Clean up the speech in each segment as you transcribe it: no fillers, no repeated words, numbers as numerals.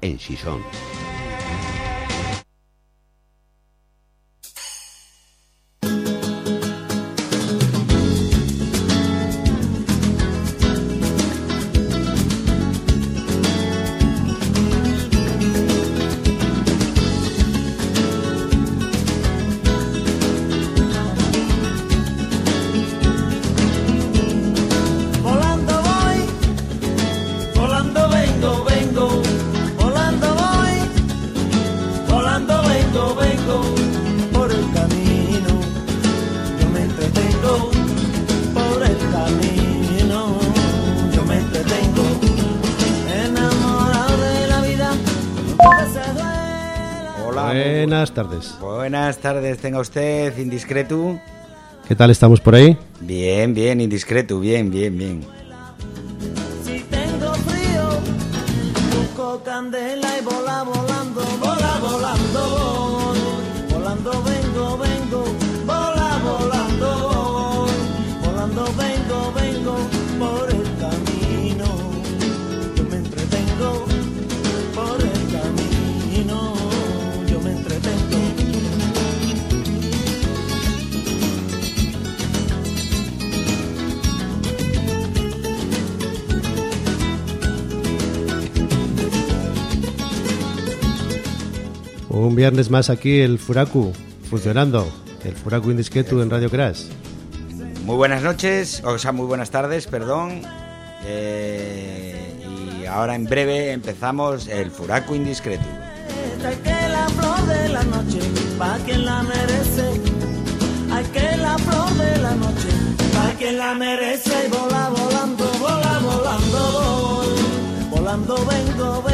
en Xixón. Buenas tardes, tenga usted, Indiscreto. ¿Qué tal estamos por ahí? Bien, Indiscreto, bien. Si tengo frío, busco candela y volando, vengo, vengo, por el camino, yo me entretengo, por el camino, yo me entretengo. Un viernes más aquí el Furaku funcionando, el Furaku Indiscreto en Radio Crash. Muy buenas noches, o sea, muy buenas tardes, perdón. Y ahora en breve empezamos el Furaku Indiscreto. Hay que la flor de la noche, pa' quien la merece. Hay que la flor de la noche, pa' quien la merece. Y volando, vengo,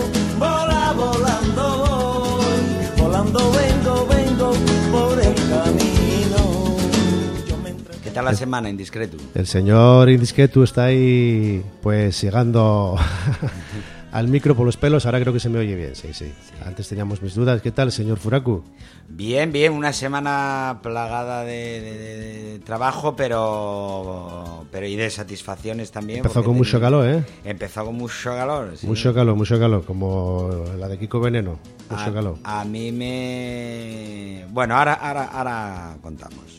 volando, vengo, por el camino. ¿Qué tal la semana, Indiscreto? El señor Indiscreto está ahí, pues llegando al micro por los pelos. Ahora creo que se me oye bien, sí. Antes teníamos mis dudas. ¿Qué tal, señor Furaku? Bien, una semana plagada de trabajo, pero y de satisfacciones también. Empezó con mucho calor, ¿eh? Empezó con mucho calor, sí. Mucho calor, como la de Kiko Veneno. Mucho calor. A mí me... Bueno, ahora contamos.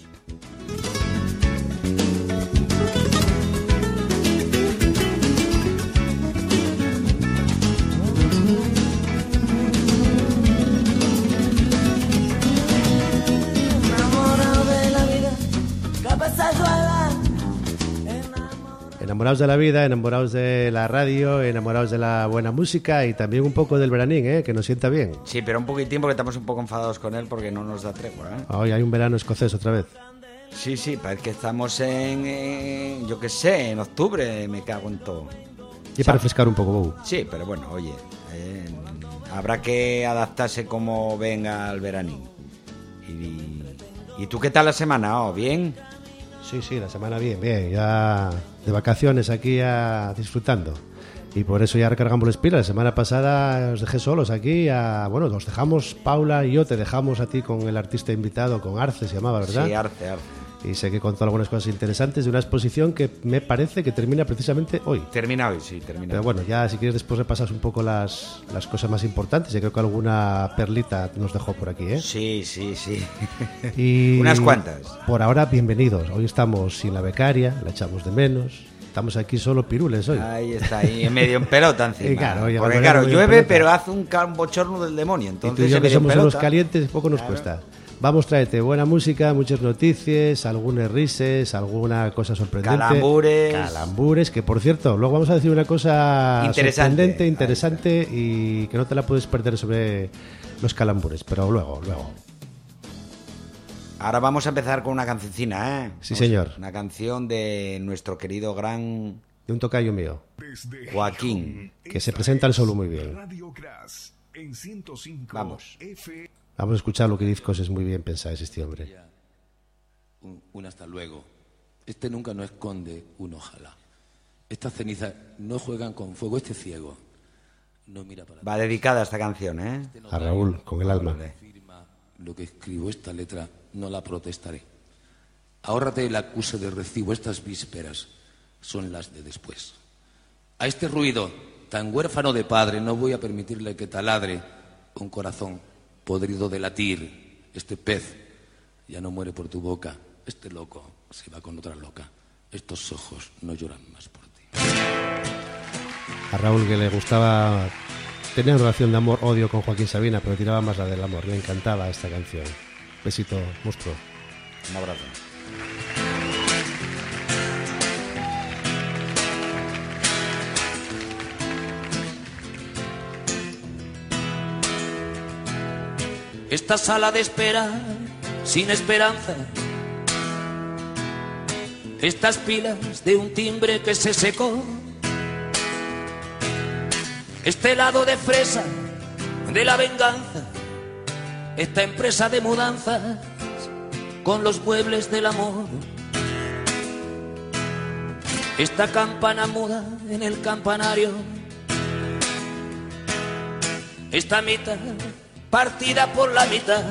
Enamorados de la vida, enamorados de la radio, enamorados de la buena música y también un poco del veranín, que nos sienta bien. Sí, pero un poquitín porque estamos un poco enfadados con él porque no nos da tregua, ¿eh? Hoy hay un verano escocés otra vez. Sí, parece que estamos yo qué sé, en octubre, me cago en todo. Y para refrescar un poco, Bobu. Sí, pero bueno, oye, habrá que adaptarse como venga al veranín. ¿Y tú qué tal la semana? ¿Bien? Sí, la semana bien, ya de vacaciones aquí disfrutando. Y por eso ya recargamos las pilas. La semana pasada os dejé solos aquí. Bueno, nos dejamos, Paula y yo, te dejamos a ti con el artista invitado, con Arce se llamaba, ¿verdad? Sí, Arce. Y sé que contó algunas cosas interesantes de una exposición que me parece que termina precisamente hoy. Termina hoy. Pero bueno, ya si quieres después repasas un poco las cosas más importantes. Yo creo que alguna perlita nos dejó por aquí, ¿eh? Sí. Y unas cuantas. Por ahora, bienvenidos. Hoy estamos sin la becaria, la echamos de menos. Estamos aquí solo pirules hoy. Ahí está, ahí en medio en pelota encima. Porque llueve, pero hace un bochorno del demonio. Entonces, y tú y yo que somos pelota, unos calientes, poco nos cuesta. Vamos, tráete buena música, muchas noticias, algunas risas, alguna cosa sorprendente. Calambures, que por cierto, luego vamos a decir una cosa sorprendente, interesante y que no te la puedes perder sobre los calambures, pero luego. Ahora vamos a empezar con una cancioncina, ¿eh? Sí, señor. Una canción de nuestro querido gran... De un tocayo mío. Joaquín. Que se presenta al solo muy bien. Vamos. Vamos a escuchar lo que dice cosas muy bien pensadas este hombre. Un hasta luego. Este nunca no esconde un ojalá. Estas cenizas no juegan con fuego. Este ciego no mira para... Va dedicada esta canción, ¿eh? A Raúl, con el alma. Lo que escribo esta letra no la protestaré. Ahórrate el acuse de recibo. Estas vísperas son las de después. A este ruido Tan huérfano de padre, no voy a permitirle que taladre un corazón podrido de latir. Este pez ya no muere por tu boca. Este loco se va con otra loca. Estos ojos no lloran más por ti. A Raúl, que le gustaba, tenía una relación de amor-odio con Joaquín Sabina, pero tiraba más la del amor. Le encantaba esta canción. Besito, monstruo. Un abrazo. Esta sala de espera sin esperanza, estas pilas de un timbre que se secó, este helado de fresa de la venganza, esta empresa de mudanzas con los muebles del amor, esta campana muda en el campanario, esta mitad partida por la mitad,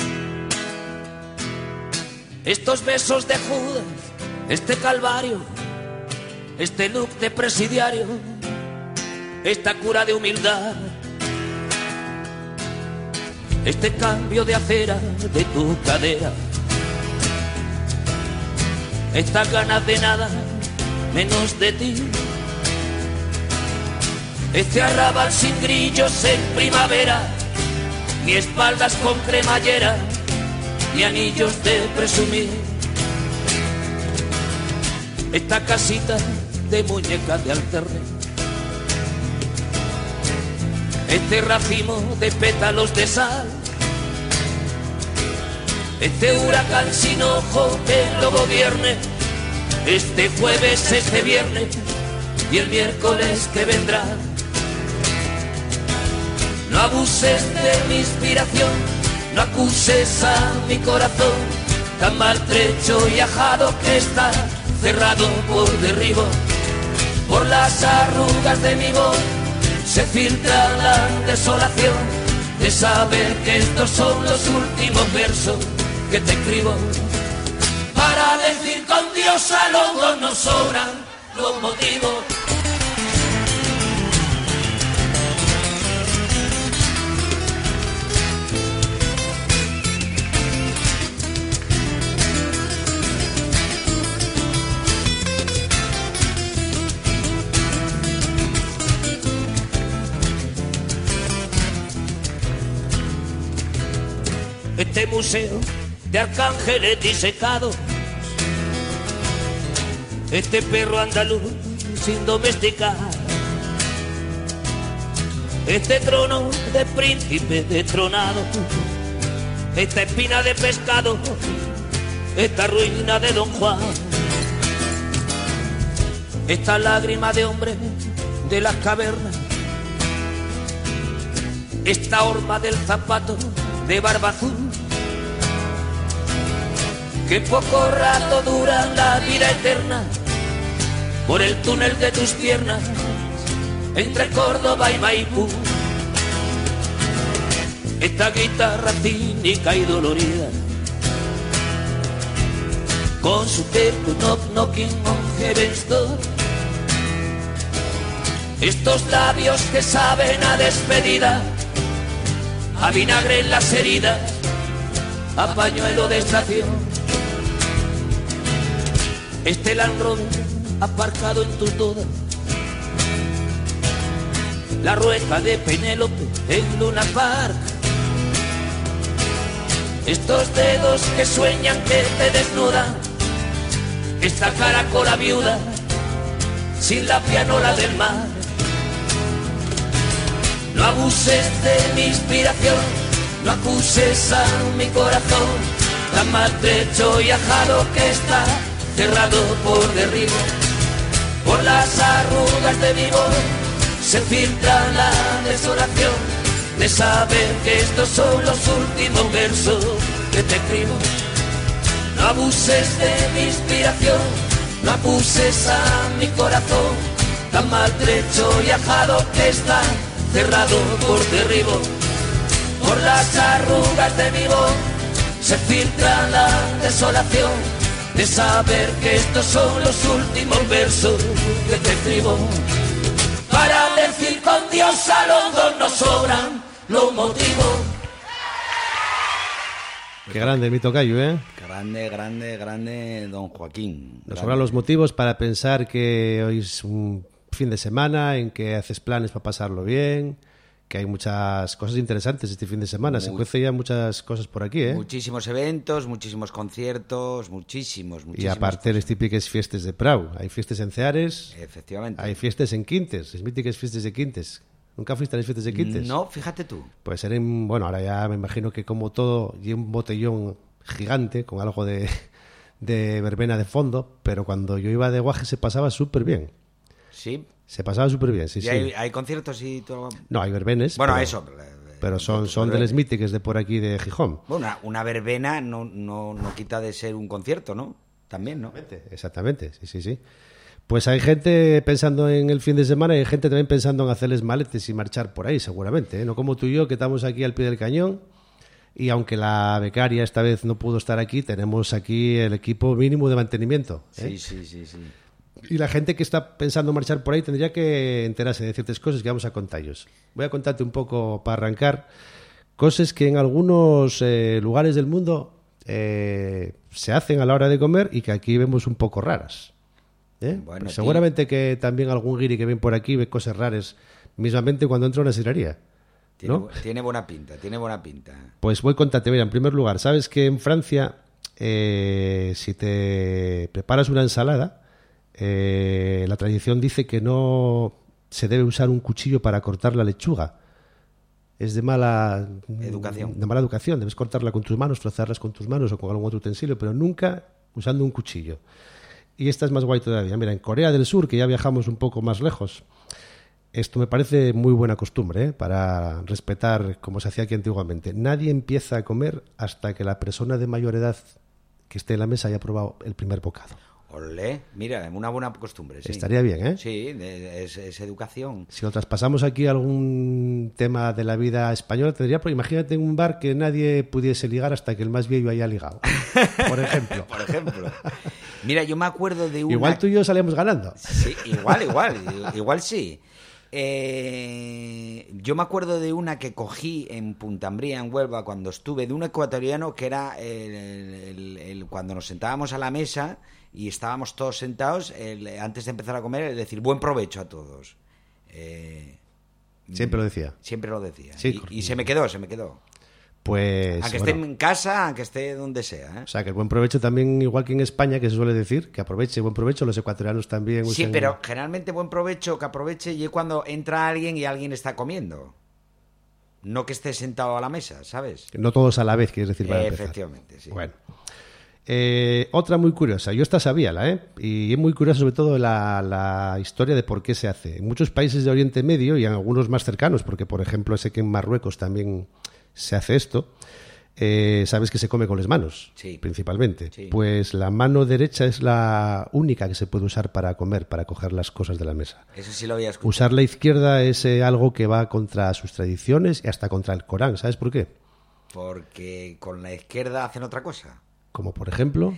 estos besos de Judas, este calvario, este look de presidiario, esta cura de humildad, este cambio de acera de tu cadera, estas ganas de nada menos de ti, este arrabal sin grillos en primavera, ni espaldas con cremallera, ni anillos de presumir. Esta casita de muñecas de alterne, este racimo de pétalos de sal, este huracán sin ojo que lo gobierne, este jueves, este viernes y el miércoles que vendrá. No abuses de mi inspiración, no acuses a mi corazón, tan maltrecho y ajado que está, cerrado por derribo. Por las arrugas de mi voz se filtra la desolación de saber que estos son los últimos versos que te escribo. Para decir con Dios a los dos nos sobran los motivos. Este museo de arcángeles disecados, este perro andaluz sin domesticar, este trono de príncipe destronado, esta espina de pescado, esta ruina de Don Juan, esta lágrima de hombre de las cavernas, esta horma del zapato de barba azul, que poco rato dura la vida eterna, por el túnel de tus piernas, entre Córdoba y Maipú. Esta guitarra cínica y dolorida, con su tempo knock knocking on heaven's door, estos labios que saben a despedida, a vinagre en las heridas, a pañuelo de estación. Este Land Rover aparcado en tus todas, la rueca de Penélope en Luna Park, estos dedos que sueñan que te desnudan, esta caracola viuda sin la pianola del mar. No abuses de mi inspiración, no acuses a mi corazón, tan maltrecho y ajado que está, cerrado por derribo. Por las arrugas de mi voz se filtra la desolación de saber que estos son los últimos versos que te escribo. No abuses de mi inspiración, no acuses a mi corazón, tan maltrecho y ajado que está, cerrado por derribo. Por las arrugas de mi voz se filtra la desolación de saber que estos son los últimos versos que te escribo. Para decir Dios a los dos nos sobran los motivos. Qué grande mi tocayo, ¿eh? Grande, don Joaquín. Nos sobran los motivos para pensar que hoy es un fin de semana en que haces planes para pasarlo bien, que hay muchas cosas interesantes este fin de semana. Se cuecen ya muchas cosas por aquí, ¿eh? Muchísimos eventos, muchísimos conciertos, muchísimos. Y aparte les típicas fiestas de Prau. Hay fiestas en Ceares. Efectivamente. Hay fiestas en Quintes, les míticas fiestas de Quintes. ¿Nunca fuiste a las fiestas de Quintes? No, fíjate tú. Pues bueno, ahora ya me imagino que como todo, y un botellón gigante con algo de verbena de fondo, pero cuando yo iba de guaje se pasaba súper bien. Sí. Se pasaba súper bien, sí, ¿Y sí. hay conciertos y todo? No, hay verbenes. Bueno, pero, eso. Pero son de las míticas de por aquí de Gijón. Bueno, una verbena no quita de ser un concierto, ¿no? También, ¿no? Exactamente, sí. Pues hay gente pensando en el fin de semana y hay gente también pensando en hacerles maletes y marchar por ahí, seguramente, ¿eh? No como tú y yo, que estamos aquí al pie del cañón. Y aunque la becaria esta vez no pudo estar aquí, tenemos aquí el equipo mínimo de mantenimiento, ¿eh? Sí. Y la gente que está pensando marchar por ahí tendría que enterarse de ciertas cosas que vamos a contaros. Voy a contarte un poco, para arrancar, cosas que en algunos lugares del mundo se hacen a la hora de comer y que aquí vemos un poco raras. Bueno, pues seguramente que también algún guiri que ven por aquí ve cosas raras mismamente cuando entra a una sidrería, ¿no? Tiene buena pinta. Pues voy a contarte. Mira, en primer lugar, sabes que en Francia si te preparas una ensalada, la tradición dice que no se debe usar un cuchillo para cortar la lechuga. Es de mala educación. Debes cortarla con tus manos, trocearlas con tus manos o con algún otro utensilio, pero nunca usando un cuchillo. Y esta es más guay todavía. Mira, en Corea del Sur, que ya viajamos un poco más lejos, esto me parece muy buena costumbre, para respetar como se hacía aquí antiguamente. Nadie empieza a comer hasta que la persona de mayor edad que esté en la mesa haya probado el primer bocado. Olé, mira, una buena costumbre, sí. Estaría bien, ¿eh? Sí, es educación. Si lo traspasamos aquí a algún tema de la vida española, tendría, pues imagínate en un bar que nadie pudiese ligar hasta que el más viejo haya ligado, por ejemplo. Por ejemplo. Mira, yo me acuerdo de una... Igual tú y yo salíamos ganando. Sí, igual sí. Yo me acuerdo de una que cogí en Punta Ambría, en Huelva, cuando estuve, de un ecuatoriano que era cuando nos sentábamos a la mesa y estábamos todos sentados, antes de empezar a comer, es decir, buen provecho a todos. Siempre lo decía. Sí, y se me quedó. Pues, aunque esté en casa, aunque esté donde sea, ¿eh? O sea, que el buen provecho también, igual que en España, que se suele decir, que aproveche, buen provecho, los ecuatorianos también usan... Sí, pero generalmente buen provecho, que aproveche, y cuando entra alguien y alguien está comiendo. No que esté sentado a la mesa, ¿sabes? No todos a la vez, quieres decir, para empezar. Efectivamente, sí. Bueno. Otra muy curiosa, yo esta sabíala, y es muy curiosa sobre todo la historia de por qué se hace. En muchos países de Oriente Medio y en algunos más cercanos, porque por ejemplo sé que en Marruecos también se hace esto, sabes que se come con las manos, sí, principalmente. Sí. Pues la mano derecha es la única que se puede usar para comer, para coger las cosas de la mesa. Eso sí lo había escuchado. Usar la izquierda es algo que va contra sus tradiciones y hasta contra el Corán. ¿Sabes por qué? Porque con la izquierda hacen otra cosa. Como por ejemplo...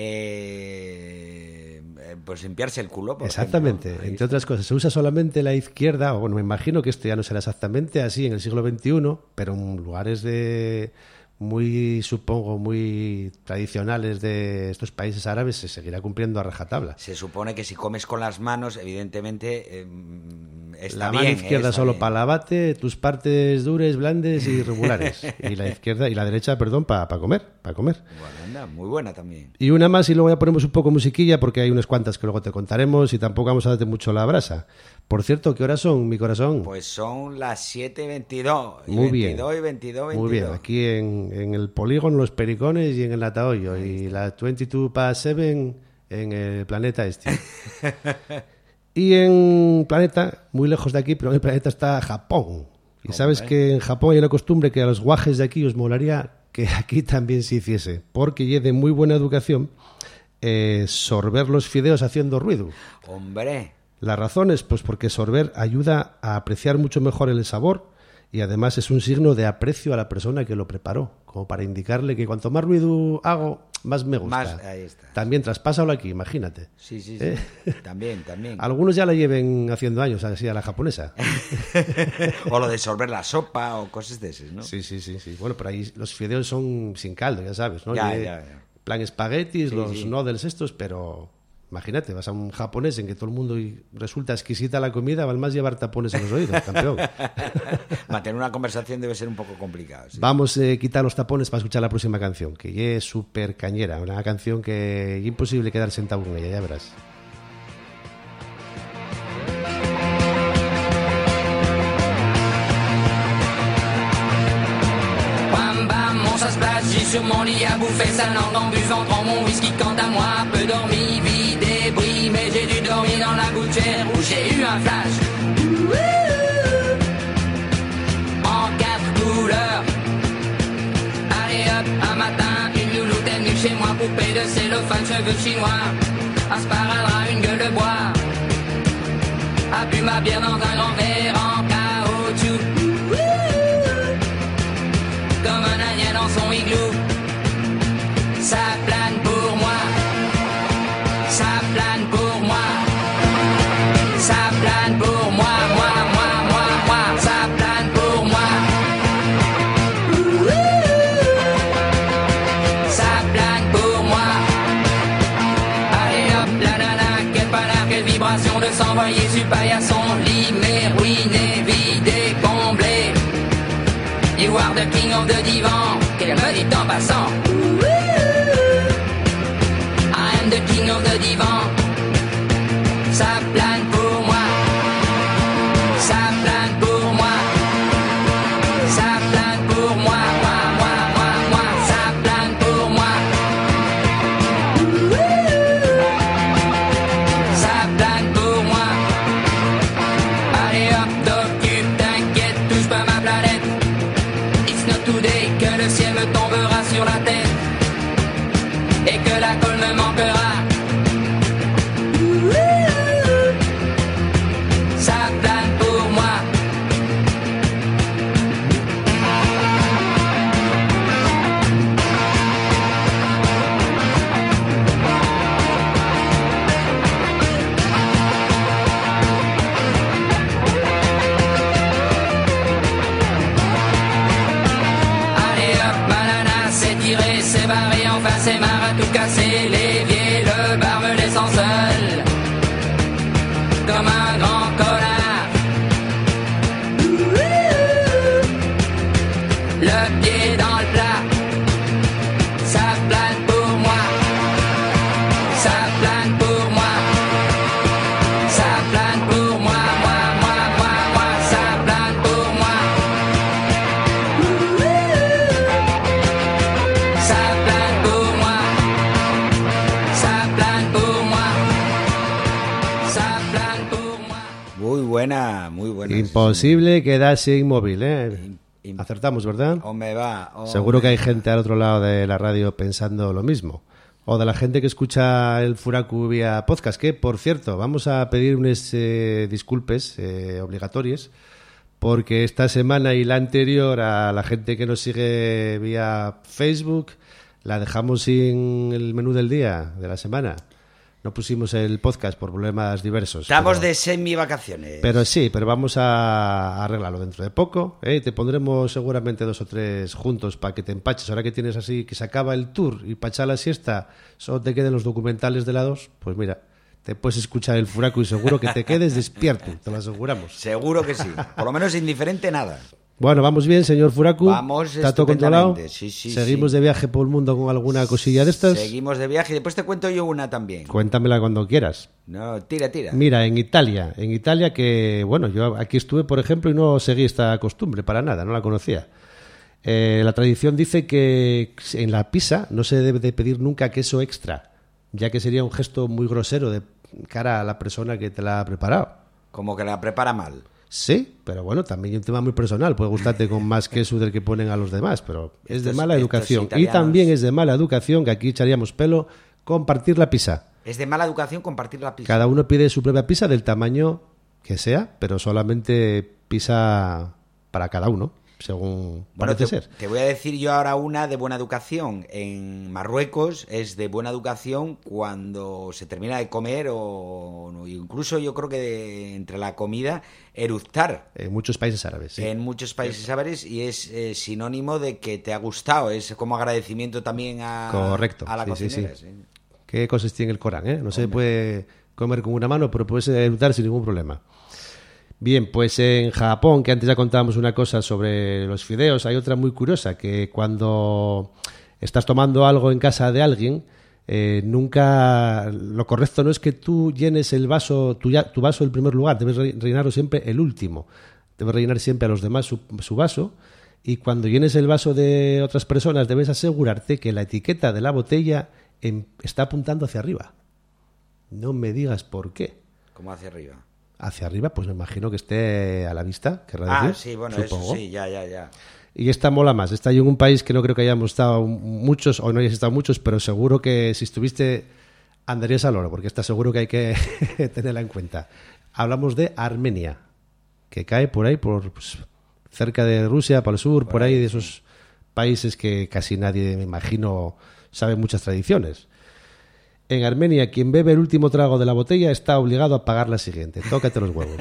pues limpiarse el culo, por exactamente, ejemplo. Entre otras cosas. Se usa solamente la izquierda, o bueno, me imagino que esto ya no será exactamente así en el siglo XXI, pero en lugares muy tradicionales de estos países árabes se seguirá cumpliendo a rajatabla. Se supone que si comes con las manos, evidentemente está la bien. La mano izquierda está solo bien. para el abate, tus partes duras, blandes y regulares. Y la izquierda y la derecha, perdón, para comer. Bueno, anda, muy buena también. Y una más y luego ya ponemos un poco musiquilla porque hay unas cuantas que luego te contaremos y tampoco vamos a darte mucho la brasa. Por cierto, ¿qué horas son, mi corazón? Pues son las 7:22. Muy 22 y 22. Muy bien, aquí en el Polígono, Los Pericones y en el Natahoyo. Y las 22:07 en el planeta este. Y en planeta, muy lejos de aquí, pero en el planeta está Japón. Y sabes que en Japón hay una costumbre que a los guajes de aquí os molaría que aquí también se hiciese. Porque es de muy buena educación sorber los fideos haciendo ruido. Hombre. La razón es pues porque sorber ayuda a apreciar mucho mejor el sabor Y además es un signo de aprecio a la persona que lo preparó, como para indicarle que cuanto más ruido hago, más me gusta. Ahí está. También traspásalo aquí, imagínate. Sí. También. Algunos ya la lleven haciendo años así a la japonesa. O lo de sorber la sopa o cosas de esas, ¿no? Sí. Bueno, pero ahí los fideos son sin caldo, ya sabes, ¿no? Ya. Plan espaguetis, los noodles estos, pero... Imagínate, vas a un japonés en que todo el mundo resulta exquisita la comida, va más llevar tapones en los oídos, campeón. Mantener una conversación debe ser un poco complicado. Sí. Vamos a quitar los tapones para escuchar la próxima canción, que es súper cañera, una canción que es imposible quedar sentado con ella, ya verás. J'ai sur mon lit à bouffer sa langue en buvant grand mon whisky. Quant à moi, peu dormi, vie débris, mais j'ai dû dormir dans la gouttière où j'ai eu un flash. En 4 couleurs. Allez hop, un matin, une louloute est venue chez moi, poupée de cellophane, cheveux chinois, un sparadrap, une gueule de bois, a bu ma bière dans un grand verre en caoutchouc. Comme un indien dans son igloo. Ça plane pour moi. Ça plane pour moi. Ça plane pour moi. Moi. Ça plane pour moi. Ça plane pour moi. Allez hop, la nana, quel panard, quelle vibration de s'envoyer sur paillasson. Lit, mais ruiné, vidé, comblé. You are the king of the divan, qu'elle me dit en passant. I am the king of the divan. Ça plane pour moi. Ça plane pour moi. Ça plane pour moi. Moi. Ça plane pour moi. Ça plane pour moi. Allez hop, t'occupe, t'inquiète, touche pas ma planète. Today, que le ciel me tombera sur la tête et que la colle me manquera. Ça plane pour moi. C'est barré, enfin c'est marre à tout casser. L'évier, le bar me laissant seul comme un grand connard. Le pied dans le plat. Ça plane pour moi. Ça plane pour moi. Ça plane pour moi. Moi. Ça plane pour moi. Muy buena. Imposible quedarse inmóvil, ¿eh? Acertamos, ¿verdad? Hombre, va. Seguro que hay gente al otro lado de la radio pensando lo mismo. O de la gente que escucha el Furaku vía podcast, que, por cierto, vamos a pedir unas disculpes obligatorias, porque esta semana y la anterior a la gente que nos sigue vía Facebook la dejamos sin el menú del día de la semana. No pusimos el podcast por problemas diversos. Estamos de semi-vacaciones. Pero vamos a arreglarlo dentro de poco. Te pondremos seguramente 2 o 3 juntos para que te empaches. Ahora que tienes así, que se acaba el tour y para echar la siesta, solo te queden los documentales de la 2, pues mira, te puedes escuchar el Furaku y seguro que te quedes despierto, te lo aseguramos. Seguro que sí. Por lo menos indiferente nada. Bueno, vamos bien, señor Furaku. Vamos, ¿está todo controlado? Sí. ¿Seguimos de viaje por el mundo con alguna cosilla de estas? Seguimos de viaje y después te cuento yo una también. Cuéntamela cuando quieras. No, tira. Mira, en Italia que, bueno, yo aquí estuve, por ejemplo, y no seguí esta costumbre para nada, no la conocía. La tradición dice que en la pizza no se debe de pedir nunca queso extra, ya que sería un gesto muy grosero de cara a la persona que te la ha preparado. Como que la prepara mal. Sí, pero bueno, también es un tema muy personal. Puede gustarte con más queso del que ponen a los demás, pero es de mala educación. Y también es de mala educación, que aquí echaríamos pelo, compartir la pizza. Es de mala educación compartir la pizza. Cada uno pide su propia pizza del tamaño que sea, pero solamente pizza para cada uno, según parece ser. Te voy a decir yo ahora una de buena educación. En Marruecos es de buena educación cuando se termina de comer o incluso yo creo que entre la comida eructar. En muchos países árabes. Sí. En muchos países árabes y es sinónimo de que te ha gustado. Es como agradecimiento también a la cocinera. Sí. ¿Qué cosas tiene el Corán? No se puede comer con una mano, pero puedes eructar sin ningún problema. Bien, pues en Japón, que antes ya contábamos una cosa sobre los fideos, hay otra muy curiosa, que cuando estás tomando algo en casa de alguien, nunca, lo correcto no es que tú llenes el vaso, tu vaso en primer lugar, debes rellenarlo siempre el último, debes rellenar siempre a los demás su vaso, y cuando llenes el vaso de otras personas debes asegurarte que la etiqueta de la botella está apuntando hacia arriba. No me digas por qué. ¿Cómo hacia arriba? Hacia arriba, pues me imagino que esté a la vista, querrá decir. Sí, bueno, supongo. Eso sí, ya. Y esta mola más. Está en un país que no creo que hayamos estado muchos, o no hayas estado muchos, pero seguro que si estuviste andarías al oro, porque está seguro que hay que tenerla en cuenta. Hablamos de Armenia, que cae por ahí, pues, cerca de Rusia, para el sur, por ahí de esos países que casi nadie, me imagino, sabe muchas tradiciones. En Armenia, quien bebe el último trago de la botella está obligado a pagar la siguiente. Tócate los huevos.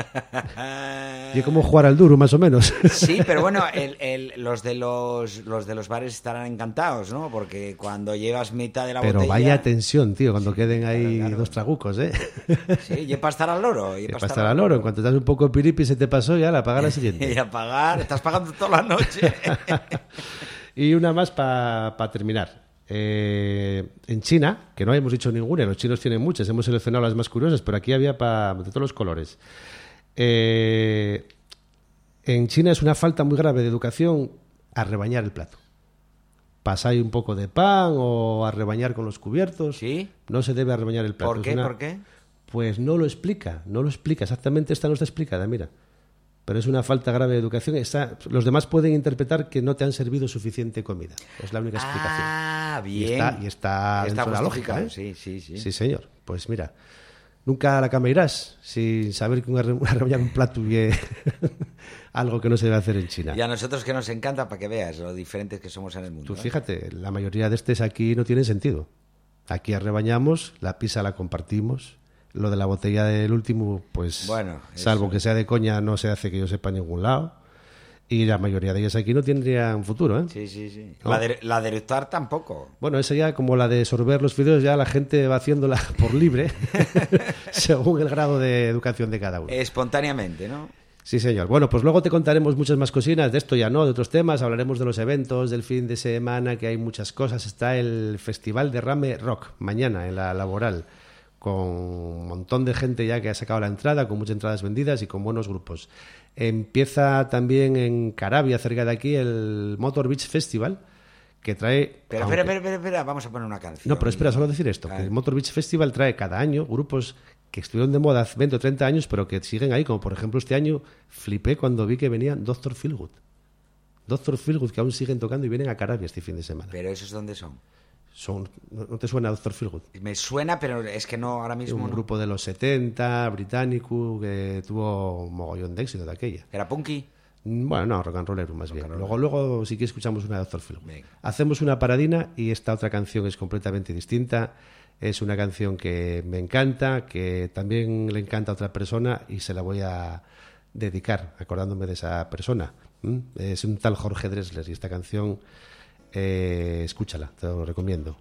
Y como jugar al duro, más o menos. Sí, pero bueno, los de los bares estarán encantados, ¿no? Porque cuando llevas mitad de la botella... Pero vaya tensión, tío, cuando queden ahí dos tragucos, ¿eh? Sí, y para estar al loro. Y para estar al loro. En cuento estás un poco piripi se te pasó, ya la paga la siguiente. Y a pagar, estás pagando toda la noche. Y una más para terminar. En China, que no hemos dicho ninguna, los chinos tienen muchas, hemos seleccionado las más curiosas, pero aquí había de todos los colores. En China es una falta muy grave de educación arrebañar el plato. Pasar un poco de pan o arrebañar con los cubiertos. ¿Sí? No se debe arrebañar el plato. ¿Por qué? ¿Por qué? Pues no lo explica. Exactamente esta no está explicada, mira. Pero es una falta grave de educación. Los demás pueden interpretar que no te han servido suficiente comida. Es la única explicación. Bien. Y está dentro de la lógica, ¿eh? Sí. Sí, señor. Pues mira, nunca a la cama irás sin saber que arrebañar un plato y algo que no se debe hacer en China. Y a nosotros que nos encanta, para que veas lo diferentes que somos en el mundo. Tú fíjate, la mayoría de estos aquí no tienen sentido. Aquí arrebañamos, la pizza la compartimos. Lo de la botella del último, pues, bueno, salvo que sea de coña, no se hace que yo sepa en ningún lado. Y la mayoría de ellas aquí no tendrían futuro, ¿eh? Sí. ¿No? La de eructar tampoco. Bueno, esa ya, como la de sorber los fideos, ya la gente va haciéndola por libre, según el grado de educación de cada uno. Espontáneamente, ¿no? Sí, señor. Bueno, pues luego te contaremos muchas más cosinas, de esto ya no, de otros temas, hablaremos de los eventos del fin de semana, que hay muchas cosas. Está el Festival Derrame Rock, mañana, en la Laboral, con un montón de gente ya que ha sacado la entrada, con muchas entradas vendidas y con buenos grupos. Empieza también en Carabia, cerca de aquí, el Motor Beach Festival, que trae... Pero espera, vamos a poner una canción. No, pero espera, solo decir esto, que el Motor Beach Festival trae cada año grupos que estuvieron de moda hace 20 o 30 años, pero que siguen ahí, como por ejemplo este año flipé cuando vi que venían Dr. Feelgood. Dr. Feelgood, que aún siguen tocando y vienen a Carabia este fin de semana. ¿Pero esos dónde son? ¿No te suena Dr. Feelgood? Me suena, pero es que no, ahora mismo un no. Grupo de los 70, británico, que tuvo un mogollón de éxito de aquella. ¿Era punky? Bueno, no, rock and rollero más bien. Luego sí que escuchamos una de Dr. Feelgood. Venga. Hacemos una paradina y esta otra canción es completamente distinta. Es una canción que me encanta, que también le encanta a otra persona y se la voy a dedicar, acordándome de esa persona. Es un tal Jorge Drexler y esta canción... escúchala, te lo recomiendo.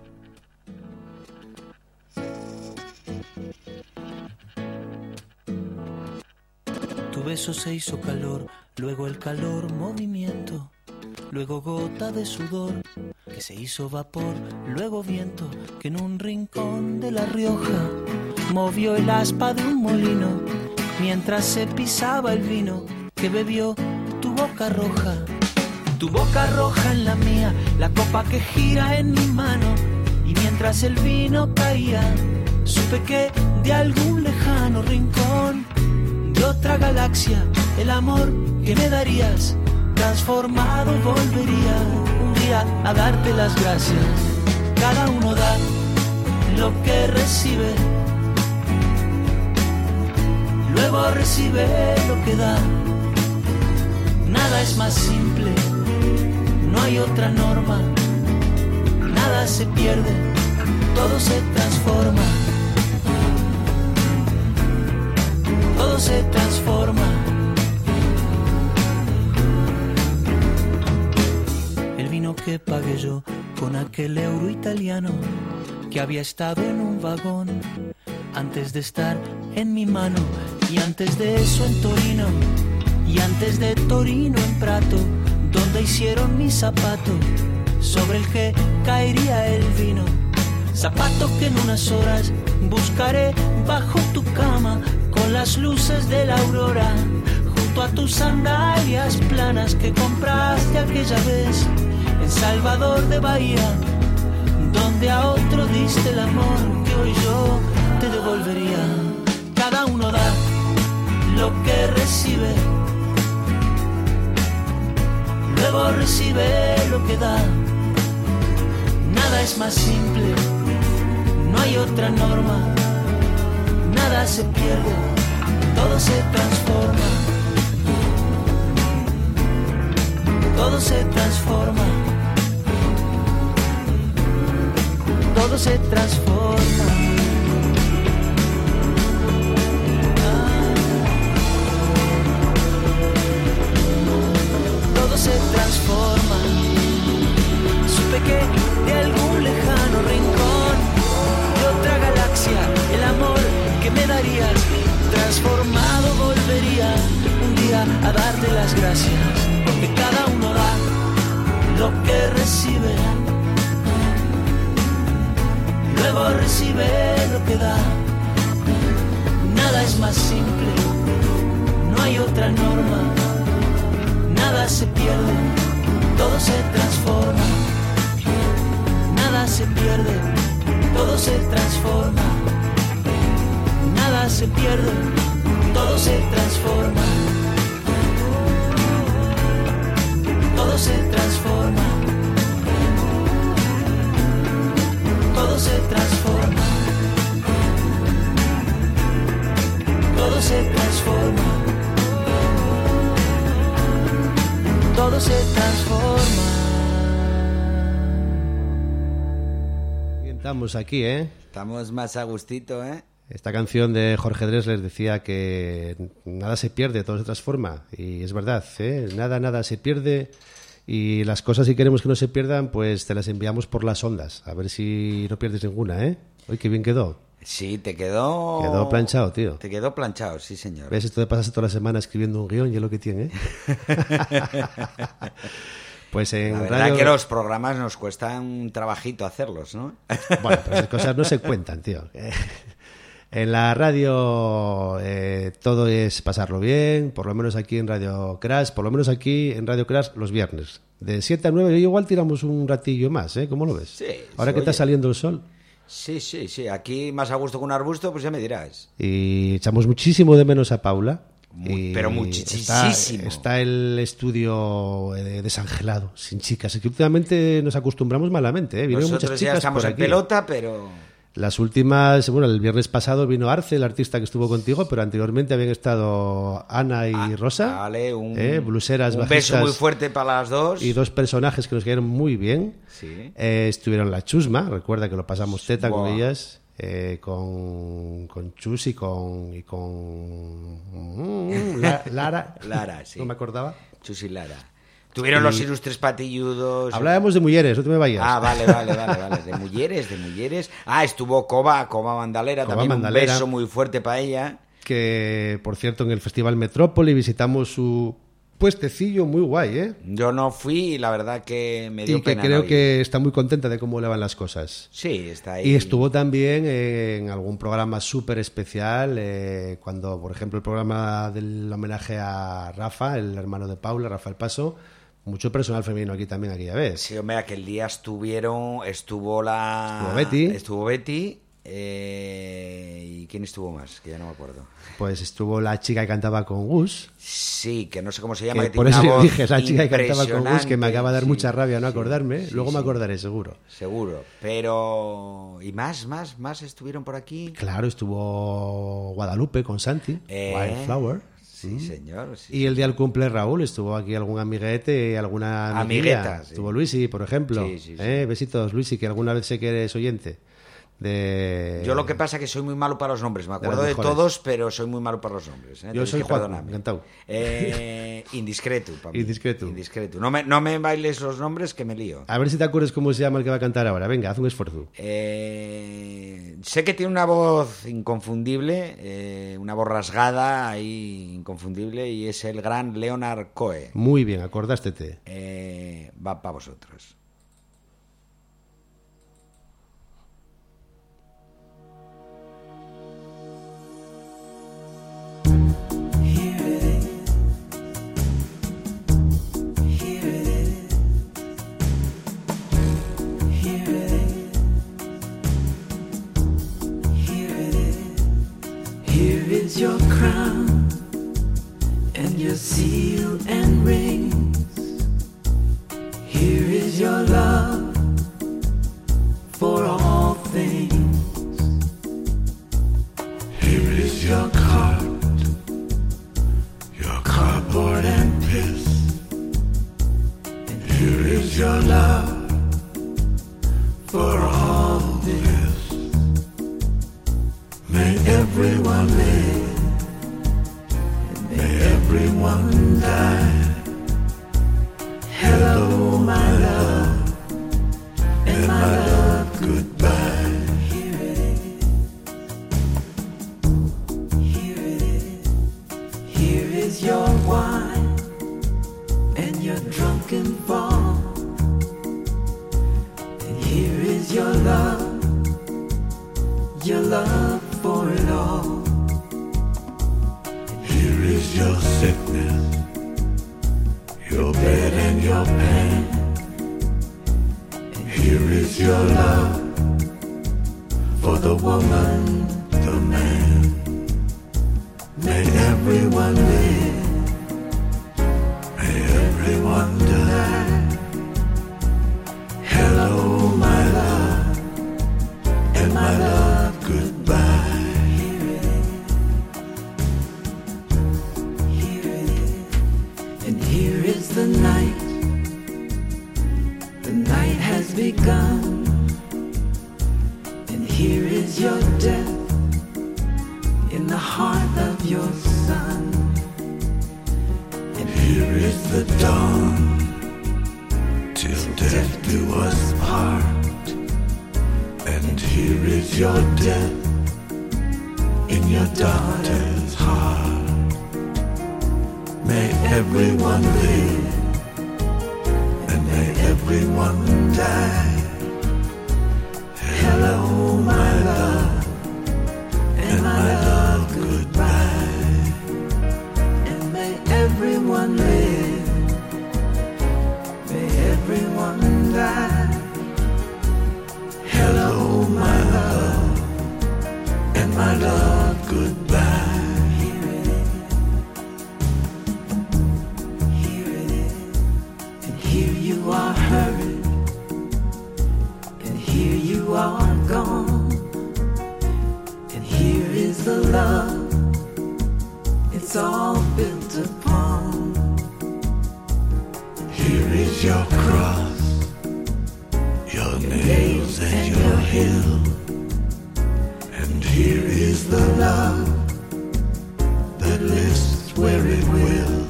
Tu beso se hizo calor, luego el calor movimiento, luego gota de sudor que se hizo vapor, luego viento que en un rincón de La Rioja movió el aspa de un molino mientras se pisaba el vino que bebió tu boca roja. Tu boca roja en la mía, la copa que gira en mi mano. Y mientras el vino caía, supe que de algún lejano rincón de otra galaxia, el amor que me darías, transformado volvería un día a darte las gracias. Cada uno da lo que recibe, luego recibe lo que da. Nada es más simple, no hay otra norma. Nada se pierde, todo se transforma. Todo se transforma. El vino que pagué yo con aquel euro italiano que había estado en un vagón antes de estar en mi mano, y antes de eso en Torino, y antes de Torino en Prato, donde hicieron mi zapato sobre el que caería el vino. Zapato que en unas horas buscaré bajo tu cama con las luces de la aurora, junto a tus sandalias planas que compraste aquella vez en Salvador de Bahía, donde a otro diste el amor que hoy yo te devolvería. Cada uno da lo que recibe, luego recibe lo que da. Nada es más simple, no hay otra norma. Nada se pierde, todo se transforma. Todo se transforma. Todo se transforma. Todo se transforma. Supe que de algún lejano rincón de otra galaxia el amor que me darías transformado volvería un día a darte las gracias, porque cada uno da lo que recibe, luego recibe lo que da. Nada es más simple, no hay otra norma. Nada se pierde, todo se transforma. Nada se pierde, todo se transforma. Nada se pierde, todo se transforma. Todo se transforma. Todo se transforma. Todo se transforma. Todo se transforma. Estamos aquí, ¿eh? Estamos más a gustito, ¿eh? Esta canción de Jorge Drexler decía que nada se pierde, todo se transforma. Y es verdad, ¿eh? Nada se pierde. Y las cosas, si queremos que no se pierdan, pues te las enviamos por las ondas. A ver si no pierdes ninguna, ¿eh? Uy, qué bien quedó. Sí, te quedó... Quedó planchado, tío. Te quedó planchado, sí, señor. ¿Ves? Esto de pasarse toda la semana escribiendo un guión y es lo que tiene, ¿eh? Pues en la verdad radio... que los programas nos cuestan un trabajito hacerlos, ¿no? Bueno, pero esas cosas no se cuentan, tío. En la radio todo es pasarlo bien, por lo menos aquí en Radio Crash, los viernes. De 7 a 9, yo igual tiramos un ratillo más, ¿eh? ¿Cómo lo ves? Sí. Ahora que está saliendo el sol. Sí. Aquí más a gusto que un arbusto, pues ya me dirás. Y echamos muchísimo de menos a Paula. Pero muchísimo. Está el estudio desangelado, sin chicas. Es que últimamente nos acostumbramos malamente, ¿eh? Vienen Nosotros muchas ya chicas estamos por en aquí. Pelota, pero... Las últimas, bueno, el viernes pasado vino Arce, el artista que estuvo contigo, pero anteriormente habían estado Ana y Rosa. Vale, bluseras, un bajistas, beso muy fuerte para las dos. Y dos personajes que nos quedaron muy bien. Sí. Estuvieron la Chusma, recuerda que lo pasamos teta con ellas. Con Chus y con Lara. Lara, sí. No me acordaba. Chus y Lara. Tuvieron los ilustres patilludos. Hablábamos de mujeres, no te me vayas. Ah, vale. De mujeres. Ah, estuvo Coba Mandalera, Coba también Mandalera, un beso muy fuerte para ella. Que, por cierto, en el Festival Metrópoli visitamos su puestecillo muy guay, ¿eh? Yo no fui y la verdad que me dio y que pena. Creo que está muy contenta de cómo le van las cosas. Sí, está ahí. Y estuvo también en algún programa súper especial, cuando, por ejemplo, el programa del homenaje a Rafa, el hermano de Paula, Rafa El Paso. Mucho personal femenino aquí también aquella vez. Sí, hombre, aquel día estuvo Betty. ¿Y quién estuvo más? Que ya no me acuerdo. Pues estuvo la chica que cantaba con Gus. Sí, que no sé cómo se llama. Que por eso yo dije, la chica que cantaba con Gus, que me acaba de dar mucha rabia no acordarme. Luego me acordaré, seguro. Seguro. Pero... ¿Y más estuvieron por aquí? Claro, estuvo Guadalupe con Santi. Wildflower. Sí, señor. Sí, y el día del cumple Raúl estuvo aquí algún amiguete, alguna amigueta. Sí. Estuvo Luisi, por ejemplo. Sí. Besitos, Luisi, que alguna vez sé que eres oyente. Yo lo que pasa es que soy muy malo para los nombres. Me acuerdo de todos, pero soy muy malo para los nombres. Yo soy Juan, encantado. Indiscreto, para mí. Indiscreto. No me bailes los nombres, que me lío. A ver si te acuerdas cómo se llama el que va a cantar ahora. Venga, haz un esfuerzo. Sé que tiene una voz inconfundible, una voz rasgada ahí inconfundible, y es el gran Leonard Cohen. Muy bien, acordástete. Va para vosotros. Your crown and your seal and rings. Here is your love for all things. Here is your cart, your cardboard and piss. And here is your love for all this. May everyone live. Everyone died. Hello, my love, and my love, goodbye. Here it is. Here it is. Here is your wine and your drunken fall. And here is your love for it all. Your sickness, your bed and your pain. And here is your love for the woman, the man. May everyone live, may everyone die. Hello, my love, and my love, goodbye. The night has begun, and here is your death in the heart of your son. And here is the dawn, till death do us part. And here is your death in your daughter's heart. May everyone live, and may everyone die. Hello, my love, and my love, goodbye. And may everyone live, may everyone die. Hello, my love, and my love, goodbye. You are hurried, and here you are gone. And here is the love it's all built upon. Here is your cross, your nails and your hill. And here is the love that lives where it will.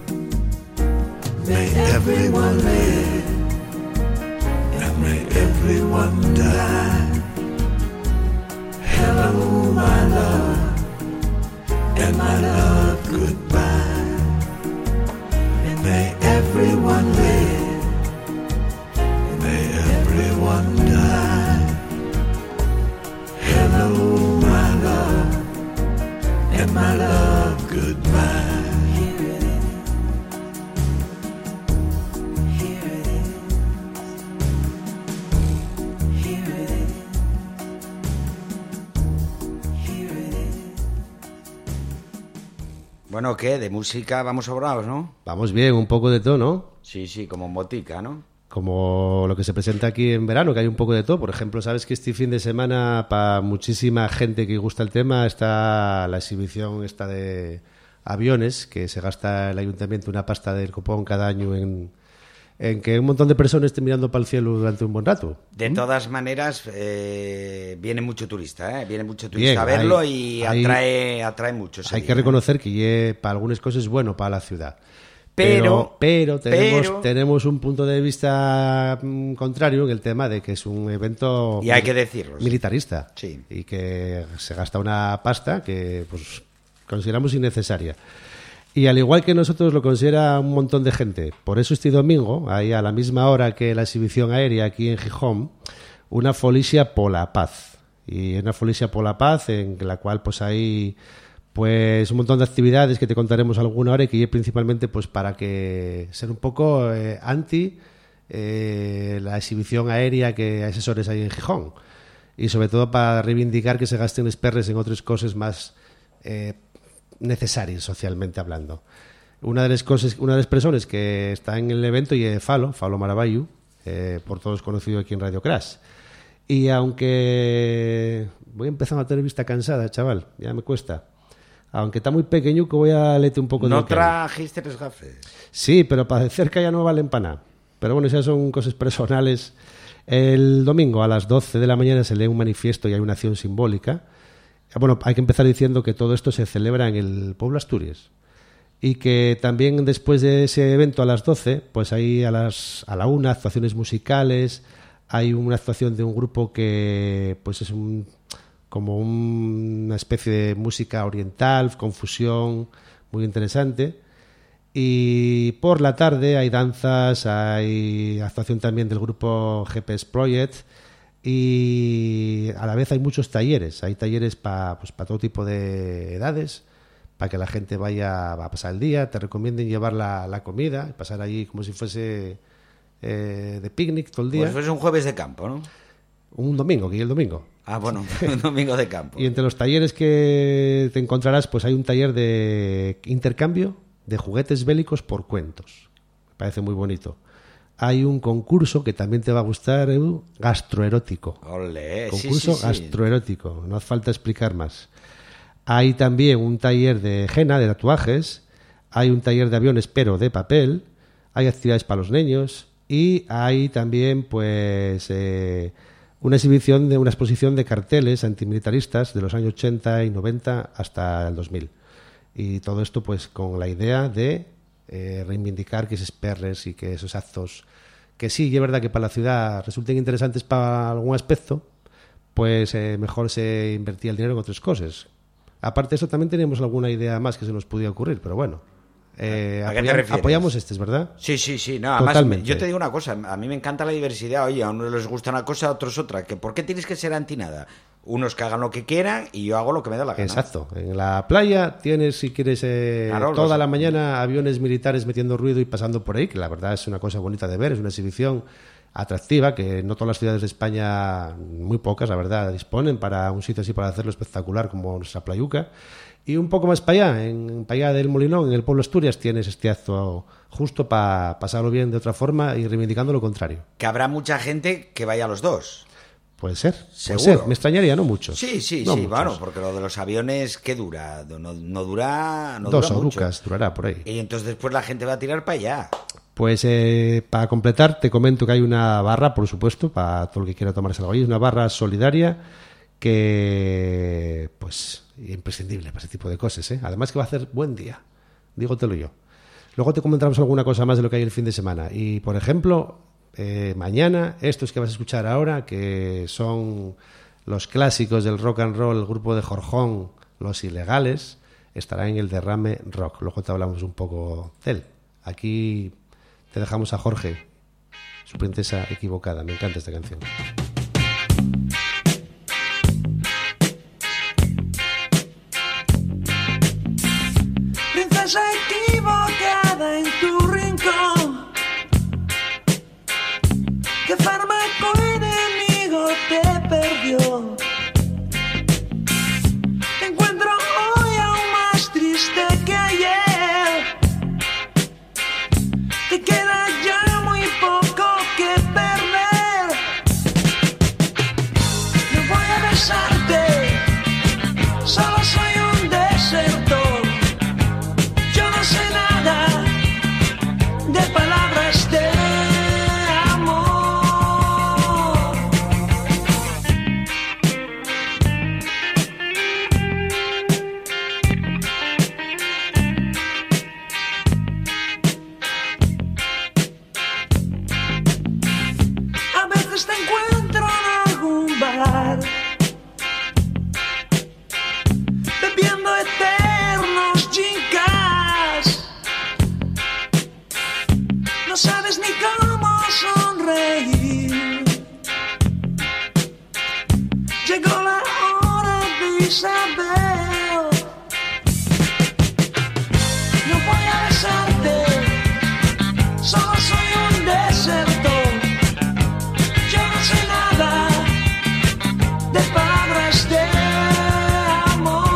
May everyone live, and may everyone die. Hello, my love, and my love, goodbye. And may everyone live, and may everyone die. Hello, my love, and my love, goodbye. Bueno, ¿qué? De música vamos sobrados, ¿no? Vamos bien, un poco de todo, ¿no? Sí, como en botica, ¿no? Como lo que se presenta aquí en verano, que hay un poco de todo. Por ejemplo, sabes que este fin de semana, para muchísima gente que gusta el tema, está la exhibición esta de aviones, que se gasta el ayuntamiento una pasta del copón cada año en que un montón de personas estén mirando para el cielo durante un buen rato. De todas maneras, viene mucho turista, viene mucho turista a verlo y atrae mucho. Hay que reconocer que para algunas cosas es bueno para la ciudad. Pero tenemos un punto de vista contrario en el tema de que es un evento, y hay que decirlo, militarista, sí. Y que se gasta una pasta que pues consideramos innecesaria. Y al igual que nosotros lo considera un montón de gente. Por eso este domingo, ahí a la misma hora que la exhibición aérea aquí en Gijón, una folicia por la paz. Y una folicia por la paz en la cual pues hay pues un montón de actividades que te contaremos alguna hora y que principalmente pues para que ser un poco anti la exhibición aérea que hay asesores ahí en Gijón. Y sobre todo para reivindicar que se gasten los perres en otras cosas más necesarias socialmente hablando. Una de las personas que está en el evento y es Falo Maravallu, por todos conocido aquí en Radio Crash. Y aunque voy empezando a tener vista cansada, chaval, ya me cuesta. Aunque está muy pequeño, que voy a leerte un poco de... ¿No trajiste los gafes? Sí, pero para cerca ya no valen para nada. Pero bueno, esas son cosas personales. El domingo a las 12 de la mañana se lee un manifiesto y hay una acción simbólica. Bueno, hay que empezar diciendo que todo esto se celebra en el pueblo Asturias. Y que también después de ese evento a las 12, pues hay a la 1 actuaciones musicales, hay una actuación de un grupo que pues es como una especie de música oriental, con fusión, muy interesante. Y por la tarde hay danzas, hay actuación también del grupo GPS Project y a la vez hay muchos talleres. Hay talleres para todo tipo de edades, para que la gente vaya a pasar el día. Te recomienden llevar la comida y pasar allí como si fuese de picnic todo el día. Pues fuese un jueves de campo, ¿no? Un domingo, que es el domingo. Ah, bueno, un domingo de campo. Y entre los talleres que te encontrarás, pues hay un taller de intercambio de juguetes bélicos por cuentos. Me parece muy bonito. Hay un concurso que también te va a gustar, Edu, gastroerótico. Olé, concurso gastroerótico, no hace falta explicar más. Hay también un taller de henna, de tatuajes. Hay un taller de aviones, pero de papel. Hay actividades para los niños. Y hay también, pues... una exposición de carteles antimilitaristas de los años 80 y 90 hasta el 2000. Y todo esto pues con la idea de reivindicar que esos perres y que esos actos que sí, es verdad que para la ciudad resulten interesantes para algún aspecto, pues mejor se invertía el dinero en otras cosas. Aparte de eso también teníamos alguna idea más que se nos podía ocurrir, pero bueno. Apoyamos ¿verdad? Sí. No, además, yo te digo una cosa, a mí me encanta la diversidad. Oye, a unos les gusta una cosa, a otros otra. ¿Por qué tienes que ser anti nada? Unos que hagan lo que quieran y yo hago lo que me da la gana. Exacto. En la playa tienes, si quieres, toda la mañana aviones militares metiendo ruido y pasando por ahí, que la verdad es una cosa bonita de ver, es una exhibición atractiva que no todas las ciudades de España, muy pocas, la verdad, disponen para un sitio así para hacerlo espectacular como nuestra playuca. Y un poco más para allá del Molinón, en el pueblo Asturias, tienes este acto justo para pasarlo bien de otra forma y reivindicando lo contrario. Que habrá mucha gente que vaya a los dos. Puede ser, seguro. Puede ser. Me extrañaría, no muchos. Sí, muchos. Bueno, porque lo de los aviones, ¿qué dura? No dura 2 horas durará por ahí. Y entonces después la gente va a tirar para allá. Pues para completar, te comento que hay una barra, por supuesto, para todo el que quiera tomarse algo ahí. Es una barra solidaria que, pues, imprescindible para ese tipo de cosas, ¿eh? Además que va a hacer buen día, dígotelo yo. Luego te comentamos alguna cosa más de lo que hay el fin de semana. Y, por ejemplo, mañana, estos que vas a escuchar ahora, que son los clásicos del rock and roll, el grupo de Jorjón, Los Ilegales, estará en el Derrame Rock. Luego te hablamos un poco de él. Aquí te dejamos a Jorge, su princesa equivocada. Me encanta esta canción. Princesa equivocada en tu rincón, ¿qué fármaco enemigo te perdió? Te encuentro hoy aún más triste que ayer. Te queda ya muy poco que perder. veces te encuentro en algún bar, bebiendo eternos gincas. No sabes ni cómo sonreír. Llegó la hora de Isabel. No voy a besarte, solo soy un desertor. Yo no sé nada de palabras de amor.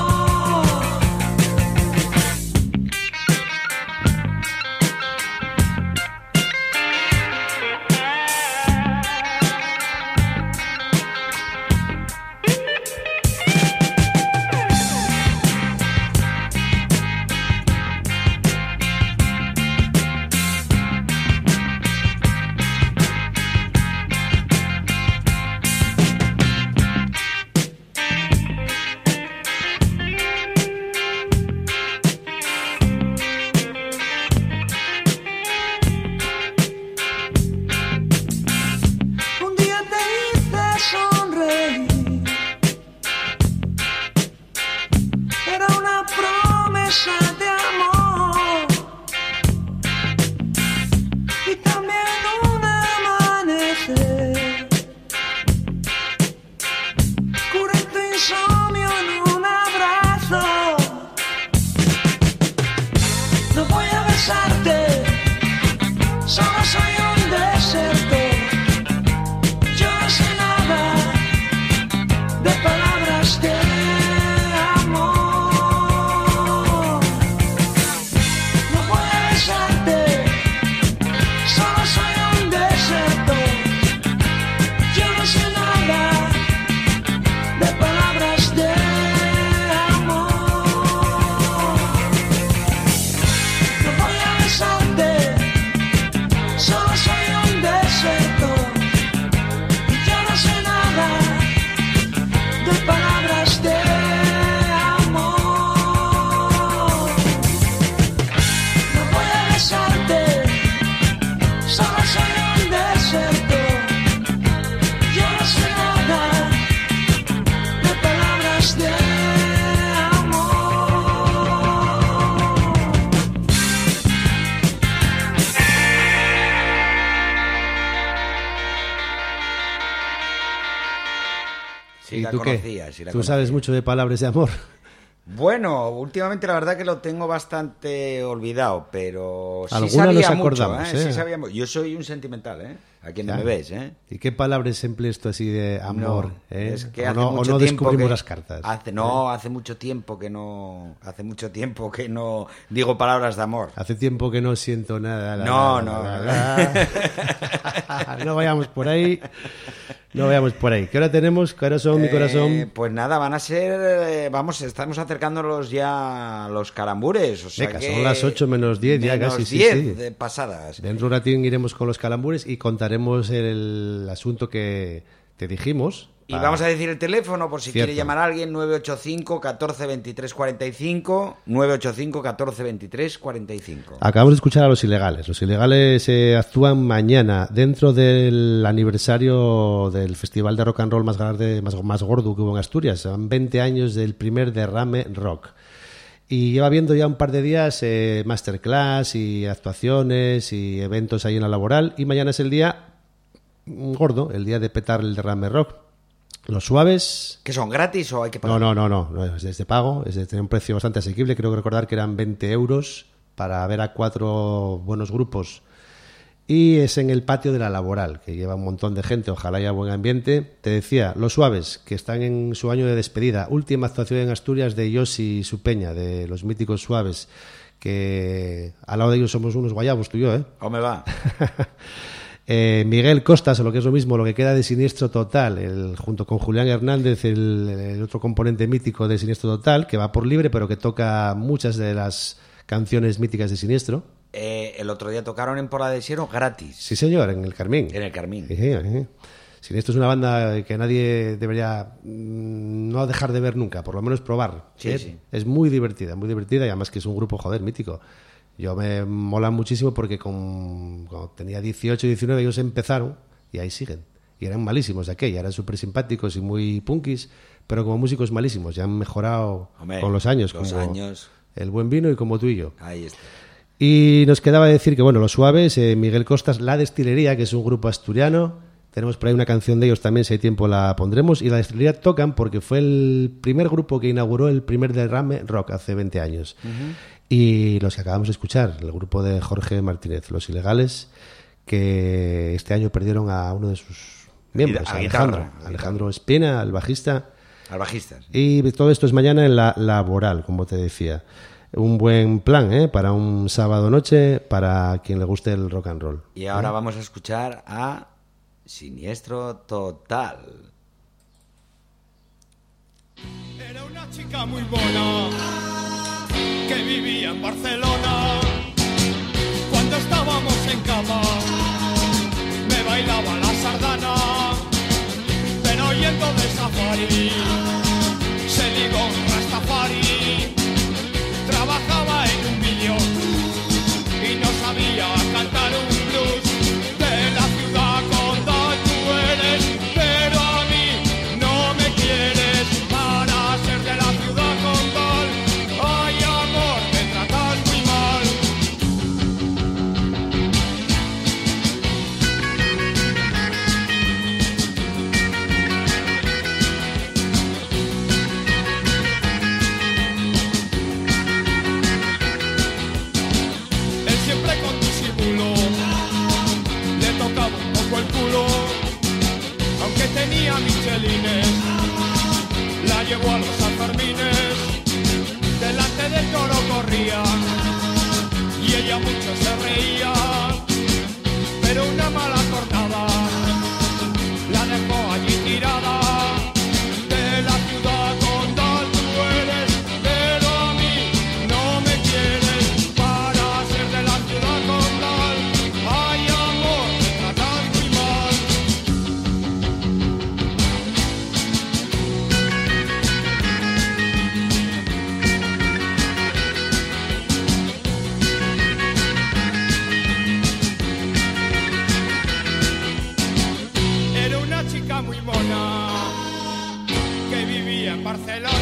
Un día te hice sonreír, era una promesa de amor y también un amanecer. Curé tu insomnio en un abrazo. No voy a besarte, solo soy un desertor. Yo no sé nada de palabras de amor. No voy a besarte, solo soy un desertor. Yo no sé nada de palabras de amor. No voy a besarte, solo soy un desertor. Yo no sé nada de palabras de amor. No voy a besarte, solo soy un desertor. Yo no sé nada de palabras de amor. Sí, ¿Y la tú qué? conocía, sí la ¿Tú conocía. sabes mucho de palabras de amor? Bueno, últimamente la verdad que lo tengo bastante olvidado, pero sí Alguna sabía nos mucho, acordamos, Sí ¿eh? sabía yo soy un sentimental, ¿eh? Aquí donde Ya. me ves, ¿eh? ¿Y qué palabras empleas tú así de amor? No, ¿eh? es que ¿O hace no, mucho o no tiempo descubrimos que- las cartas? hace mucho tiempo que no digo palabras de amor. Hace tiempo que no siento nada. No. No vayamos por ahí. No vayamos por ahí. ¿Qué hora tenemos? ¿Qué hora son, mi corazón? Pues nada, van a ser, estamos acercándonos ya a los calambures, o sea Venga, que son las 8 menos 10 ya menos casi, sí, 10 sí. de pasadas. Dentro de un ratín iremos con los calambures y contaremos el asunto que te dijimos. Y vamos a decir el teléfono por si Cierto. quiere llamar a alguien, 985 14 23 45, 985 14 23 45. Acabamos de escuchar a Los Ilegales. Los Ilegales actúan mañana dentro del aniversario del festival de rock and roll más gordo que hubo en Asturias. Son 20 años del primer Derrame Rock. Y lleva viendo ya un par de días masterclass y actuaciones y eventos ahí en la Laboral. Y mañana es el día gordo, el día de petar el Derrame Rock. Los Suaves... ¿Que son gratis o hay que pagar? No, es de pago, es de tener un precio bastante asequible. Creo que recordar que eran 20 euros para ver a 4 buenos grupos. Y es en el patio de la Laboral, que lleva un montón de gente, ojalá haya buen ambiente. Te decía, Los Suaves, que están en su año de despedida. Última actuación en Asturias de Yosi y su peña, de los míticos Suaves, que al lado de ellos somos unos guayabos, tú y yo, ¿eh? ¿O me va? Miguel Costas, o lo que es lo mismo, lo que queda de Siniestro Total, junto con Julián Hernández, el otro componente mítico de Siniestro Total, que va por libre, pero que toca muchas de las canciones míticas de Siniestro. El otro día tocaron en Pola de Siero gratis. Sí, señor, en el Carmín. En el Carmín. Siniestro es una banda que nadie debería no dejar de ver nunca, por lo menos probar. Sí, sí. Es muy divertida y además que es un grupo, joder, mítico. Yo me mola muchísimo porque cuando tenía 18, 19 ellos empezaron y ahí siguen. y eran malísimos de aquella, eran súper simpáticos y muy punkis, pero como músicos malísimos, ya han mejorado con los años, como el buen vino y como tú y yo. Ahí está. Y nos quedaba decir que, bueno, Los Suaves, Miguel Costas, La Destilería, que es un grupo asturiano, tenemos por ahí una canción de ellos también, si hay tiempo la pondremos, y La Destilería tocan porque fue el primer grupo que inauguró el primer derrame rock hace 20 años. Y los que acabamos de escuchar, el grupo de Jorge Martínez, Los Ilegales, que este año perdieron a uno de sus miembros, Alejandro Espina, el bajista. Al bajista. Sí. Y todo esto es mañana en la Laboral, como te decía. Un buen plan, para un sábado noche, para quien le guste el rock and roll. Y ahora vamos a escuchar a Siniestro Total. Era una chica muy buena que vivía en Barcelona. Cuando estábamos en cama me bailaba la sardana, pero yendo de safari se ligó un Rastafari. Trabajaba en un vídeo y no sabía cantar un blues de la ciudad condal. Tú eres, pero a mí no me quieres para ser de la ciudad condal. Ay, amor, me tratas muy mal. Él siempre con disimulo le tocaba un poco el culo, aunque tenía michelines, la llevó a los Sanfermines, delante del toro corría y ella mucho se reía, pero una mala cortada la dejó allí tirada. De la ciudad condal tú eres, pero a mí no me quieres para ser de la ciudad condal. Ay, amor, me tratas muy mal. Era una chica muy mona que vivía en Barcelona.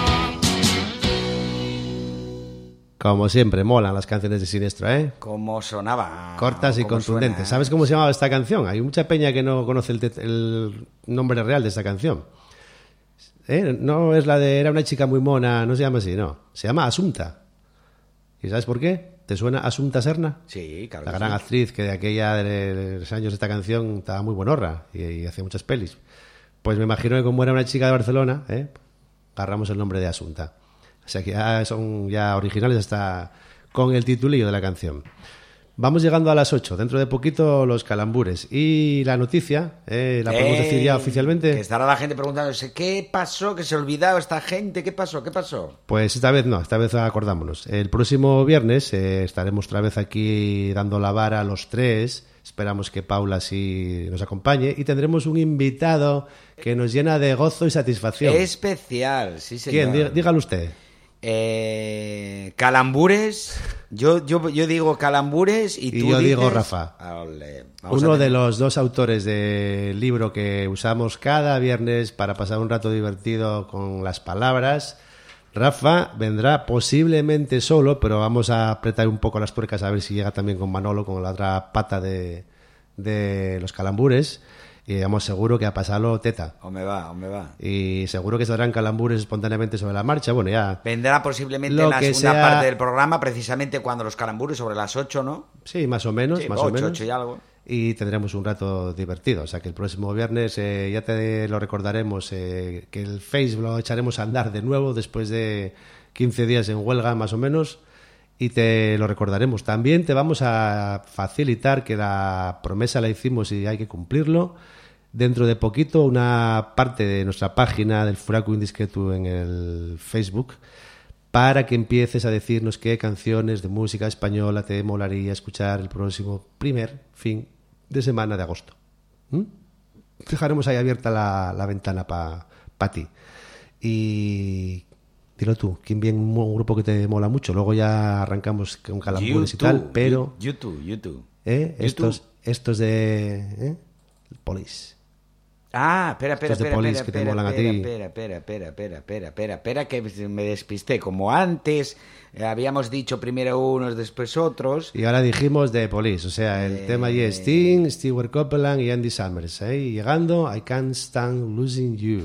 Como siempre, molan las canciones de Siniestro, ¿eh? Como sonaba. Cortas y contundentes. Suena. ¿Sabes cómo se llamaba esta canción? Hay mucha peña que no conoce el nombre real de esta canción. No es la de Era una chica muy mona, no se llama así, no. Se llama Asunta. ¿Y sabes por qué? ¿Te suena Asunta Serna? Sí, claro. La que gran sí. actriz que de aquella de los años de esta canción estaba muy buenorra y hacía muchas pelis. Pues me imagino que como era una chica de Barcelona, agarramos el nombre de Asunta. O sea que ya son ya originales hasta con el titulillo de la canción. Vamos llegando a las 8, dentro de poquito los calambures. Y la noticia, la podemos decir ya oficialmente. Que estará la gente preguntándose, ¿qué pasó? ¿Que se ha olvidado esta gente? ¿Qué pasó? ¿Qué pasó? Pues esta vez no, esta vez acordámonos. El próximo viernes estaremos otra vez aquí dando la vara a los tres. Esperamos que Paula sí nos acompañe. Y tendremos un invitado que nos llena de gozo y satisfacción. Especial, sí señor. ¿Quién? Dígalo usted. Calambures. Yo digo Calambures y tú yo dices... digo Rafa. Ole, Uno de los dos autores del libro que usamos cada viernes para pasar un rato divertido con las palabras. Rafa vendrá posiblemente solo, pero vamos a apretar un poco las tuercas a ver si llega también con Manolo, con la otra pata de los calambures. Y vamos seguro que a pasarlo teta. O me va. Y seguro que saldrán calambures espontáneamente sobre la marcha. Bueno, ya... Vendrá posiblemente en la segunda parte del programa, precisamente cuando los calambures, sobre las 8, ¿no? Sí, más o menos. Sí, más 8, o menos. 8 y algo. Y tendremos un rato divertido. O sea, que el próximo viernes ya te lo recordaremos, que el Facebook lo echaremos a andar de nuevo después de 15 días en huelga, más o menos. Y te lo recordaremos. También te vamos a facilitar, que la promesa la hicimos y hay que cumplirlo, dentro de poquito una parte de nuestra página del Furaco Indiscreto en el Facebook, para que empieces a decirnos qué canciones de música española te molaría escuchar el próximo primer fin de semana de agosto. Dejaremos ahí abierta la ventana para ti. Y dilo tú, ¿quién viene un grupo que te mola mucho? Luego ya arrancamos con calambures y tal, pero... YouTube. Estos de... Police. Espera, que me despisté. Como antes habíamos dicho primero unos, después otros. Y ahora dijimos de Police, o sea, el tema allí es Sting, Stewart Copeland y Andy Summers. Y llegando, I Can't Stand Losing You.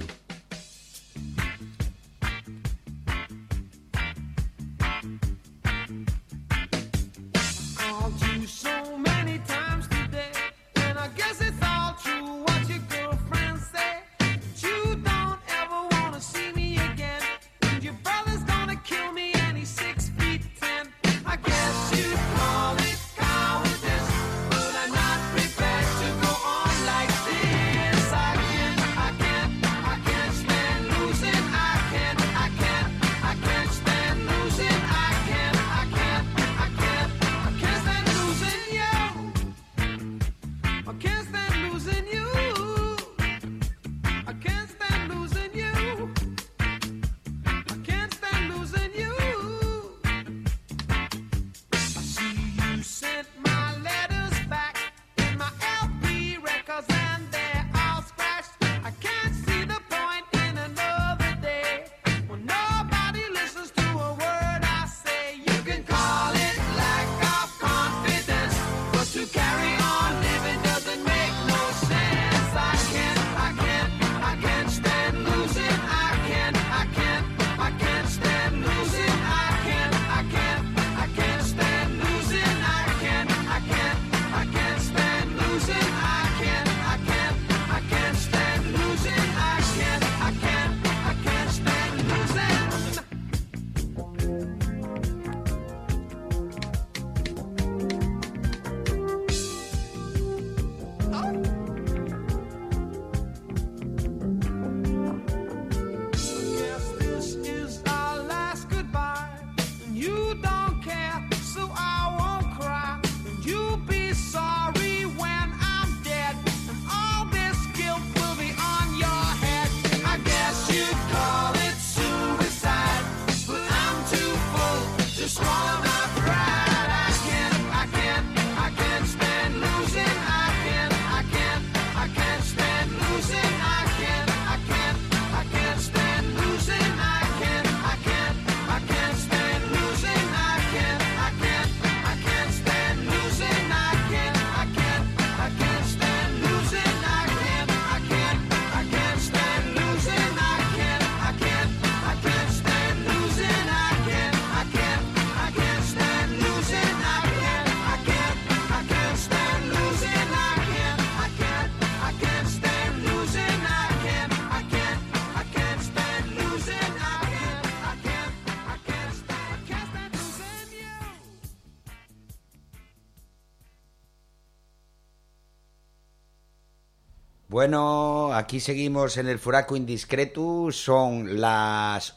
Bueno, aquí seguimos en el Furaco Indiscretus, son las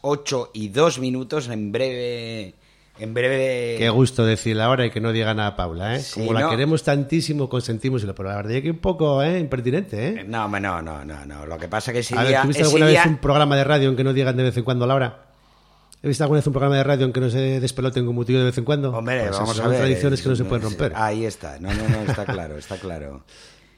8:02, en breve... Qué gusto decir la hora y que no diga nada Paula, ¿eh? Sí, como la queremos tantísimo, consentimos, pero la verdad es que un poco impertinente, ¿eh? No, lo que pasa que ese día... ¿Tuviste alguna vez un programa de radio en que no digan de vez en cuando la hora? ¿He visto alguna vez un programa de radio en que no se despeloten como tío de vez en cuando? Hombre, pues vamos a ver. Son tradiciones que no se pueden romper. Ahí está, no, está claro, está claro.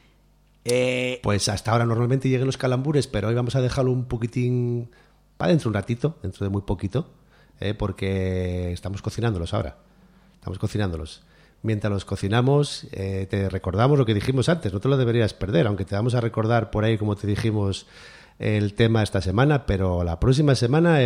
Pues hasta ahora normalmente lleguen los calambures, pero hoy vamos a dejarlo un poquitín para dentro un ratito, dentro de muy poquito, porque estamos cocinándolos ahora. Estamos cocinándolos. Mientras los cocinamos, te recordamos lo que dijimos antes, no te lo deberías perder, aunque te vamos a recordar por ahí, como te dijimos, el tema esta semana, pero la próxima semana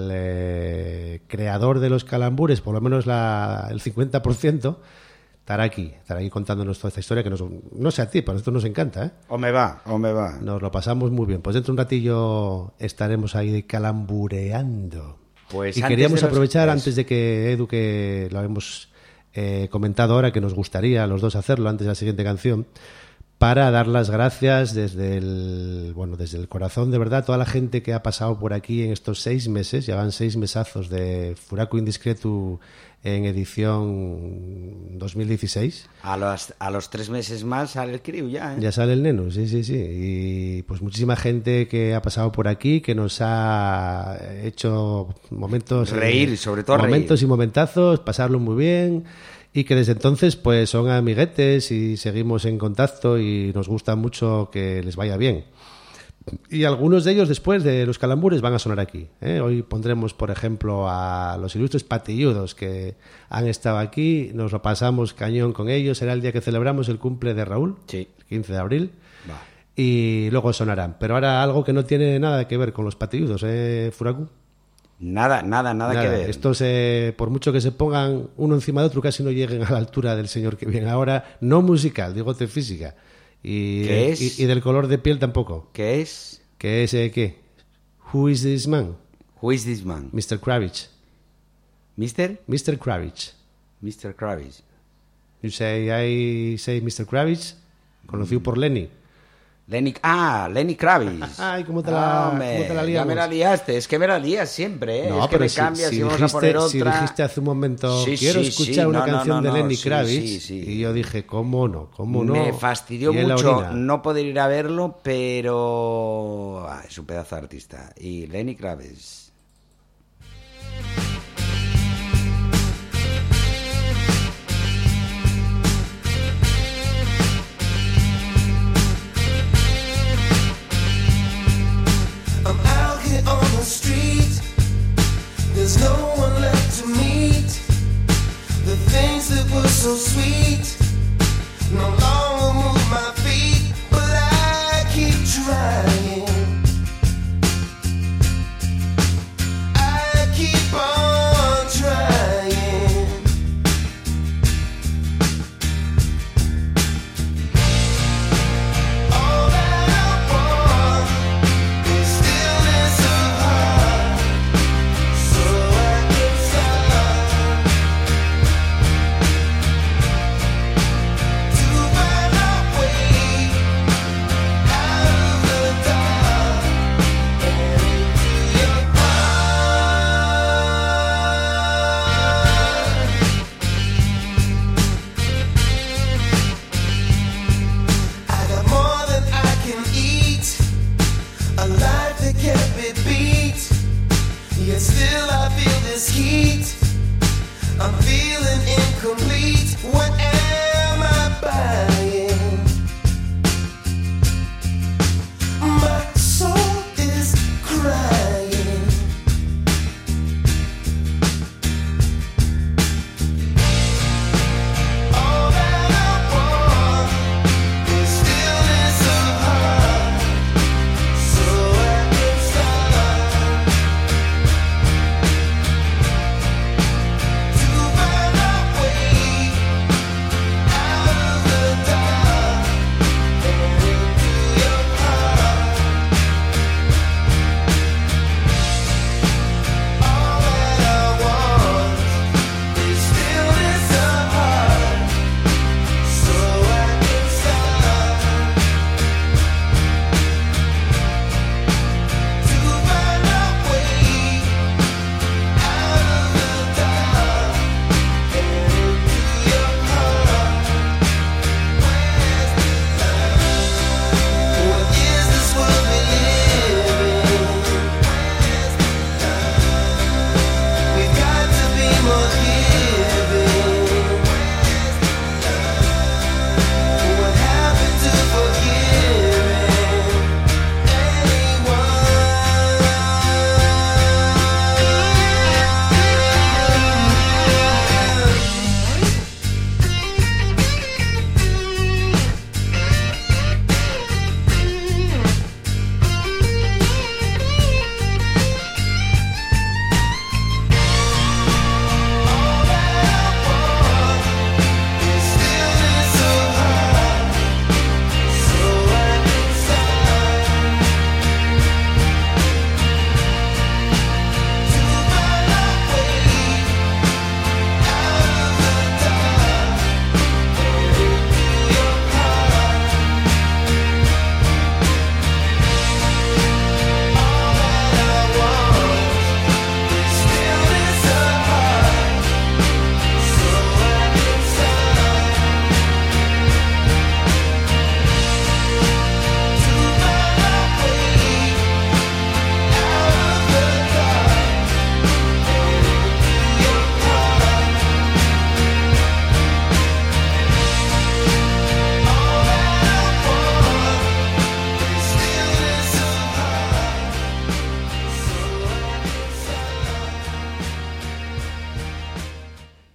el creador de los calambures, por lo menos el 50%, estará aquí contándonos toda esta historia que no sé a ti, pero a nosotros nos encanta, ¿eh? O me va. Nos lo pasamos muy bien. Pues dentro de un ratillo estaremos ahí calambureando. Pues y queríamos aprovechar, antes de que Edu, que lo hemos comentado ahora, que nos gustaría a los dos hacerlo antes de la siguiente canción, para dar las gracias desde el corazón, de verdad, a toda la gente que ha pasado por aquí en estos 6 meses. Llevan 6 mesazos de Furaco Indiscretu en edición 2016. A los 3 meses más sale el crío ya, ¿eh? Ya sale el neno, sí. Y pues muchísima gente que ha pasado por aquí, que nos ha hecho momentos... Reír, sobre todo momentos reír. Y momentazos, pasarlo muy bien... Y que desde entonces pues son amiguetes y seguimos en contacto y nos gusta mucho que les vaya bien. Y algunos de ellos, después de los calambures, van a sonar aquí. Hoy pondremos, por ejemplo, a los ilustres patilludos que han estado aquí. Nos lo pasamos cañón con ellos. Será el día que celebramos el cumple de Raúl, sí. El 15 de abril. Va. Y luego sonarán. Pero ahora algo que no tiene nada que ver con los patilludos, Furaku. Nada que ver. Estos, por mucho que se pongan uno encima de otro, casi no lleguen a la altura del señor que viene ahora. No musical, digo de física. ¿Qué es? Y del color de piel tampoco. ¿Qué es? ¿Qué es qué? Who is this man? Who is this man? Mr. Kravitz. Mr. Kravitz. Mr. Kravitz. You say, I say Mr. Kravitz, conocido por Lenny. Lenny Kravitz. Ay, ¿cómo te la liamos? Ya me la liaste, es que me la lías siempre, No, es que pero me cambias si y vamos dijiste, a poner otra. Si dijiste hace un momento, quiero escuchar una canción de Lenny Kravitz, y yo dije, ¿cómo no? Me fastidió mucho no poder ir a verlo, pero es un pedazo de artista. Y Lenny Kravitz. There's no one left to meet. The things that were so sweet no longer move my feet, but I keep trying. I keep on trying. All that I want is stillness of heart. So I can start to find a way out of the dark and into your heart. I got more than I can eat, a life that can't be beat. Yet still I feel this heat. I'm feeling incomplete. What am I buying? My soul is crying. All that I want is stillness of heart. So I can start to find a way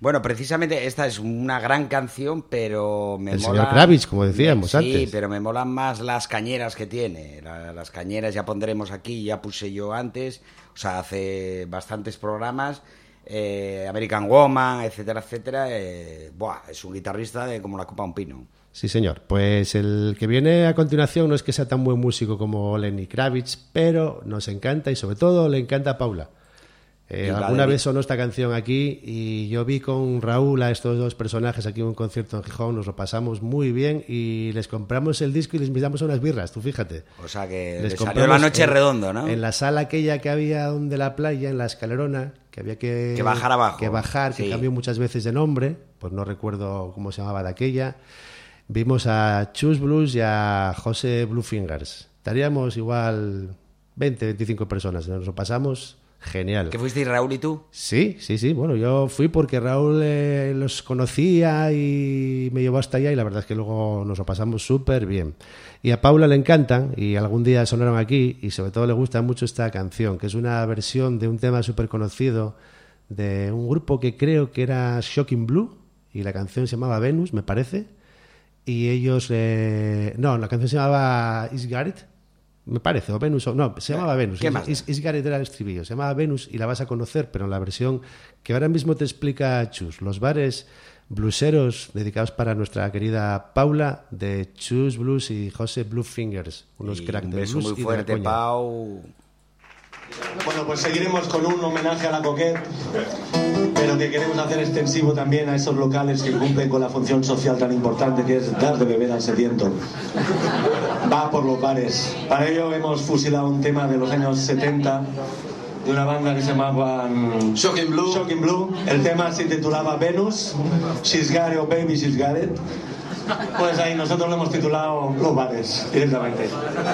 Bueno, precisamente esta es una gran canción, pero me mola... El señor Kravitz, como decíamos antes. Sí, pero me molan más las cañeras que tiene. Las cañeras ya pondremos aquí, ya puse yo antes, o sea, hace bastantes programas, American Woman, etcétera, etcétera. Es un guitarrista de como la copa de un pino. Sí, señor. Pues el que viene a continuación no es que sea tan buen músico como Lenny Kravitz, pero nos encanta y sobre todo le encanta a Paula. Alguna vez sonó esta canción aquí y yo vi con Raúl a estos dos personajes aquí en un concierto en Gijón, nos lo pasamos muy bien y les compramos el disco y les invitamos a unas birras, tú fíjate. O sea que les salió la noche redondo, ¿no? En la sala aquella que había donde la playa, en la escalerona, que había que bajar abajo. Que cambió muchas veces de nombre, pues no recuerdo cómo se llamaba de aquella. Vimos a Chus Blues y a José Bluefingers. Estaríamos igual 20, 25 personas, nos lo pasamos... Genial. ¿Que fuisteis Raúl y tú? Sí. Bueno, yo fui porque Raúl los conocía y me llevó hasta allá y la verdad es que luego nos lo pasamos súper bien. Y a Paula le encantan y algún día sonaron aquí y sobre todo le gusta mucho esta canción, que es una versión de un tema súper conocido de un grupo que creo que era Shocking Blue y la canción se llamaba Venus, me parece. Y ellos... la canción se llamaba Is Got It. Me parece, o Venus, se llamaba Venus. ¿Qué más? Is Got It era el estribillo. Se llamaba Venus y la vas a conocer, pero en la versión que ahora mismo te explica Chus. Los bares blueseros dedicados para nuestra querida Paula de Chus Blues y José Bluefingers. Unos cracks de blues. Un beso muy fuerte, Pau. Bueno, pues seguiremos con un homenaje a la Coquette, pero que queremos hacer extensivo también a esos locales que cumplen con la función social tan importante que es dar de beber al sediento. Va por los bares. Para ello hemos fusilado un tema de los años 70 de una banda que se llamaba Shocking Blue. El tema se titulaba Venus, She's Got It, oh baby, she's got it. Pues ahí nosotros lo hemos titulado Los bares, directamente.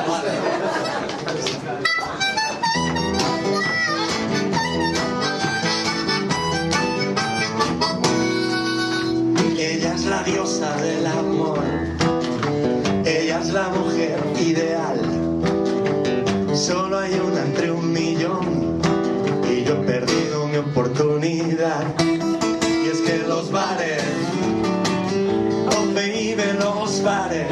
Ella es la diosa del amor, ella es la mujer ideal. Solo hay una entre 1.000.000 y yo he perdido mi oportunidad. Y es que los bares, oh baby, los bares,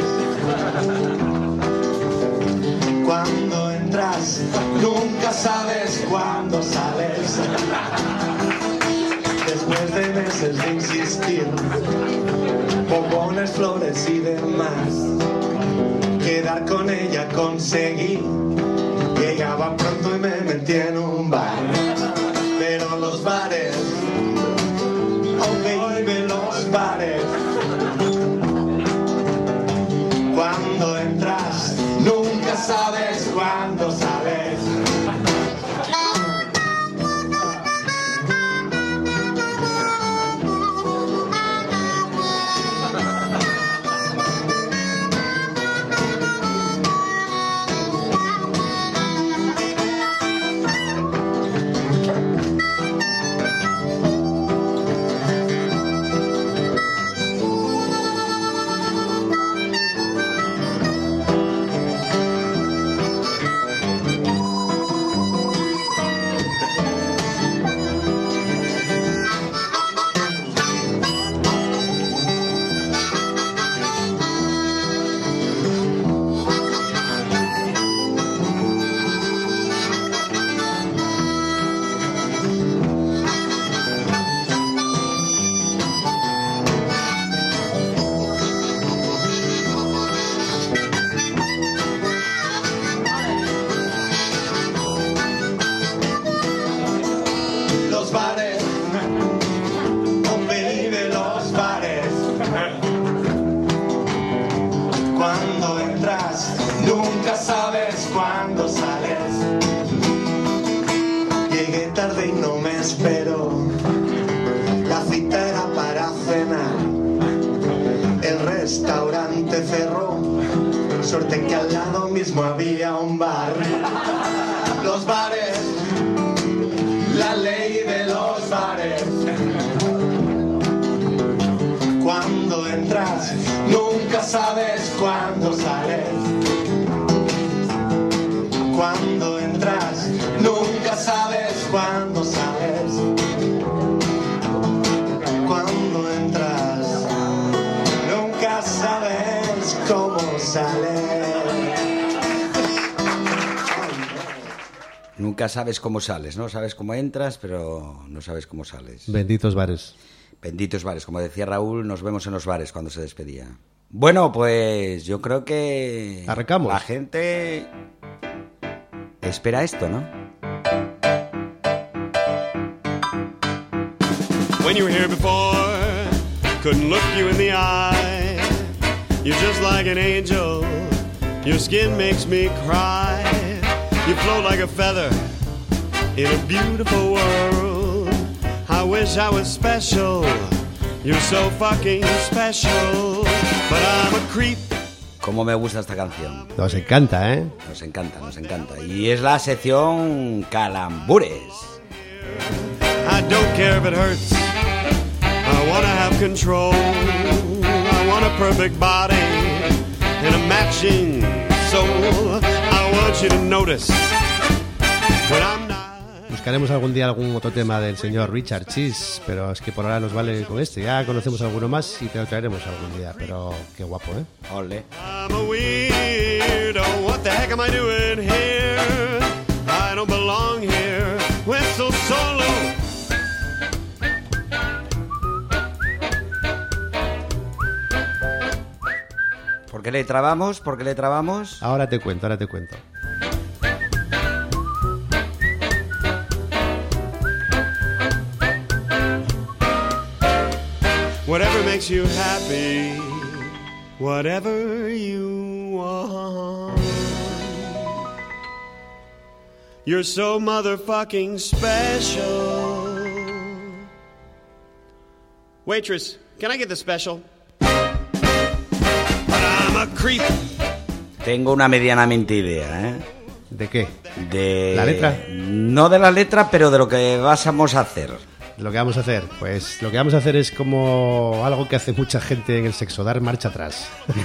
cuando entras nunca sabes cuándo sales. Después de meses de insistir, bombones, flores y demás, quedar con ella conseguí. Llegaba pronto y me metí en un bar. Pero los bares, oh baby, los bares, cuando entras nunca sabes cuándo sales. Suerte que al lado mismo había un bar. Los bares, la ley de los bares. Cuando entras, nunca sabes cuándo sales. Cuando entras, nunca sabes cuándo sales. sale. Nunca sabes cómo sales, ¿no? Sabes cómo entras, pero no sabes cómo sales. Benditos bares. Benditos bares. Como decía Raúl, nos vemos en los bares cuando se despedía. Bueno, pues yo creo que... Arrancamos. La gente espera esto, ¿no? When you were here before, couldn't look you in the eye. You're just like an angel. Your skin makes me cry. You float like a feather in a beautiful world. I wish I was special. You're so fucking special. But I'm a creep. Cómo me gusta esta canción. Nos encanta, ¿eh? Nos encanta, nos encanta. Y es la sección Calambures. I don't care if it hurts. I wanna have control. I want a perfect body and a matching soul. I want you to notice when I'm not. Buscaremos algún día algún otro tema del señor Richard Cheese, pero es que por ahora nos vale con este. Ya conocemos alguno más y te lo traeremos algún día, pero qué guapo, ¿eh? Ole. I'm a weirdo. What the heck am I doing here? I don't belong here. Whistle solo. ¿Por qué le trabamos? ¿Por qué le trabamos? Ahora te cuento, ahora te cuento. Whatever makes you happy, whatever you want. You're so motherfucking special. Waitress, can I get the special? Creep. Tengo una medianamente idea, ¿eh? ¿De qué? De... ¿La letra? No de la letra, pero de lo que vamos a hacer. Lo que vamos a hacer, pues lo que vamos a hacer es como algo que hace mucha gente en el sexo, dar marcha atrás.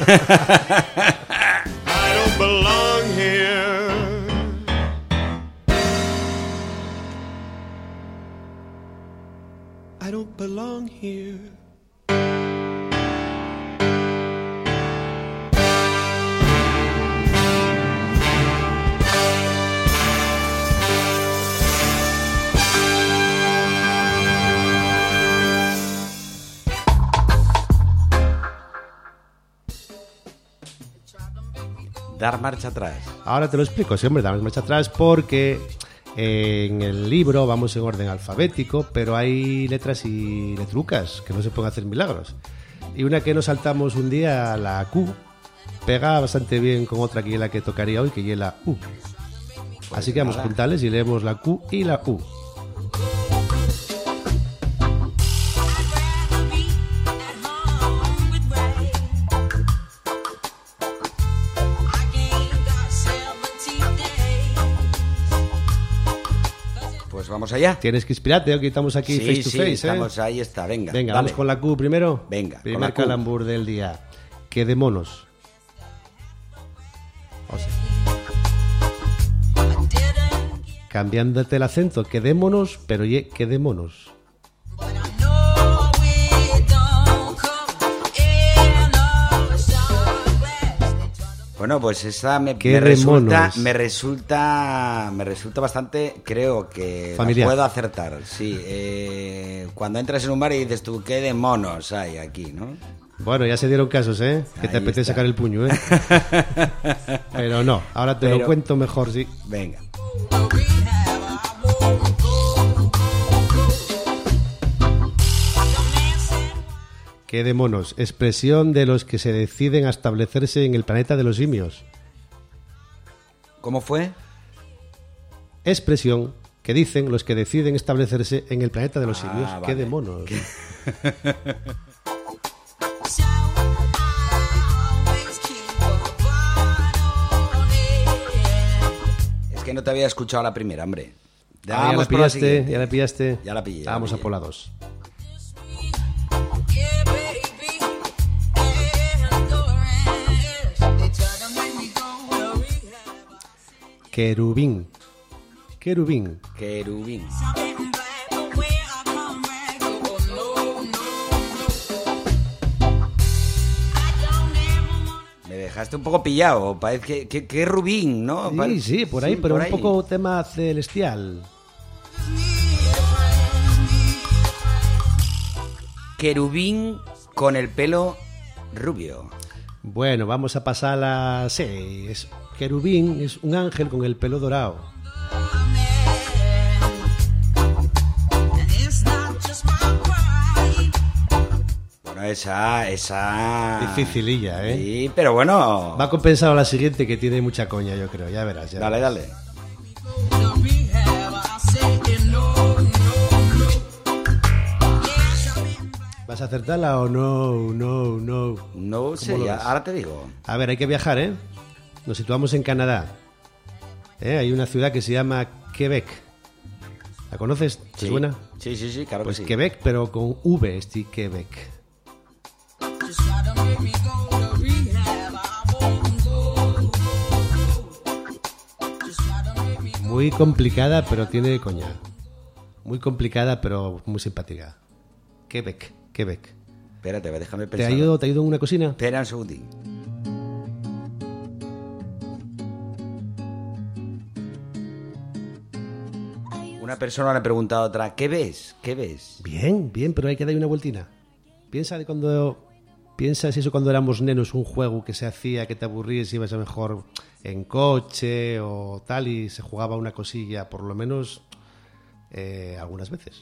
I don't belong here. I don't belong here. Dar marcha atrás. Ahora te lo explico, sí, hombre, damos marcha atrás porque en el libro vamos en orden alfabético, pero hay letras y letrucas que no se pueden hacer milagros. Y una que nos saltamos un día, la Q, pega bastante bien con otra que es la que tocaría hoy, que es la U. Así que vamos puntales y leemos la Q y la U. Vamos allá. Tienes que inspirarte, que estamos aquí face to face. Estamos, ahí está, venga. Venga, vamos con la Q primero. Venga, primer calambur del día. ¿Qué de monos? O sea, cambiándote el acento, ¿qué de monos? Pero ¿qué de monos? Bueno, pues esa me resulta bastante, creo que familiar. Puedo acertar, sí. Cuando entras en un bar y dices tú, ¿qué de monos hay aquí, no? Bueno, ya se dieron casos, ¿eh? Que te apetece sacar el puño, ¿eh? Pero no, ahora te lo cuento mejor, sí. Venga. ¿Qué de monos? Expresión de los que se deciden a establecerse en el planeta de los simios. ¿Cómo fue? Expresión que dicen los que deciden establecerse en el planeta de los simios. Vale. ¿Qué de monos? Es que no te había escuchado la primera, hombre. Ya la pillaste, ya la pillaste. Ya la pillé. Vamos a por la 2. Querubín. Querubín. Querubín. dejaste un poco pillado. Parece que Rubín, ¿no? Sí, por ahí, pero por un poco tema celestial. Querubín con el pelo rubio. Bueno, vamos a pasar a... Sí, querubín es un ángel con el pelo dorado. Bueno, esa... Dificililla, ¿eh? Sí, pero bueno... Va compensado a la siguiente, que tiene mucha coña, yo creo. Ya verás. Dale. ¿Vas a acertarla o no? No sé, ahora te digo. A ver, hay que viajar, ¿eh? Nos situamos en Canadá. Hay una ciudad que se llama Quebec. ¿La conoces? ¿Te suena? Sí, claro pues que sí. Quebec, pero con V, Quebec. Muy complicada, pero tiene coña. Muy complicada, pero muy simpática. Quebec. Espérate, déjame pensar. ¿Te ha ido una cocina? Espera un segundín. Una persona le ha preguntado a otra, ¿qué ves? Bien, pero hay que darle una vueltina. Piensa si eso cuando éramos nenos, un juego que se hacía, que te aburrías y ibas a mejor en coche o tal, y se jugaba una cosilla, por lo menos algunas veces.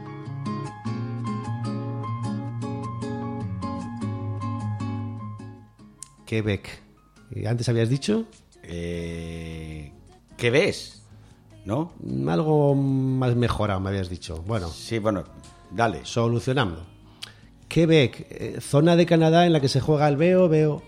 Quebec. ¿Y antes habías dicho? ¿Qué ves? ¿No? Algo más mejorado me habías dicho. Bueno. Sí, bueno, dale. Solucionando. Quebec, zona de Canadá en la que se juega el veo.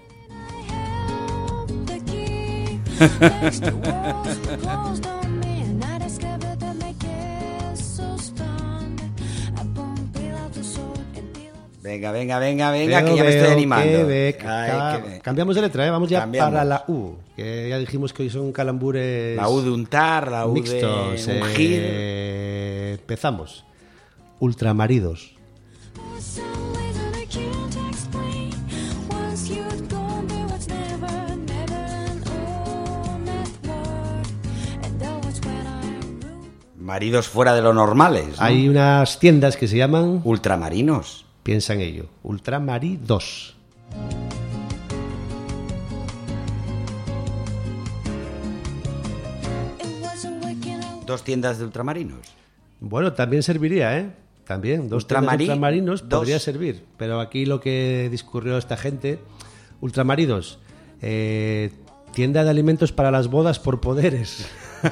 Venga, que ya me estoy animando. Quebec. Cambiamos de letra, ¿eh? Vamos ya para la U, que ya dijimos que hoy son calambures... La U de untar, la U mixtos, de ungir. Empezamos. Ultramaridos. Maridos fuera de lo normales, ¿no? Hay unas tiendas que se llaman... Ultramarinos. Piensa en ello. Ultramaridos. ¿Dos tiendas de ultramarinos? Bueno, también serviría, ¿eh? También, dos tiendas de ultramarinos podría servir. Pero aquí lo que discurrió esta gente... Ultramaridos. Tienda de alimentos para las bodas por poderes.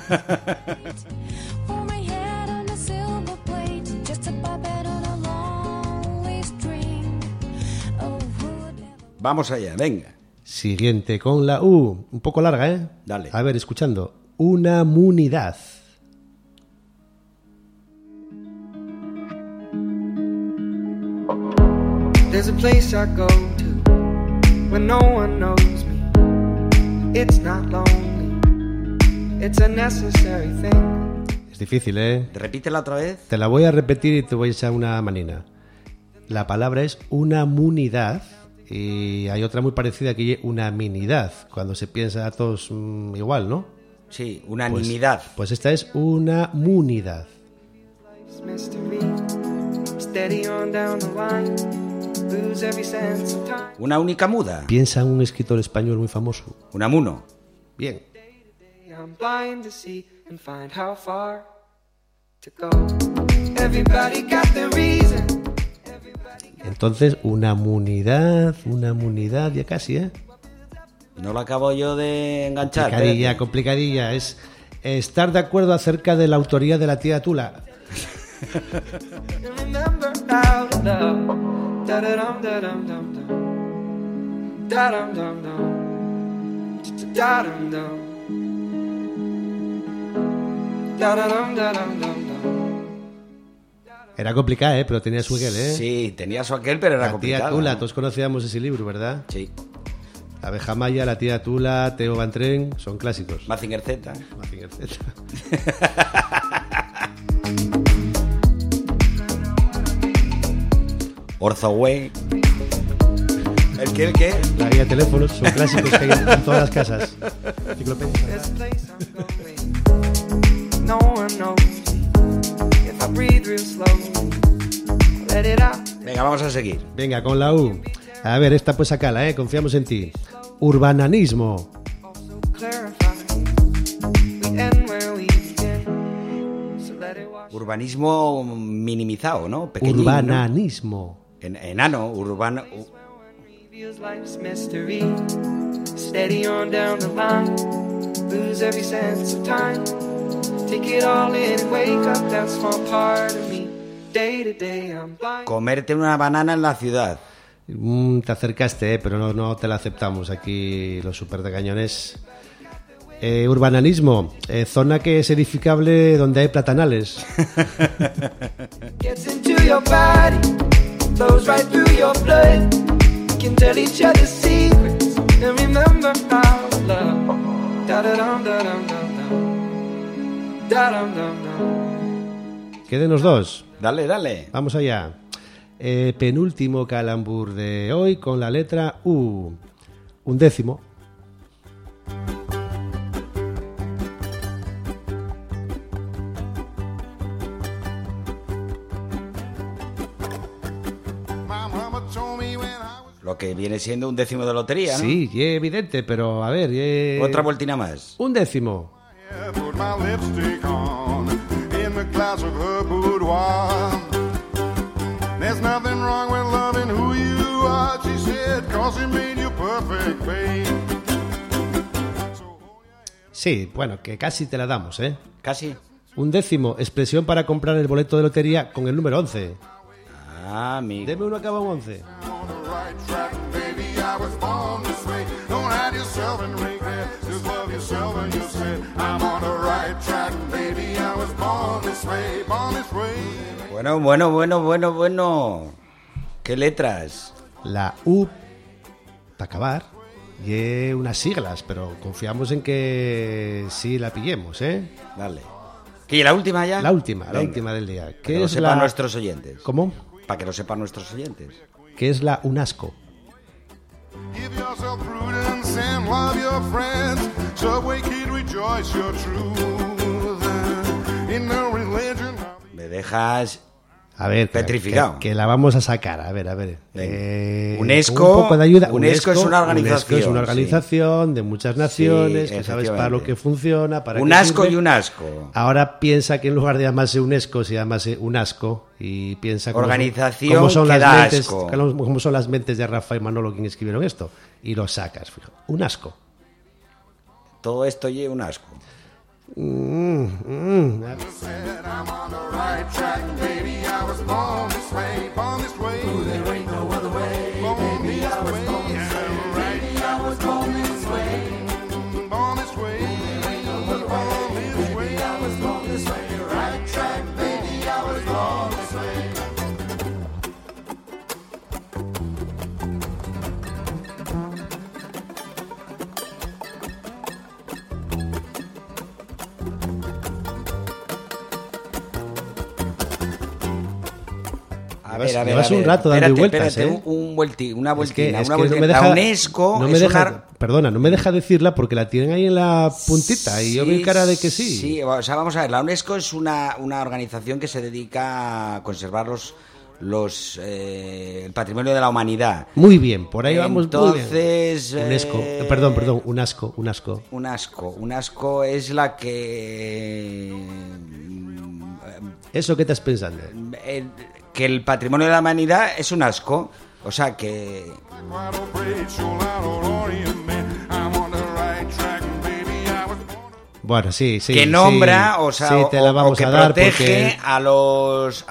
Vamos allá, venga. Siguiente, con la U. Un poco larga, ¿eh? Dale. A ver, escuchando. Una munidad. There's a place I go to when no one knows me. It's not lonely. It's a necessary thing. Es difícil, ¿eh? Repítela otra vez. Te la voy a repetir y te voy a echar una manina. La palabra es una munidad. Y hay otra muy parecida que es una minidad, cuando se piensa a todos igual, ¿no? Sí, unanimidad. Pues esta es una munidad. Una única muda. Piensa en un escritor español muy famoso. Unamuno. Bien. Entonces, una munidad, ya casi, ¿eh? No lo acabo yo de enganchar. Complicadilla. Es estar de acuerdo acerca de la autoría de la tía Tula. Era complicada, ¿eh? Pero tenía su aquel, ¿eh? Sí, tenía su aquel, pero era complicada. La tía Tula, todos conocíamos ese libro, ¿verdad? Sí. La abeja maya, la tía Tula, Theo Van Tren, son clásicos. Mazinger Z. Orzoway. ¿El qué? La guía de teléfonos, son clásicos que hay en todas las casas. Venga, vamos a seguir. Venga, con la U. A ver, esta pues sacala, confiamos en ti. Urbananismo. Urbanismo minimizado, ¿no? Pequeñín, Urbananismo. ¿no? Enano, urbano. Steady on down the line, lose every sense of time. Take it all in and wake up that small part of me. Day to day I'm blind. Comerte una banana en la ciudad. Te acercaste, pero no te la aceptamos aquí los super de cañones. Urbananismo, zona que es edificable donde hay platanales. Gets into your body, flows right through your blood. Can tell each other secrets and remember our love. Da da dum da dum dum dum. Da dum dum dum. Quédenos dos. Dale. Vamos allá. Penúltimo calambur de hoy con la letra U. 11. Lo que viene siendo 11 de lotería, ¿no? Sí, y evidente, pero a ver... Otra vueltina más. 11. Sí, bueno, que casi te la damos, ¿eh? Casi. 11, expresión para comprar el boleto de lotería con el número 11. Ah, amigo. Deme uno que acaba en 11. Bueno. ¿Qué letras? La U, para acabar, y unas siglas, pero confiamos en que sí la pillemos, ¿eh? Dale. ¿Y la última ya? La última del día. Que lo sepan nuestros oyentes. ¿Cómo? Para que lo sepan nuestros oyentes. ¿Qué es la UNASCO? Me dejas... A ver, petrificado. Que la vamos a sacar. A ver. UNESCO, un poco de ayuda. UNESCO es una organización. UNESCO es una organización de muchas naciones, que sabes para lo que funciona. Para UNASCO y UNASCO. Ahora piensa que en lugar de llamarse UNESCO se llamase UNASCO y piensa organización cómo son las mentes, asco. Cómo son las mentes de Rafa y Manolo quienes escribieron esto. Y lo sacas, fijo. UNASCO. Todo esto lleva UNASCO. Llevas un rato dando vueltas, una vueltina. La UNESCO no me deja decirla porque la tienen ahí en la puntita y yo veo cara de que sí. Sí, o sea, vamos a ver, la UNESCO es una organización que se dedica a conservar el patrimonio de la humanidad. Muy bien, por ahí vamos. Entonces, muy bien. Perdón, UNASCO. UNASCO es la que... ¿Eso qué estás pensando? Que el patrimonio de la humanidad es un asco, o sea que... Bueno, sí. Que nombra, sí, o sea, sí, te la vamos o que a dar protege porque...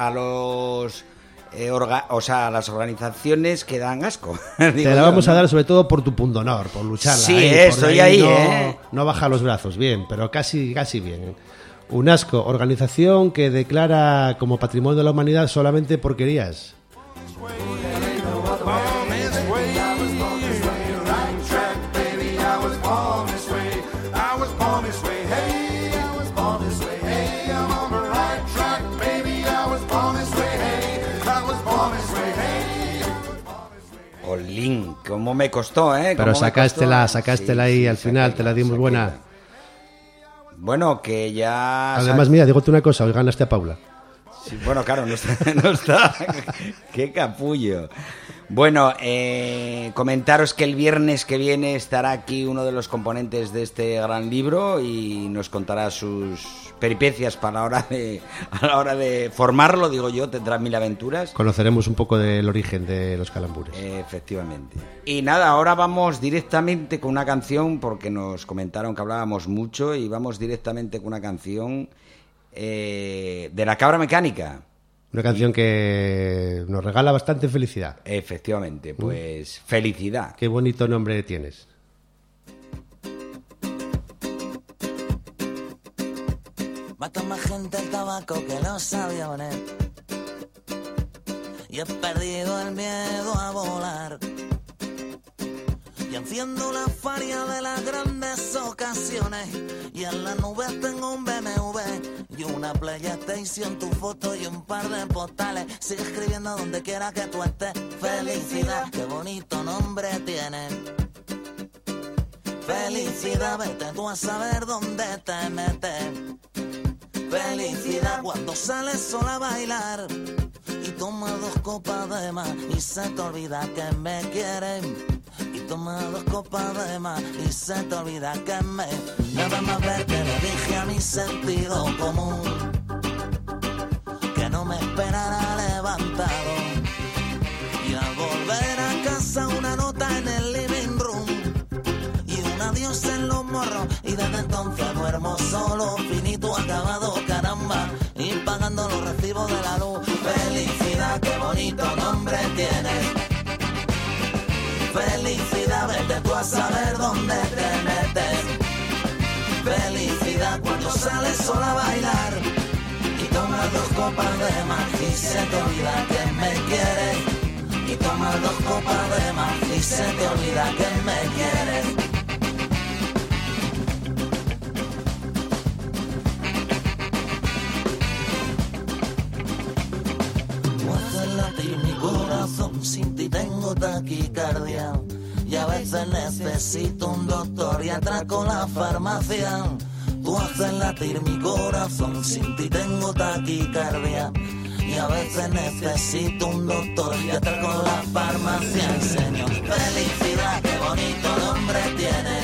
a las organizaciones que dan asco. Te la vamos a dar sobre todo por tu pundonor, por lucharla. Sí, estoy ahí, no bajar los brazos, bien, pero casi bien. UNASCO, organización que declara como patrimonio de la humanidad solamente porquerías. Jolín, cómo me costó, ¿eh? Pero sacástela ahí al final, te la dimos buena. Bueno, que ya... Además, mira, dígote una cosa, hoy ganaste a Paula. Sí, bueno, claro, no está. Qué capullo. Bueno, comentaros que el viernes que viene estará aquí uno de los componentes de este gran libro y nos contará sus peripecias a la hora de formarlo, digo yo, tendrá 1000 aventuras. Conoceremos un poco del origen de los calambures. Efectivamente. Y nada, ahora vamos directamente con una canción, porque nos comentaron que hablábamos mucho, y vamos directamente con una canción de La Cabra Mecánica. Una canción que nos regala bastante felicidad. Efectivamente, pues felicidad. Qué bonito nombre tienes. Mata más gente el tabaco que los aviones. Y he perdido el miedo a volar. Y enciendo la faria de las grandes ocasiones. Y en la nube tengo un BMW y una PlayStation, tu foto y un par de postales. Sigue escribiendo donde quiera que tú estés. Felicidad, qué bonito nombre tienes. Felicidad, vete tú a saber dónde te metes. Felicidad, cuando sales sola a bailar y toma 2 copas de más y se te olvida que me quieren. Y toma 2 copas de más y se te olvida que me... Nada más verte le dije a mi sentido común que no me esperara levantado. Y al volver a casa una nota en el living room y un adiós en los morros. Y desde entonces duermo solo, finito, acabado, caramba, y pagando los recibos de la luz. Felicidad, qué bonito nombre tienes. Felicidad, vete tú a saber dónde te metes. Felicidad, cuando sales sola a bailar y tomas 2 copas de más y se te olvida que me quieres. Y tomas 2 copas de más y se te olvida que me quieres. Mi corazón, sin ti tengo taquicardia y a veces necesito un doctor y atraco la farmacia. Tú haces latir mi corazón, sin ti tengo taquicardia y a veces necesito un doctor y atraco la farmacia. Señor, felicidad, qué bonito nombre tienes.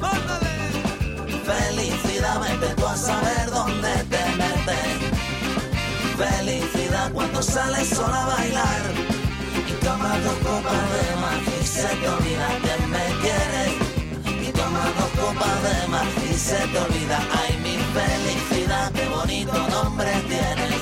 Felicidad, vete tú a saber dónde te metes. Felicidad, cuando sales sola a bailar y tomas 2 copas de más y se te olvida que me quieres. Y tomas 2 copas de más y se te olvida. Ay, mi felicidad, qué bonito nombre tienes.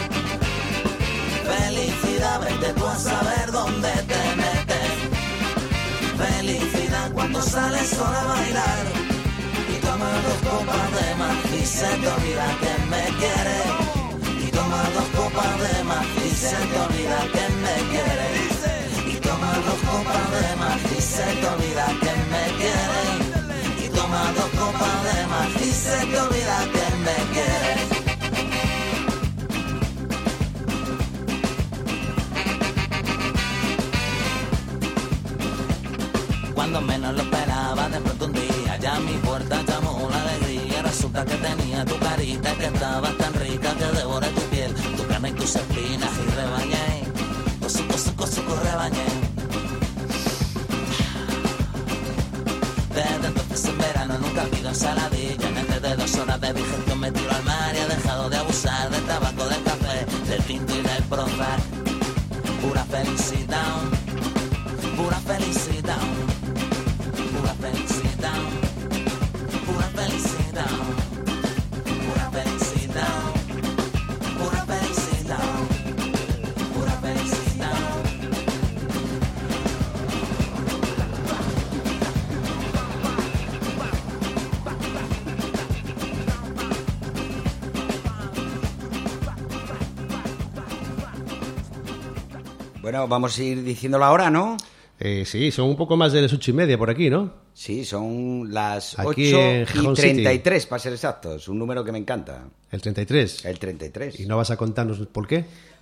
Felicidad, vete tú a saber dónde te metes. Felicidad, cuando sales sola a bailar y tomas 2 copas de más y se te olvida que me quieres. Toma 2 copas de más y se te olvida que me quieres. Y toma 2 copas de más y se te olvida que me quieres. Y toma 2 copas de más y se te olvida que me quieres. Cuando menos lo esperaba, de pronto un día ya a mi puerta llamó la alegría. Resulta que tenía tu carita y que estabas tan rica que devoré tu piel, tu carne y tus espinas y rebañé. Coso, rebañé. Desde entonces en verano nunca pido ensaladilla. En este de 2 horas de digestión me tiro al mar y he dejado de abusar del tabaco, del café, del tinto y del Prozac. Pura felicidad, pura felicidad. Pura felicidad, pura felicidad, pura felicidad, pura felicidad, pura felicidad. Bueno, vamos a ir diciéndolo ahora, ¿no? Sí, son un poco más de las 8:30 por aquí, ¿no? Sí, son las aquí 8:33, para ser exactos. Un número que me encanta. ¿El 33? El 33. ¿Y no vas a contarnos por qué?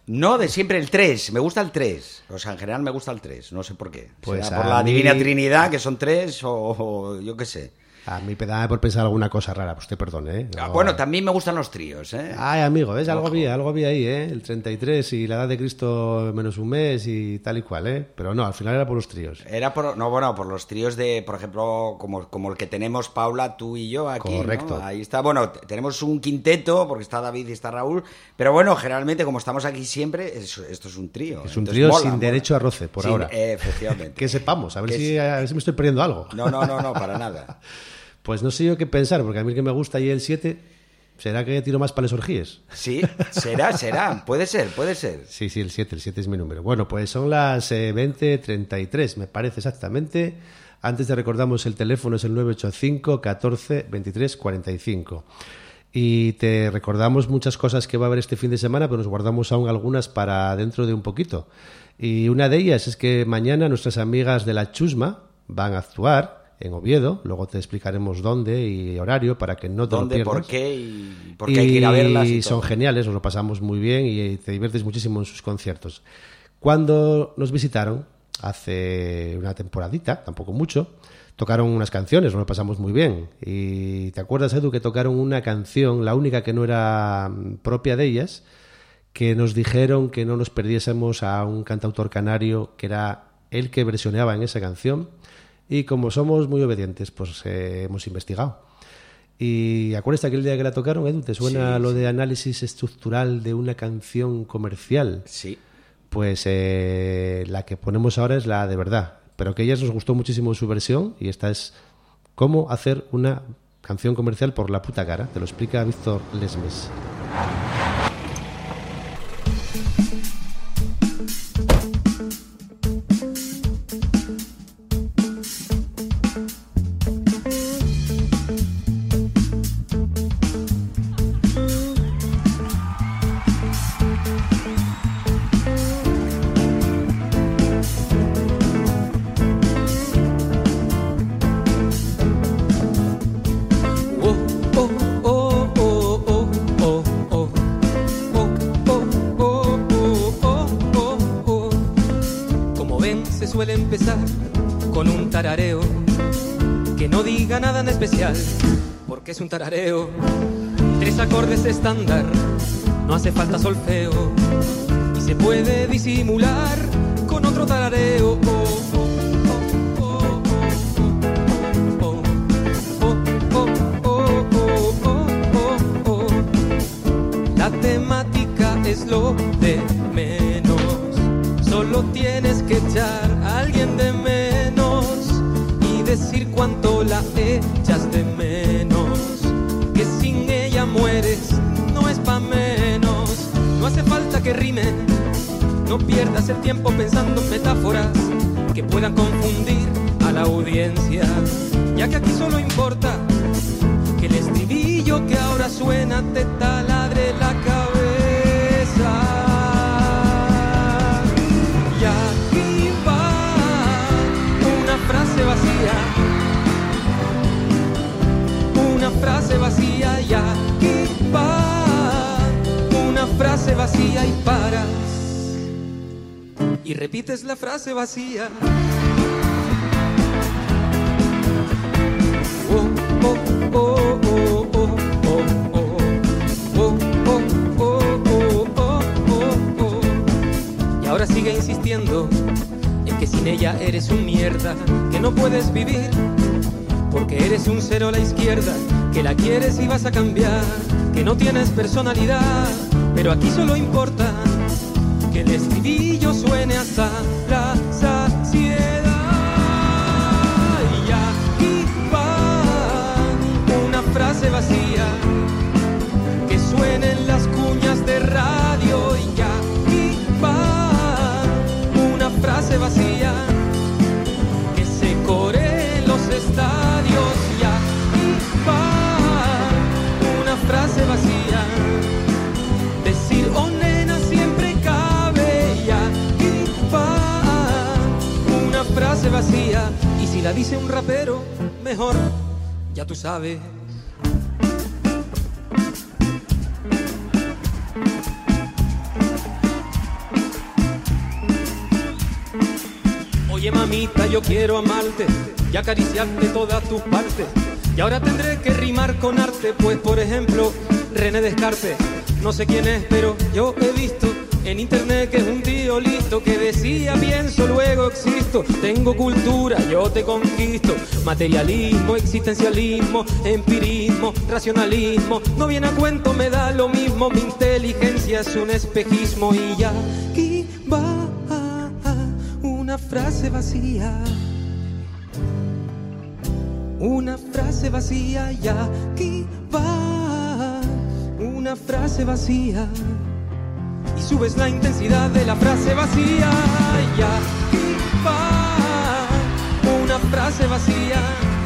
No, de siempre el 3. Me gusta el 3. O sea, en general me gusta el 3. No sé por qué. Pues ¿será por la Divina Trinidad, que son 3, o yo qué sé? A mí me da por pensar alguna cosa rara, usted perdone, ¿eh? No. Bueno, también me gustan los tríos, ¿eh? Ay, amigo, ¿ves? Algo había ahí, ¿eh? El 33 y la edad de Cristo menos un mes y tal y cual, ¿eh? Pero no, al final era por los tríos. Era por los tríos de, por ejemplo, como el que tenemos Paula, tú y yo aquí, correcto, ¿no? Ahí está, bueno, tenemos un quinteto, porque está David y está Raúl, pero bueno, generalmente, como estamos aquí siempre, esto es un trío. Es un trío sin derecho a roce, por ahora. Efectivamente. Que sepamos, a ver si me estoy perdiendo algo. No, para nada. Pues no sé yo qué pensar, porque a mí que me gusta y el 7, ¿será que tiro más para las orgías? Sí, será, puede ser. Sí, el 7 es mi número. Bueno, pues son las 20:33, me parece exactamente. Antes te recordamos el teléfono es el 985 14 23 45. Y te recordamos muchas cosas que va a haber este fin de semana, pero nos guardamos aún algunas para dentro de un poquito. Y una de ellas es que mañana nuestras amigas de La Chusma van a actuar en Oviedo, luego te explicaremos dónde y horario para que no te lo pierdas. ¿Por qué? Y porque hay que ir a verlas. Y son geniales, nos lo pasamos muy bien y te diviertes muchísimo en sus conciertos. Cuando nos visitaron, hace una temporadita, tampoco mucho, tocaron unas canciones, nos lo pasamos muy bien. Y ¿te acuerdas, Edu, que tocaron una canción, la única que no era propia de ellas, que nos dijeron que no nos perdiésemos a un cantautor canario que era el que versioneaba en esa canción? Y como somos muy obedientes, pues hemos investigado. Y acuérdate aquel día que la tocaron, Edu, ¿te suena lo de análisis estructural de una canción comercial? Sí. Pues la que ponemos ahora es la de verdad, pero que a ellas nos gustó muchísimo su versión y esta es cómo hacer una canción comercial por la puta cara. Te lo explica Víctor Lesmes. Suele empezar con un tarareo que no diga nada en especial, porque es un tarareo. 3 acordes estándar, no hace falta solfeo y se puede disimular con otro tarareo. La temática es lo de menos, solo tienes que echar a alguien de menos y decir cuánto la echas de menos, que sin ella mueres, no es pa' menos. No hace falta que rime, no pierdas el tiempo pensando en metáforas que puedan confundir a la audiencia, ya que aquí solo importa que el estribillo que ahora suena te taladre la cabeza. Y aquí va una frase vacía, una frase vacía, y aquí va una frase vacía y paras y repites la frase vacía. Oh, oh, oh, oh, oh, oh, oh, oh, oh, oh, oh, oh, oh. Y ahora sigue insistiendo en que sin ella eres un mierda, que no puedes vivir porque eres un cero a la izquierda, que la quieres y vas a cambiar, que no tienes personalidad, pero aquí solo importa que el estribillo suene hasta la saciedad. Y aquí va una frase vacía, que suenen las cuñas de radio. Y aquí va una frase vacía, que se coree en los estadios. Y aquí va una frase vacía, decir oh nena siempre cabe. Y aquí va una frase vacía, y si la dice un rapero, mejor, ya tú sabes. Oye mamita, yo quiero amarte y acariciarte todas tus partes. Y ahora tendré que rimar con arte, pues por ejemplo, René Descartes. No sé quién es, pero yo he visto en internet que es un tío listo que decía pienso, luego existo. Tengo cultura, yo te conquisto. Materialismo, existencialismo, empirismo, racionalismo. No viene a cuento, me da lo mismo. Mi inteligencia es un espejismo y ya aquí va una frase vacía. Una frase vacía y aquí va una frase vacía. Y subes la intensidad de la frase vacía y aquí va una frase vacía.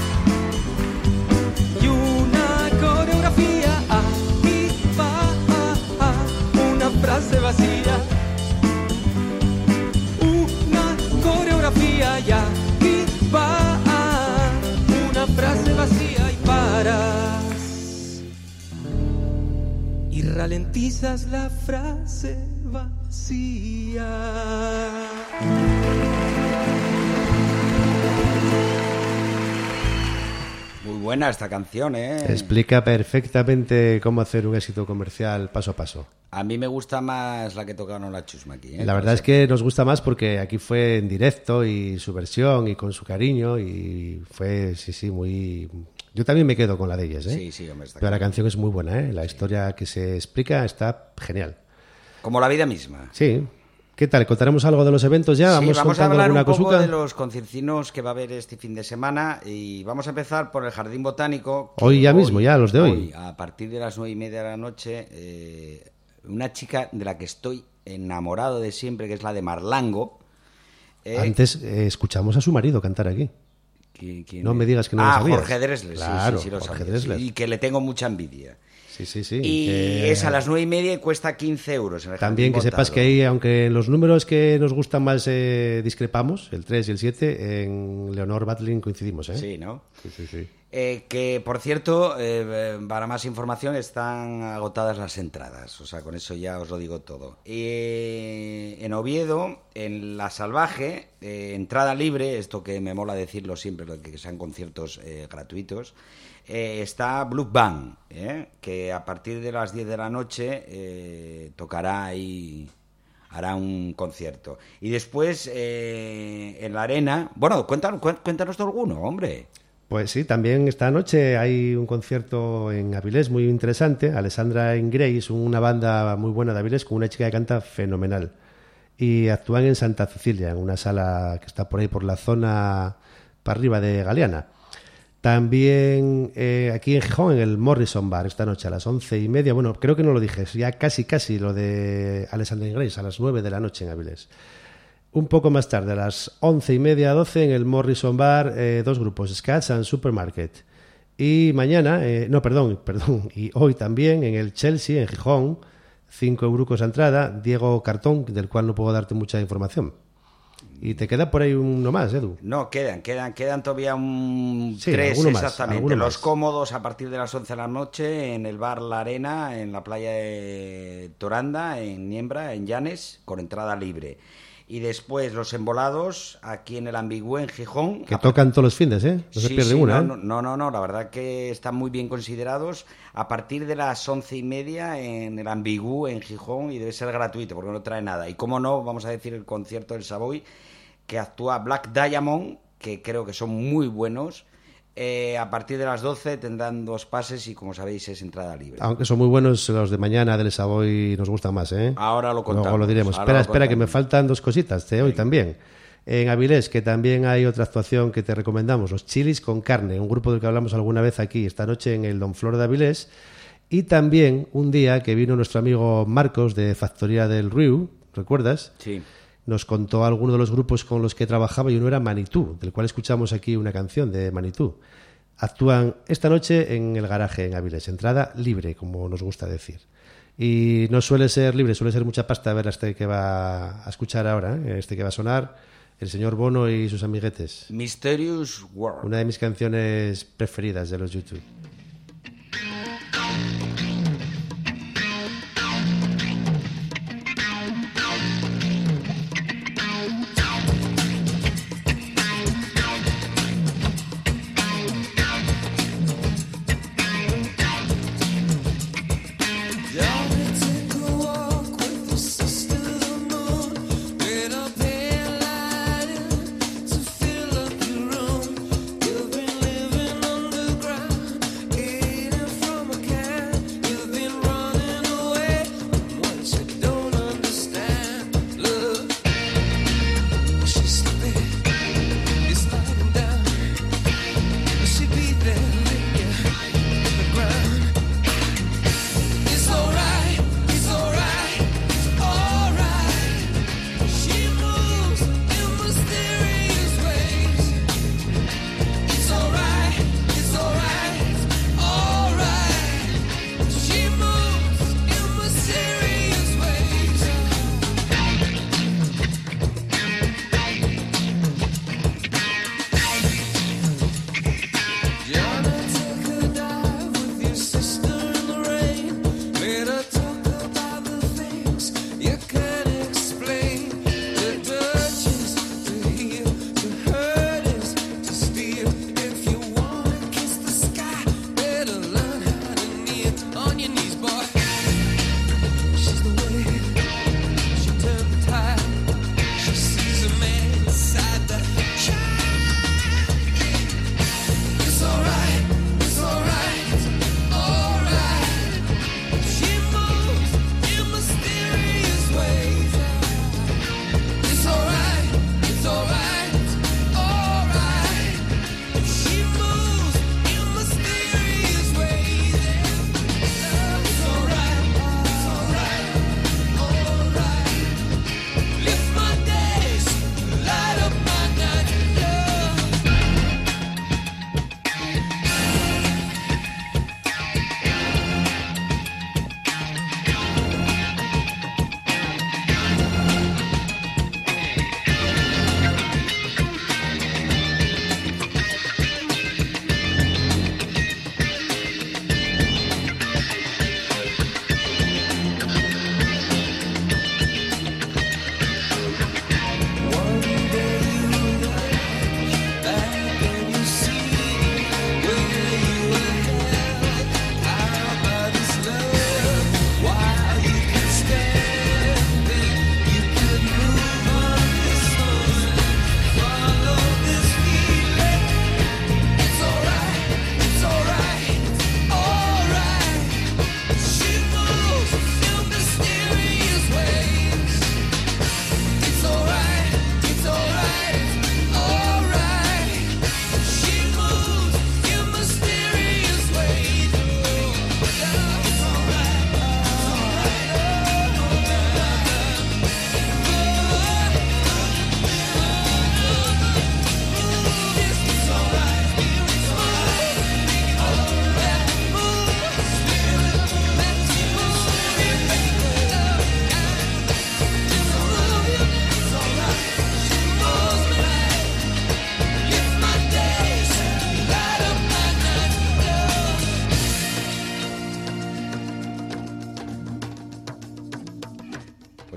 Y una coreografía, aquí va una frase vacía. Una coreografía y aquí va una frase vacía y paras. Y ralentizas la frase vacía. Muy buena esta canción, ¿eh? Explica perfectamente cómo hacer un éxito comercial paso a paso. A mí me gusta más la que tocaron la Chusma aquí, ¿eh? La verdad es que nos gusta más porque aquí fue en directo y su versión y con su cariño y fue, sí, muy... Yo también me quedo con la de ellas, ¿eh? Sí, hombre, está pero claro. La canción es muy buena, ¿eh? La historia que se explica está genial. Como la vida misma. Sí. ¿Qué tal? ¿Contaremos algo de los eventos ya? Sí, vamos a hablar un poco cosuca? de los conciertinos que va a haber este fin de semana y vamos a empezar por el Jardín Botánico. Hoy ya mismo, ya, los de hoy. A partir de las 9:30 de la noche, una chica de la que estoy enamorado de siempre, que es la de Marlango. Antes escuchamos a su marido cantar aquí. ¿Quién no es? me digas que no lo sabías. Jorge Drexler, claro, sí, lo Jorge sabía. Drexler. Y que le tengo mucha envidia. Sí. Y es a las 9:30 y cuesta 15 euros. En el También que Jardín sepas Botado. que ahí, aunque en los números que nos gustan más discrepamos, el 3 y el 7, en Leonor Batlin coincidimos, ¿eh? Sí, ¿no? Sí. Que, por cierto, para más información están agotadas las entradas. O sea, con eso ya os lo digo todo. En Oviedo, en La Salvaje, entrada libre, esto que me mola decirlo siempre, que sean conciertos gratuitos, está Blue Band, que a partir de las 10 de la noche tocará ahí... hará un concierto. Y después, en la arena... Bueno, cuéntanos de alguno, hombre. Pues sí, también esta noche hay un concierto en Avilés muy interesante. Alessandra and Grace, una banda muy buena de Avilés, con una chica que canta fenomenal. Y actúan en Santa Cecilia, en una sala que está por ahí, por la zona para arriba de Galeana. También aquí en Gijón, en el Morrison Bar, esta noche a las 11:30. Bueno, creo que no lo dije, ya casi lo de Alessandra and Grace, a las 9 de la noche en Avilés. Un poco más tarde, a las 11:30, 12, en el Morrison Bar, dos grupos, Scats and Supermarket. Y mañana, y hoy también, en el Chelsea, en Gijón, 5 euros a entrada, Diego Cartón, del cual no puedo darte mucha información. Y te queda por ahí uno más, Edu. No, quedan todavía Sí, 3 alguno más, exactamente. alguno Los más. cómodos a partir de las 11 de la noche en el bar La Arena, en la playa de Toranda, en Niembra, en Llanes, con entrada libre. Y después los embolados aquí en el Ambigüé, en Gijón. Que tocan todos los fines, ¿eh? No se pierde una, ¿eh? No, la verdad que están muy bien considerados. A partir de las 11:30 en el Ambigüé, en Gijón, y debe ser gratuito porque no trae nada. Y cómo no, vamos a decir el concierto del Savoy, que actúa Black Diamond, que creo que son muy buenos. A partir de las 12 tendrán 2 pases y, como sabéis, es entrada libre. Aunque son muy buenos los de mañana del Savoy, nos gustan más, ¿eh? Ahora lo contamos. Luego lo diremos. Espera, que me faltan 2 cositas de hoy también. En Avilés, que también hay otra actuación que te recomendamos, los Chilis con Carne, un grupo del que hablamos alguna vez aquí, esta noche en el Don Flor de Avilés. Y también un día que vino nuestro amigo Marcos de Factoría del Riu, ¿recuerdas? Sí. Nos contó alguno de los grupos con los que trabajaba y uno era Manitú, del cual escuchamos aquí una canción de Manitú. Actúan esta noche en el Garaje, en Avilés. Entrada libre, como nos gusta decir. Y no suele ser libre, suele ser mucha pasta ver a este que va a escuchar ahora, este que va a sonar, el señor Bono y sus amiguetes. Mysterious World. Una de mis canciones preferidas de los YouTube.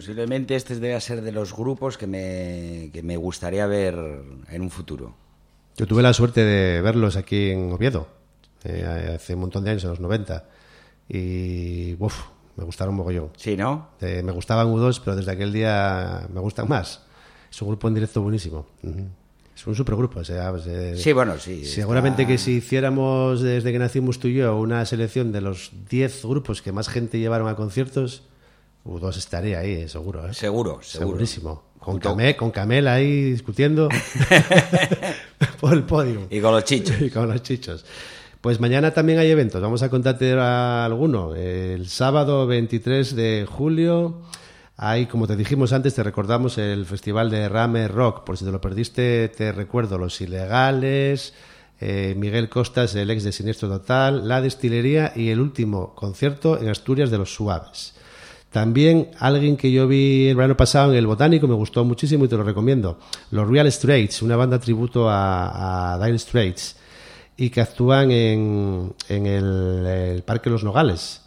Posiblemente este debe ser de los grupos que me gustaría ver en un futuro. Yo tuve la suerte de verlos aquí en Oviedo, hace un montón de años, en los 90, y me gustaron mogollón. Sí, ¿no? Me gustaban U2, pero desde aquel día me gustan más. Es un grupo en directo buenísimo. Es un supergrupo. Sí, bueno, sí. Seguramente que si hiciéramos desde que nacimos tú y yo una selección de los 10 grupos que más gente llevaron a conciertos, U2 estaría ahí, seguro. Segurísimo. Con Camel ahí discutiendo por el podio. Y con los chichos. Pues mañana también hay eventos. Vamos a contarte alguno. El sábado 23 de julio hay, como te dijimos antes, te recordamos el festival de Rame Rock. Por si te lo perdiste, te recuerdo Los Ilegales, Miguel Costas, el ex de Siniestro Total, La Destilería y el último concierto en Asturias de Los Suaves. También alguien que yo vi el verano pasado en el Botánico, me gustó muchísimo y te lo recomiendo. Los Real Straits, una banda tributo a Dire Straits, y que actúan en el Parque Los Nogales.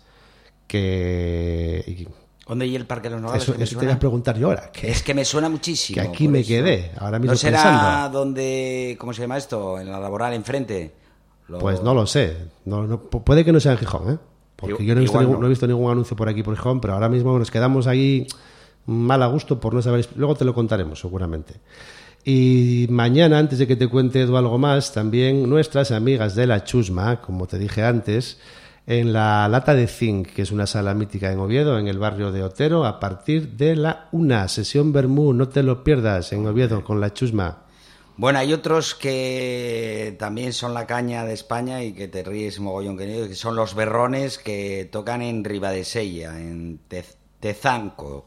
¿Dónde hay el Parque Los Nogales? Eso te voy a preguntar yo ahora. Es que me suena muchísimo. Que aquí me quedé, ahora mismo ¿no será pensando. donde, cómo se llama esto? En la Laboral, enfrente. Pues no lo sé. No, puede que no sea en Gijón, ¿eh? Porque yo no he visto ningún anuncio por aquí por Gijón, pero ahora mismo nos quedamos ahí mal a gusto por no saber. Luego te lo contaremos, seguramente. Y mañana, antes de que te cuente Edu algo más, también nuestras amigas de La Chusma, como te dije antes, en la Lata de Zinc, que es una sala mítica en Oviedo, en el barrio de Otero, a partir de la 1, sesión Bermú, no te lo pierdas, en Oviedo, con La Chusma. Bueno, hay otros que también son la caña de España y que te ríes mogollón, que son los Berrones, que tocan en Ribadesella, en Tezangos.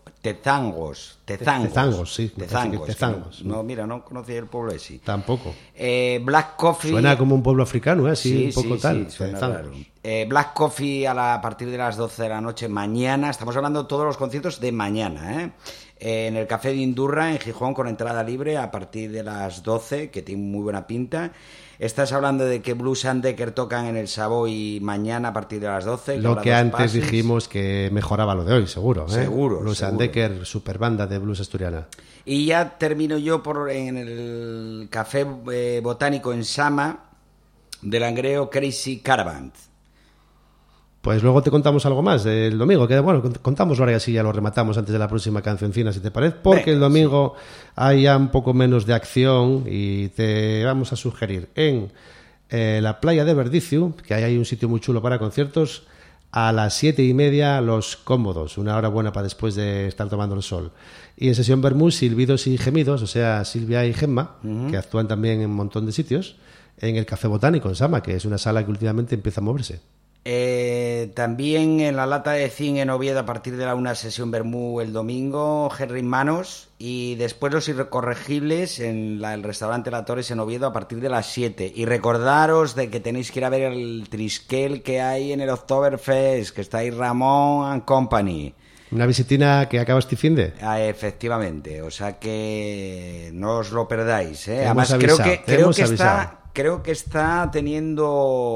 No, mira, no conocía el pueblo ese. Tampoco. Black Coffee. Suena como un pueblo africano, ¿eh? Sí, un poco tal. Sí, suena raro. Black Coffee a partir de las 12 de la noche mañana. Estamos hablando de todos los conciertos de mañana, ¿eh? En el Café de Indurra, en Gijón, con entrada libre a partir de las 12, que tiene muy buena pinta. Estás hablando de que Blues and Decker tocan en el Savoy mañana a partir de las 12. Lo que antes dijimos que mejoraba lo de hoy, seguro. Seguro. Blues and Decker, super banda de blues asturiana. Y ya termino yo en el Café Botánico en Sama, de Langreo, Crazy Caravan. Pues luego te contamos algo más del domingo, que bueno, contámoslo ahora y así ya lo rematamos antes de la próxima cancioncina, si te parece, porque el domingo hay ya un poco menos de acción y te vamos a sugerir en la playa de Verdiciu, que ahí hay un sitio muy chulo para conciertos, a las 7:30 Los Cómodos, una hora buena para después de estar tomando el sol. Y en sesión Bermú, Silbidos y Gemidos, o sea, Silvia y Gemma, que actúan también en un montón de sitios, en el Café Botánico en Sama, que es una sala que últimamente empieza a moverse. También en la Lata de Zinc en Oviedo a partir de la 1 sesión Bermú el domingo, Henry Manos, y después Los Irrecorregibles en el restaurante La Torres en Oviedo a partir de las 7. Y recordaros de que tenéis que ir a ver el triskel que hay en el Oktoberfest, que está ahí Ramón and Company. Una visitina que acaba este finde. Efectivamente, o sea que no os lo perdáis, ¿eh? Además creo que está teniendo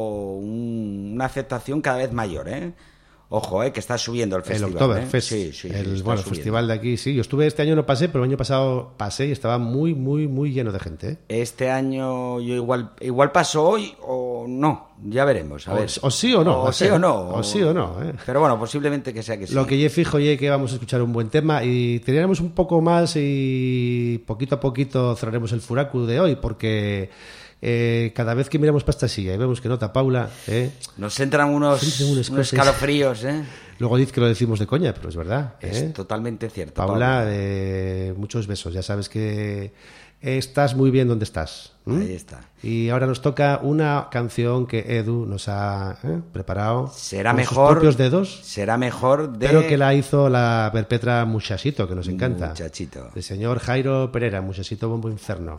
una aceptación cada vez mayor, ¿eh? Ojo, que está subiendo el festival. El Oktoberfest. Sí, el festival de aquí, sí. Yo estuve este año, no pasé, pero el año pasado pasé y estaba muy, muy, muy lleno de gente, ¿eh? Este año yo igual paso hoy o no. Ya veremos, a ver. O sí o no. O sí o no. O sí o no, ¿eh? Pero bueno, posiblemente que sea que sí. Lo que yo fijo es que vamos a escuchar un buen tema y teníamos un poco más y poquito a poquito cerraremos el furacu de hoy, porque cada vez que miramos para esta silla y vemos que nota Paula, nos entran unos escalofríos, Luego dice que lo decimos de coña, pero es verdad, es totalmente cierto. Paula, muchos besos, ya sabes que estás muy bien donde estás. Ahí está. Y ahora nos toca una canción que Edu nos ha preparado. Será con mejor sus propios dedos. Será mejor pero que la hizo la perpetra Muchachito, que nos encanta. Muchachito. El señor Jairo Pereira, Muchachito Bombo Inferno.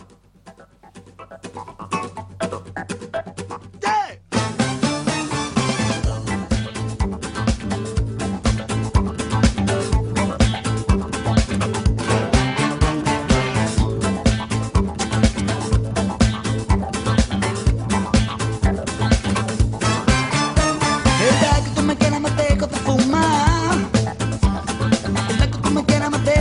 Es verdad que tú me quieres matar con tu fumar. Es verdad que tú me quieres matar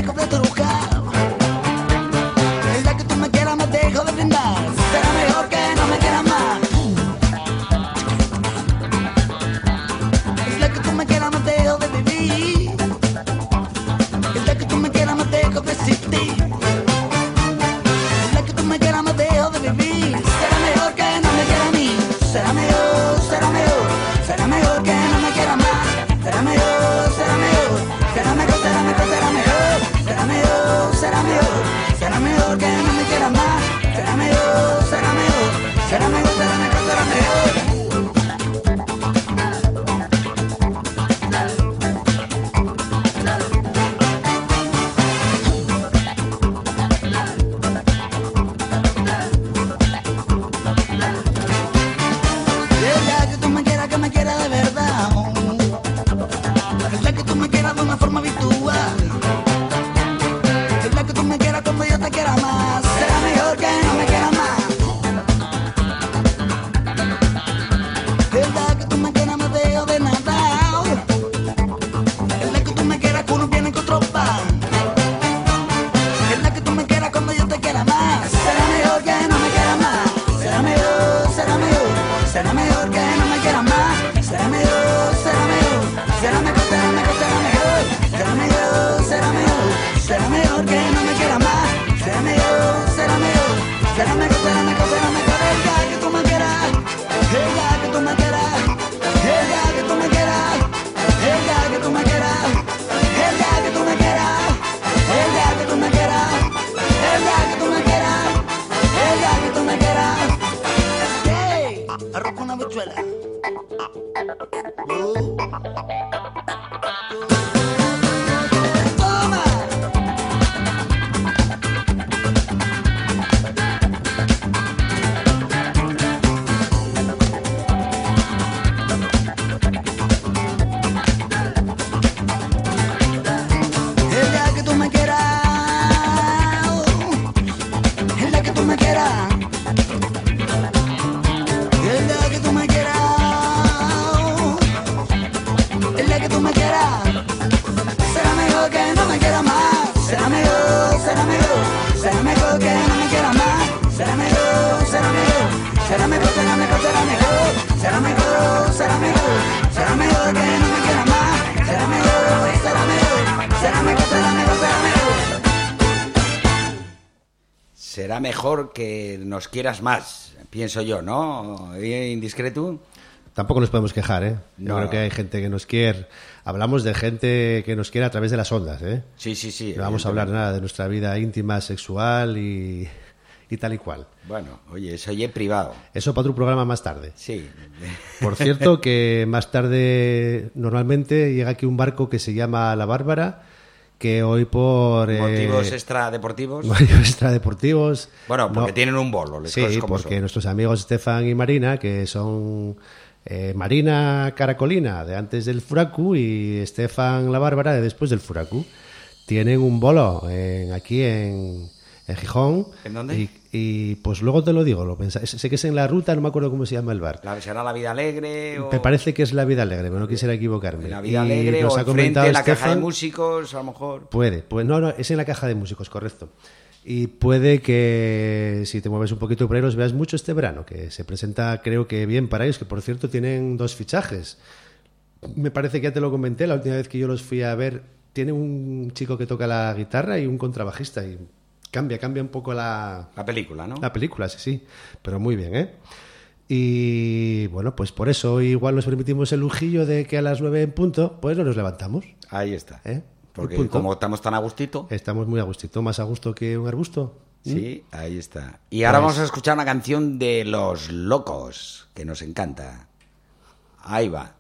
Será mejor que nos quieras más, pienso yo, ¿no? ¿Indiscreto? Tampoco nos podemos quejar, ¿eh? No. Yo creo que hay gente que nos quiere. Hablamos de gente que nos quiere a través de las ondas, ¿eh? Sí, sí, sí. No vamos a hablar nada de nuestra vida íntima, sexual y tal y cual. Bueno, oye, eso ya es privado. Eso para otro programa más tarde. Sí. Por cierto, que más tarde normalmente llega aquí un barco que se llama La Bárbara, que hoy por... ¿Motivos extradeportivos? Motivos extradeportivos. Bueno, porque tienen un bolo. Sí, porque nuestros amigos Estefan y Marina, que son Marina Caracolina, de antes del Furaku, y Estefan La Bárbara, de después del Furaku, tienen un bolo aquí en Gijón. ¿En dónde? Y pues luego te lo digo, sé que es en La Ruta, no me acuerdo cómo se llama el bar. ¿Será La Vida Alegre? O... Me parece que es La Vida Alegre, pero no quisiera equivocarme. La Vida Alegre o enfrente de la Caja de Músicos, a lo mejor. Puede, pues no, es en la Caja de Músicos, correcto. Y puede que si te mueves un poquito por ahí los veas mucho este verano, que se presenta creo que bien para ellos, que por cierto tienen 2 fichajes. Me parece que ya te lo comenté la última vez que yo los fui a ver. Tiene un chico que toca la guitarra y un contrabajista y... Cambia un poco la película, ¿no? La película, sí, pero muy bien, ¿eh? Y bueno, pues por eso igual nos permitimos el lujillo de que a las 9 en punto, pues no nos levantamos. Ahí está. Porque como estamos tan a gustito. Estamos muy a gustito, más a gusto que un arbusto. Sí, ahí está. Y ahora vamos a escuchar una canción de Los Locos, que nos encanta. Ahí va.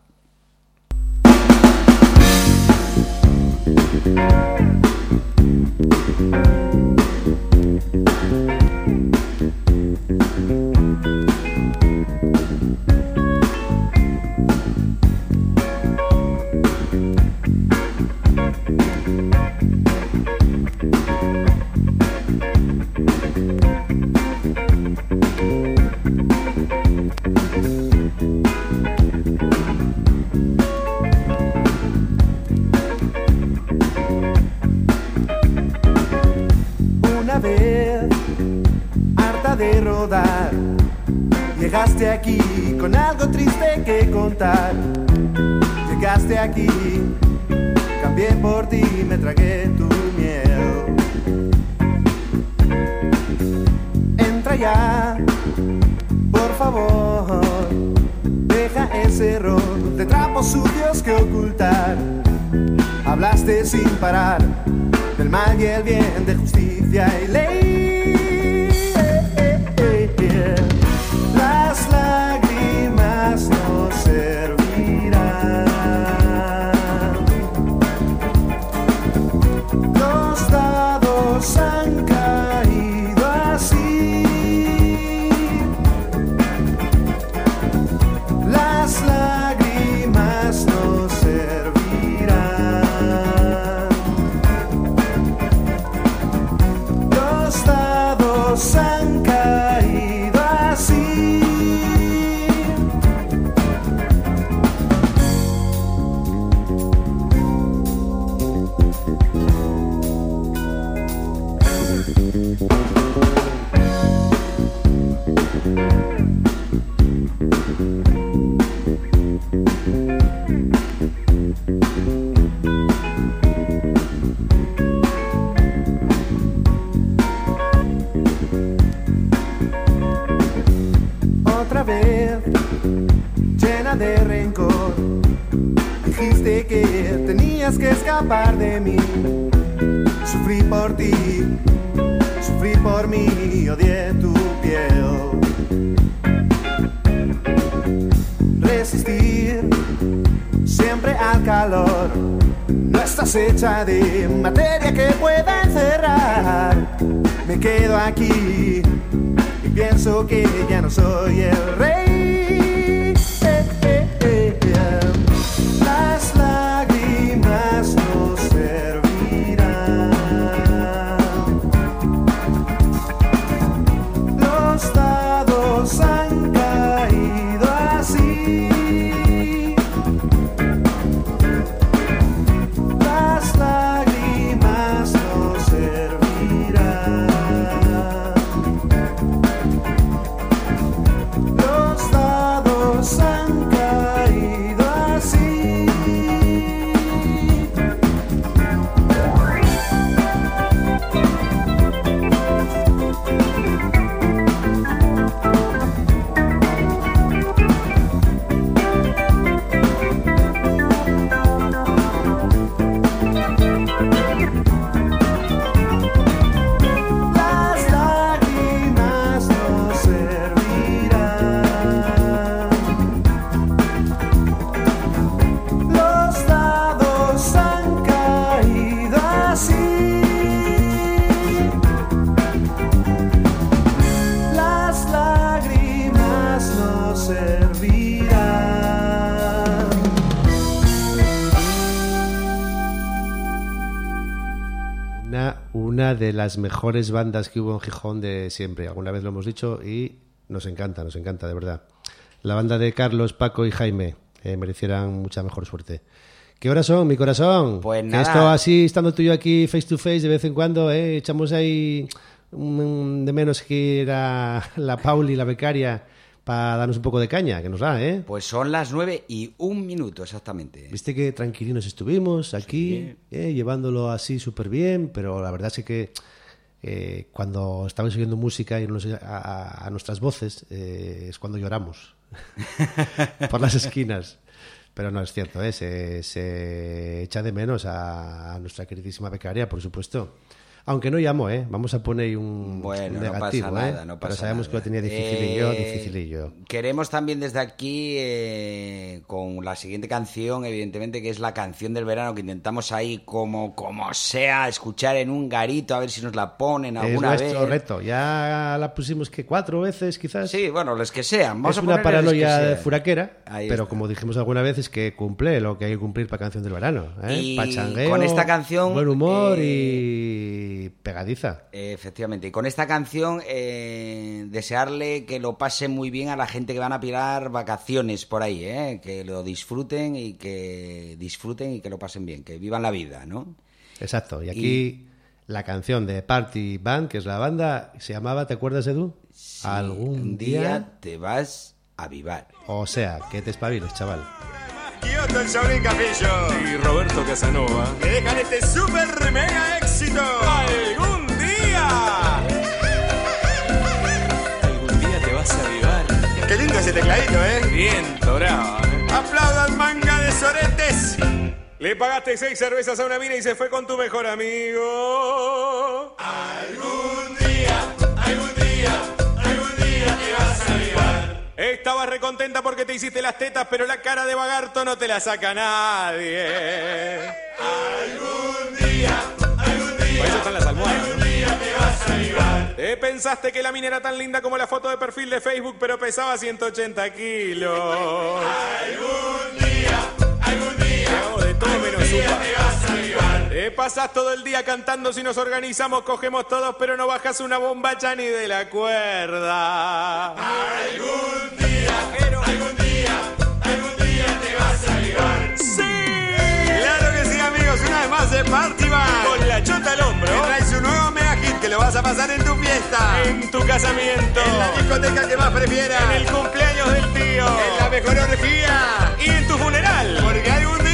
De rodar, llegaste aquí con algo triste que contar. Llegaste aquí, cambié por ti, me tragué tu miel. Entra ya, por favor, deja ese rol de trapos sucios que ocultar. Hablaste sin parar del mal y el bien, de justicia y ley. Las lágrimas no servirán. Los dados han caído así. Las lágrimas no servirán. Los dados han caído así. Otra vez, llena de rencor, dijiste que tenías que escapar de mí. Sufrí por ti, sufrí por mí, odié tu piel. Resistir al calor. No estás hecha de materia que pueda encerrar. Me quedo aquí y pienso que ya no soy el rey. Las lágrimas no servirán. Los dados han caído así. Las lágrimas no servirán. Los dados han caído así. Las lágrimas no servirán. Los dados han caído así. Las lágrimas no servirán. Una de las mejores bandas que hubo en Gijón de siempre. Alguna vez lo hemos dicho y nos encanta, de verdad. La banda de Carlos, Paco y Jaime merecieran mucha mejor suerte. ¿Qué horas son, mi corazón? Pues Que nada. esto así, estando tú y yo aquí face to face de vez en cuando, echamos ahí de menos que era la Pauli, la becaria, para darnos un poco de caña, que nos da, ¿eh? Pues son las 9:01 exactamente. Viste que tranquilinos estuvimos aquí, llevándolo así súper bien, pero la verdad es que cuando estamos oyendo música y a nuestras voces es cuando lloramos por las esquinas. Pero no, es cierto, se echa de menos a nuestra queridísima becaria, por supuesto. Aunque no llamo, vamos a poner un negativo, no pasa nada, no pero pasa sabemos nada. que lo tenía dificilillo. Queremos también desde aquí, con la siguiente canción, evidentemente, que es la canción del verano, que intentamos ahí, como sea, escuchar en un garito, a ver si nos la ponen alguna vez. Es nuestro reto. Ya la pusimos, que 4 veces, quizás. Sí, bueno, los que sean. Vamos es a una ponerles paranoia que sean. furaquera, Ahí pero está. como dijimos alguna vez, es que cumple lo que hay que cumplir para canción del verano. Y Pachangueo, con esta canción, buen humor y pegadiza. Efectivamente, y con esta canción desearle que lo pase muy bien a la gente que van a pillar vacaciones por ahí, que lo disfruten y que lo pasen bien, que vivan la vida, ¿no? Exacto, y aquí la canción de Party Band, que es la banda, se llamaba, ¿te acuerdas, Edu? Sí, Algún día te vas a avivar. O sea, que te espabiles, chaval. Kioto, el Saurín Capillo Y Roberto Casanova. que dejan este super mega éxito. ¡Algún día! Algún día te vas a avivar. Qué lindo ese tecladito, Bien dorado, Aplaudan, manga de soretes. Le pagaste 6 cervezas a una mina y se fue con tu mejor amigo. Algún día te vas a avivar. Estabas recontenta porque te hiciste las tetas, pero la cara de Bagarto no te la saca nadie. Algún día Por eso están las almohadas, ¿no? te vas a avivar. Te pensaste que la mina era tan linda como la foto de perfil de Facebook, pero pesaba 180 kilos. Algún día Hago de todo menos te uva. vas a avivar. Te pasás todo el día cantando, si nos organizamos cogemos todos, pero no bajas una bombacha ni de la cuerda. Algún día te vas a avivar. ¡Sí! Claro que sí, amigos, una vez más de Party Band. Con la chota al hombro. Te traes un nuevo mega hit que lo vas a pasar en tu fiesta, En tu casamiento. en la discoteca que más prefieras, En el cumpleaños del tío. en la mejor orgía, Y en tu funeral. porque algún día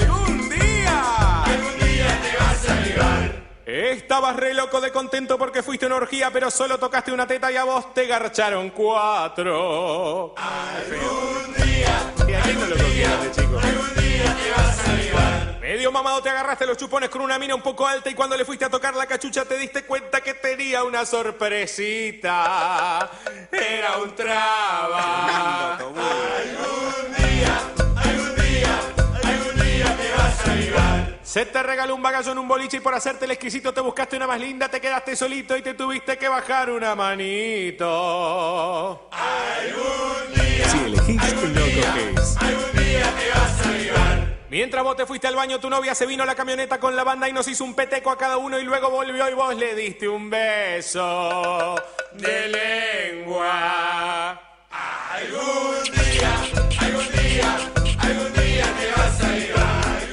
te vas a avivar. Estabas re loco de contento porque fuiste a una orgía, pero solo tocaste una teta y a vos te garcharon 4. Algún día Y aquí no lo cogieron, chico. te vas a avivar. Medio mamado te agarraste los chupones con una mina un poco alta y cuando le fuiste a tocar la cachucha te diste cuenta que tenía una sorpresita. Era un traba. Algún día Se te regaló un bagazo en un boliche y por hacerte el exquisito te buscaste una más linda, te quedaste solito y te tuviste que bajar una manito. Algún día, si elegís, algún no día, coges. algún día te vas a avivar. Mientras vos te fuiste al baño, tu novia se vino a la camioneta con la banda y nos hizo un peteco a cada uno y luego volvió y vos le diste un beso de lengua. Algún día, algún día, algún día te vas a avivar.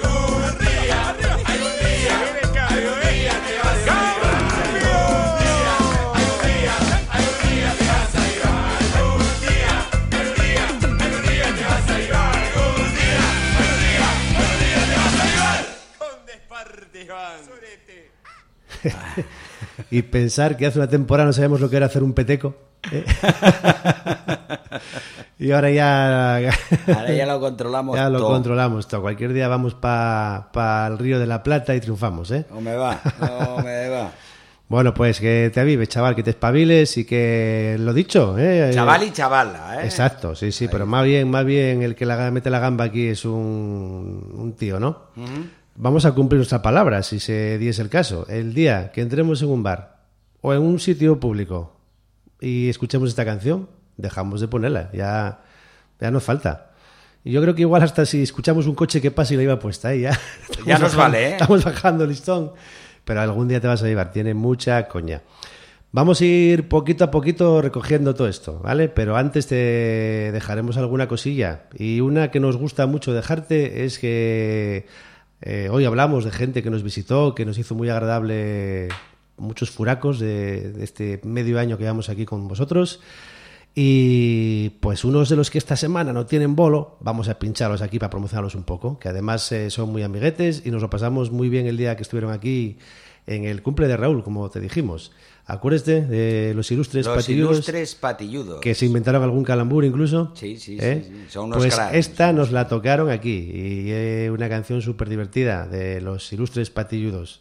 Y pensar que hace una temporada no sabemos lo que era hacer un peteco, ¿eh? Y ahora ya lo controlamos ya todo. Lo controlamos todo. Cualquier día vamos para el Río de la Plata y triunfamos, ¿eh? No me va. Bueno, pues que te avives, chaval, que te espabiles y que lo dicho, ¿eh? Chaval y chavala, ¿eh? Exacto, sí, ahí. Pero más bien el que mete la gamba aquí es un tío, ¿no? Uh-huh. Vamos a cumplir nuestra palabra, si se diese el caso. El día que entremos en un bar o en un sitio público y escuchemos esta canción, dejamos de ponerla, ya nos falta. Y yo creo que igual hasta si escuchamos un coche que pasa y la iba puesta ahí, ya nos vale, ¿eh? Estamos bajando el listón, pero algún día te vas a llevar, tiene mucha coña. Vamos a ir poquito a poquito recogiendo todo esto, ¿vale? Pero antes te dejaremos alguna cosilla. Y una que nos gusta mucho dejarte es que hoy hablamos de gente que nos visitó, que nos hizo muy agradable muchos furacos de este medio año que llevamos aquí con vosotros. Y pues unos de los que esta semana no tienen bolo, vamos a pincharlos aquí para promocionarlos un poco, que además son muy amiguetes y nos lo pasamos muy bien el día que estuvieron aquí en el cumple de Raúl, como te dijimos. Acuérdate de los ilustres patilludos. Que se inventaron algún calambur incluso. Sí. Son unos pues cracks. Esta nos la tocaron aquí y es una canción súper divertida de los ilustres patilludos.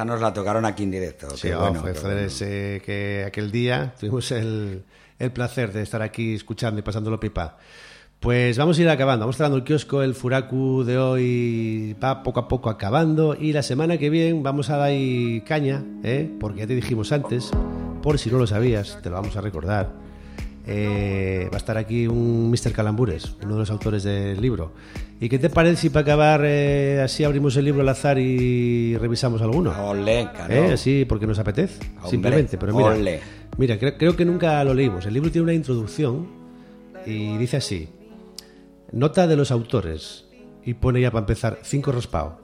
Esta nos la tocaron aquí en directo. Sí, que aquel día tuvimos el placer de estar aquí escuchando y pasándolo pipa. Pues vamos a ir acabando, vamos cerrando el kiosco, el Furaku de hoy va poco a poco acabando y la semana que viene vamos a dar caña, porque ya te dijimos antes, por si no lo sabías, te lo vamos a recordar, va a estar aquí un Mr. Calambures, uno de los autores del libro. ¿Y qué te parece si para acabar así abrimos el libro al azar y revisamos alguno? Olé, claro. Así porque nos apetece, hombre, simplemente, pero mira, creo que nunca lo leímos. El libro tiene una introducción y dice así: nota de los autores, y pone ya para empezar 5 raspao.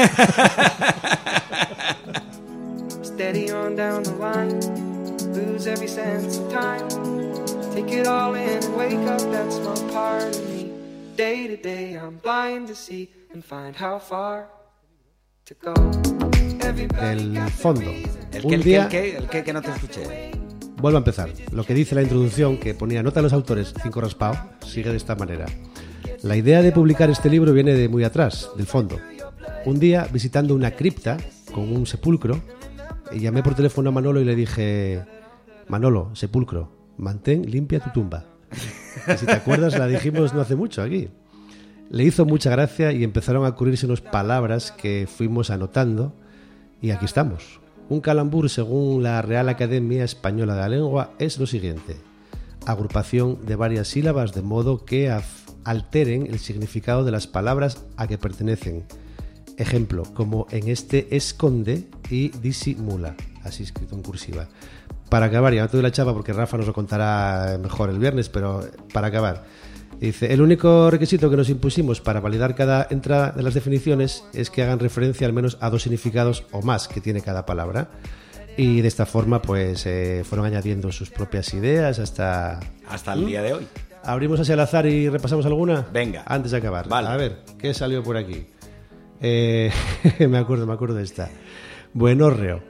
Steady on down the line, lose every sense of time, take it all in and wake up that small part of me. Day to day I'm blind to see and find how far to go. El fondo. El que no te escuché. Vuelvo a empezar. Lo que dice la introducción, que ponía nota a los autores 5 raspao, sigue de esta manera. La idea de publicar este libro viene de muy atrás, del fondo. Un día, visitando una cripta con un sepulcro, llamé por teléfono a Manolo y le dije: Manolo, sepulcro, mantén limpia tu tumba. Y si te acuerdas, la dijimos no hace mucho aquí. Le hizo mucha gracia y empezaron a ocurrírsenos palabras que fuimos anotando, y aquí estamos. Un calambur, según la Real Academia Española de la Lengua, es lo siguiente: agrupación de varias sílabas de modo que alteren el significado de las palabras a que pertenecen. Ejemplo, como en este esconde y disimula, así escrito en cursiva. Para acabar, ya no te doy la chapa porque Rafa nos lo contará mejor el viernes, pero para acabar, dice: el único requisito que nos impusimos para validar cada entrada de las definiciones es que hagan referencia al menos a 2 significados o más que tiene cada palabra. Y de esta forma pues fueron añadiendo sus propias ideas hasta el día de hoy. ¿Abrimos hacia el azar y repasamos alguna? Venga. Antes de acabar. Vale. A ver, ¿qué salió por aquí? Me acuerdo de esta. Buenorreo.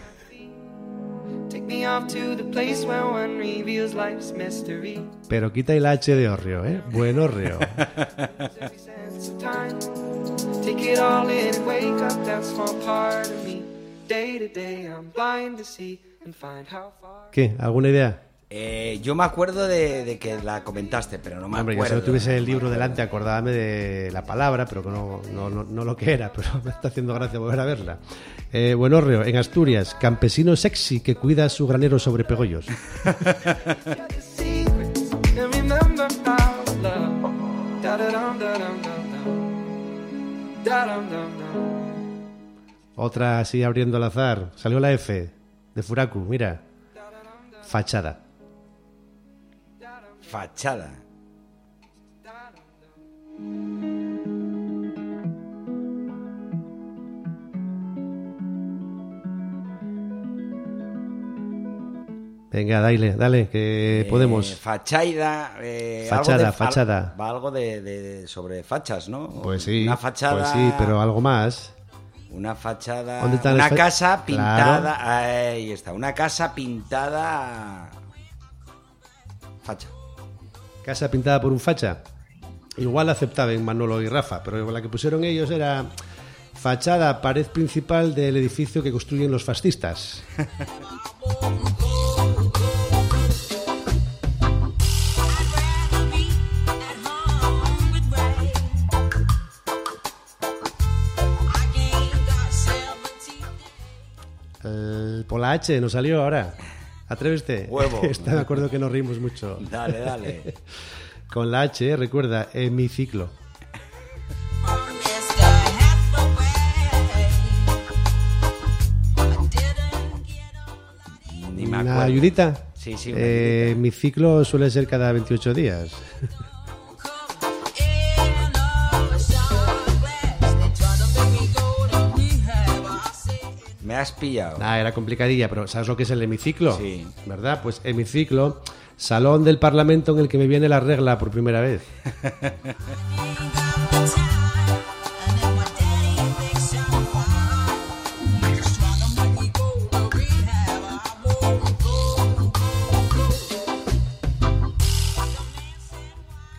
Pero quita el H de Orreo, ¿eh? Buenorreo. ¿Qué? ¿Alguna idea? Yo me acuerdo de que la comentaste, pero no me acuerdo. Yo si no tuviese el libro delante, acordábame de la palabra, pero que no lo que era, pero me está haciendo gracia volver a verla. Buenorreo, en Asturias, campesino sexy que cuida su granero sobre pegollos. Otra así abriendo al azar, salió la F de Furaku, mira. Fachada. Venga, dale, que podemos. Fachada. Fachada. Va algo de sobre fachas, ¿no? Pues sí. Una fachada. Pues sí, pero algo más. Una fachada. Una casa pintada. Claro. Ahí está. Una casa pintada. Facha. Casa pintada por un facha. Igual aceptaban Manolo y Rafa, pero la que pusieron ellos era fachada, pared principal del edificio que construyen los fascistas. Por la H nos salió ahora. Atrévete. Huevo. Está de acuerdo que nos reímos mucho. Dale. Con la H, recuerda, hemiciclo. Ni me acuerdo. ¿Una ayudita? Sí. Mi ciclo suele ser cada 28 días. Me has pillado. Era complicadilla, pero ¿sabes lo que es el hemiciclo? Sí. ¿Verdad? Pues hemiciclo, salón del Parlamento en el que me viene la regla por primera vez.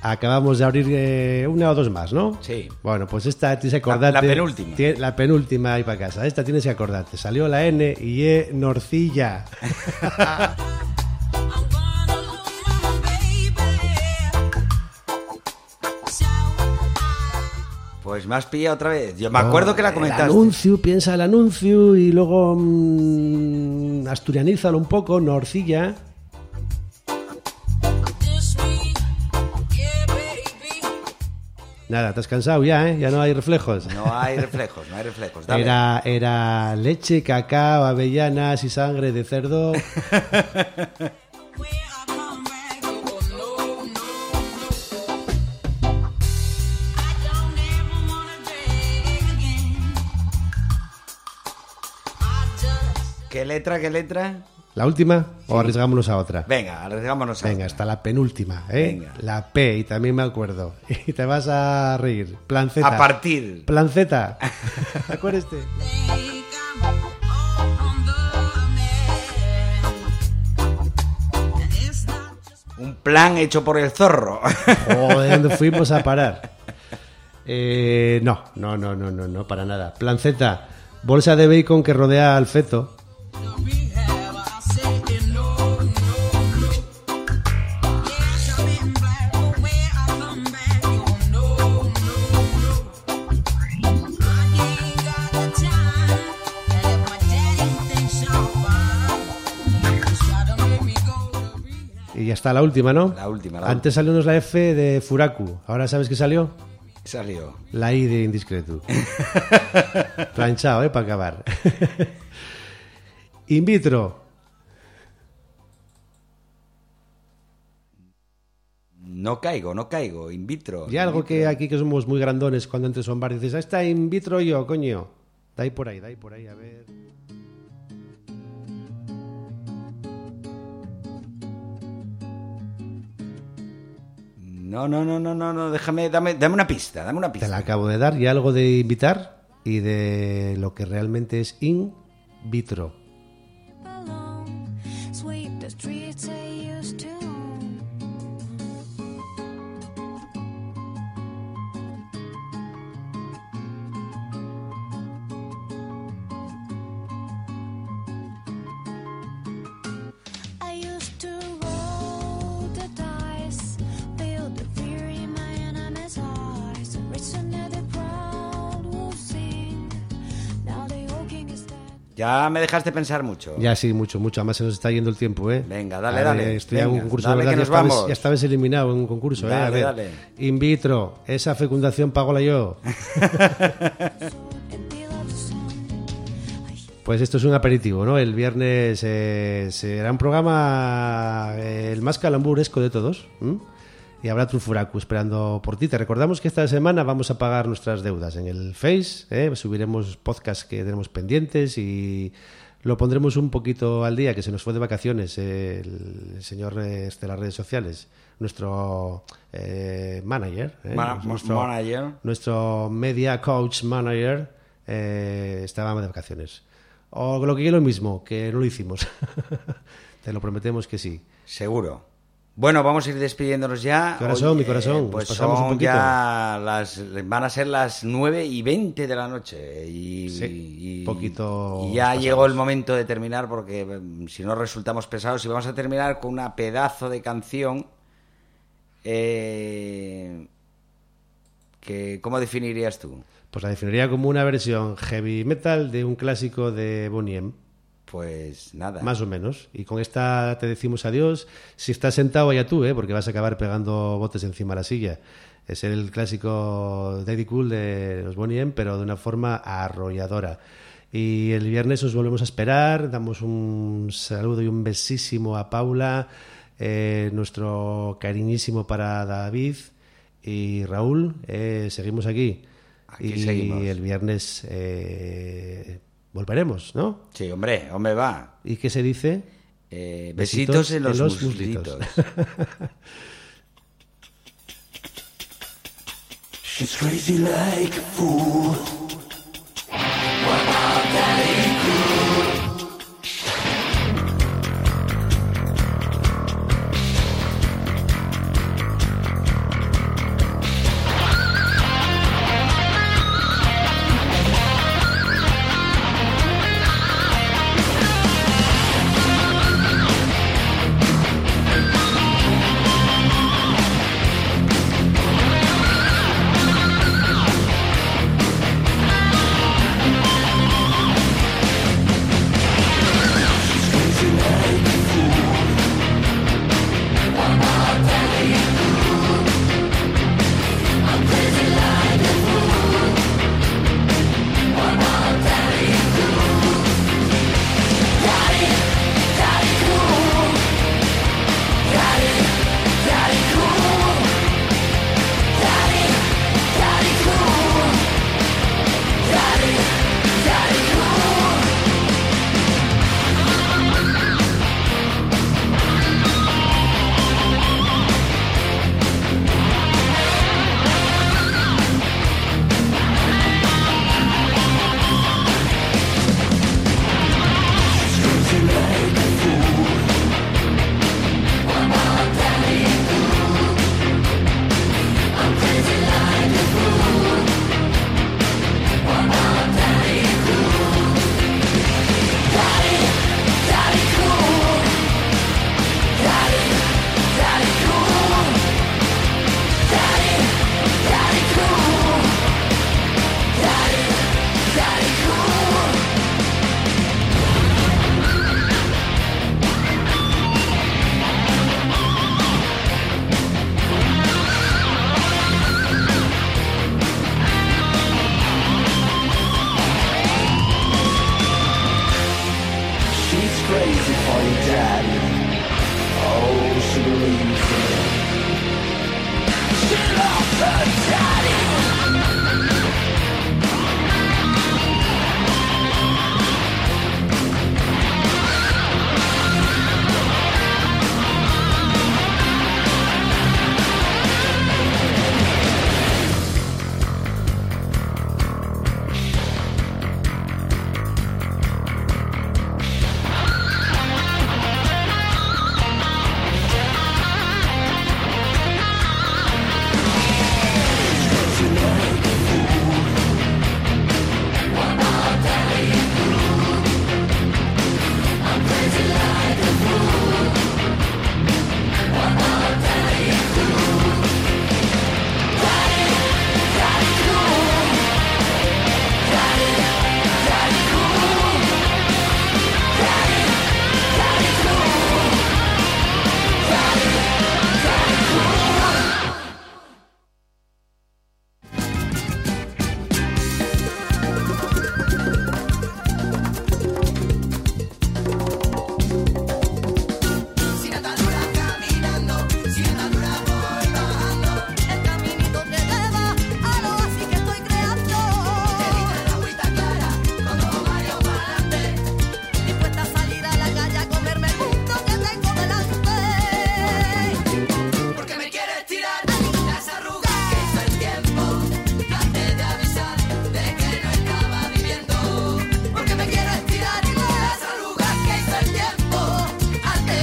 Acabamos de abrir una o dos más, ¿no? Sí. Bueno, pues esta tienes que acordarte. La penúltima. La penúltima ahí para casa. Esta tienes que acordarte. Salió la N y E Norcilla. Pues me has pillado otra vez. Yo me acuerdo que la comentaste. El anuncio, piensa el anuncio y luego asturianízalo un poco, Norcilla. Nada, te has cansado ya, ¿eh? Ya no hay reflejos. No hay reflejos. Dale. Era leche, cacao, avellanas y sangre de cerdo. ¿Qué letra? ¿La última? ¿O arriesgámonos a otra? Venga, arriesgámonos a otra. Venga, hasta la penúltima, ¿eh? Venga. La P, y también me acuerdo. Y te vas a reír. Planceta. A partir. Planceta. Acuérdate. Un plan hecho por el zorro. Joder, ¿dónde fuimos a parar? No, para nada. Planceta. Bolsa de bacon que rodea al feto. Y ya está la última, ¿no? La última. Antes salió la F de Furaku. ¿Ahora sabes qué salió? Salió la I de indiscreto. Planchado, para acabar. In vitro. No caigo. In vitro. Y algo que aquí que somos muy grandones cuando entres a un bar y dices, está in vitro yo, coño. Da ahí por ahí, a ver. No, dame una pista. Te la acabo de dar, y algo de invitar y de lo que realmente es in vitro. Ya me dejaste pensar mucho. Ya sí, mucho. Además se nos está yendo el tiempo, ¿eh? Venga, dale. Estoy en un concurso, de verdad, ya estabas eliminado en un concurso, dale. In vitro, esa fecundación pago yo. Pues esto es un aperitivo, ¿no? El viernes será un programa el más calamburesco de todos. Y habrá Trufuracu esperando por ti. Te recordamos que esta semana vamos a pagar nuestras deudas en el Face, subiremos podcasts que tenemos pendientes y lo pondremos un poquito al día, que se nos fue de vacaciones el señor de las redes sociales, nuestro manager, nuestro media coach manager, estaba de vacaciones. O lo que es lo mismo, que no lo hicimos. Te lo prometemos que sí. Seguro. Bueno, vamos a ir despidiéndonos ya. ¿Qué horas son, mi corazón? Pues son ya van a ser las 9:20 de la noche. Y ya llegó el momento de terminar, porque si no resultamos pesados. Y vamos a terminar con una pedazo de canción. ¿Cómo definirías tú? Pues la definiría como una versión heavy metal de un clásico de Boney M. Pues nada. Más o menos. Y con esta te decimos adiós. Si estás sentado, allá tú, porque vas a acabar pegando botes encima de la silla. Es el clásico Daddy Cool de los Boney M, pero de una forma arrolladora. Y el viernes os volvemos a esperar. Damos un saludo y un besísimo a Paula. Nuestro cariñísimo para David y Raúl. Seguimos aquí. Aquí seguimos. Y el viernes... volveremos, ¿no? Sí, hombre, va. ¿Y qué se dice? Besitos en los muslitos. She's crazy like a fool.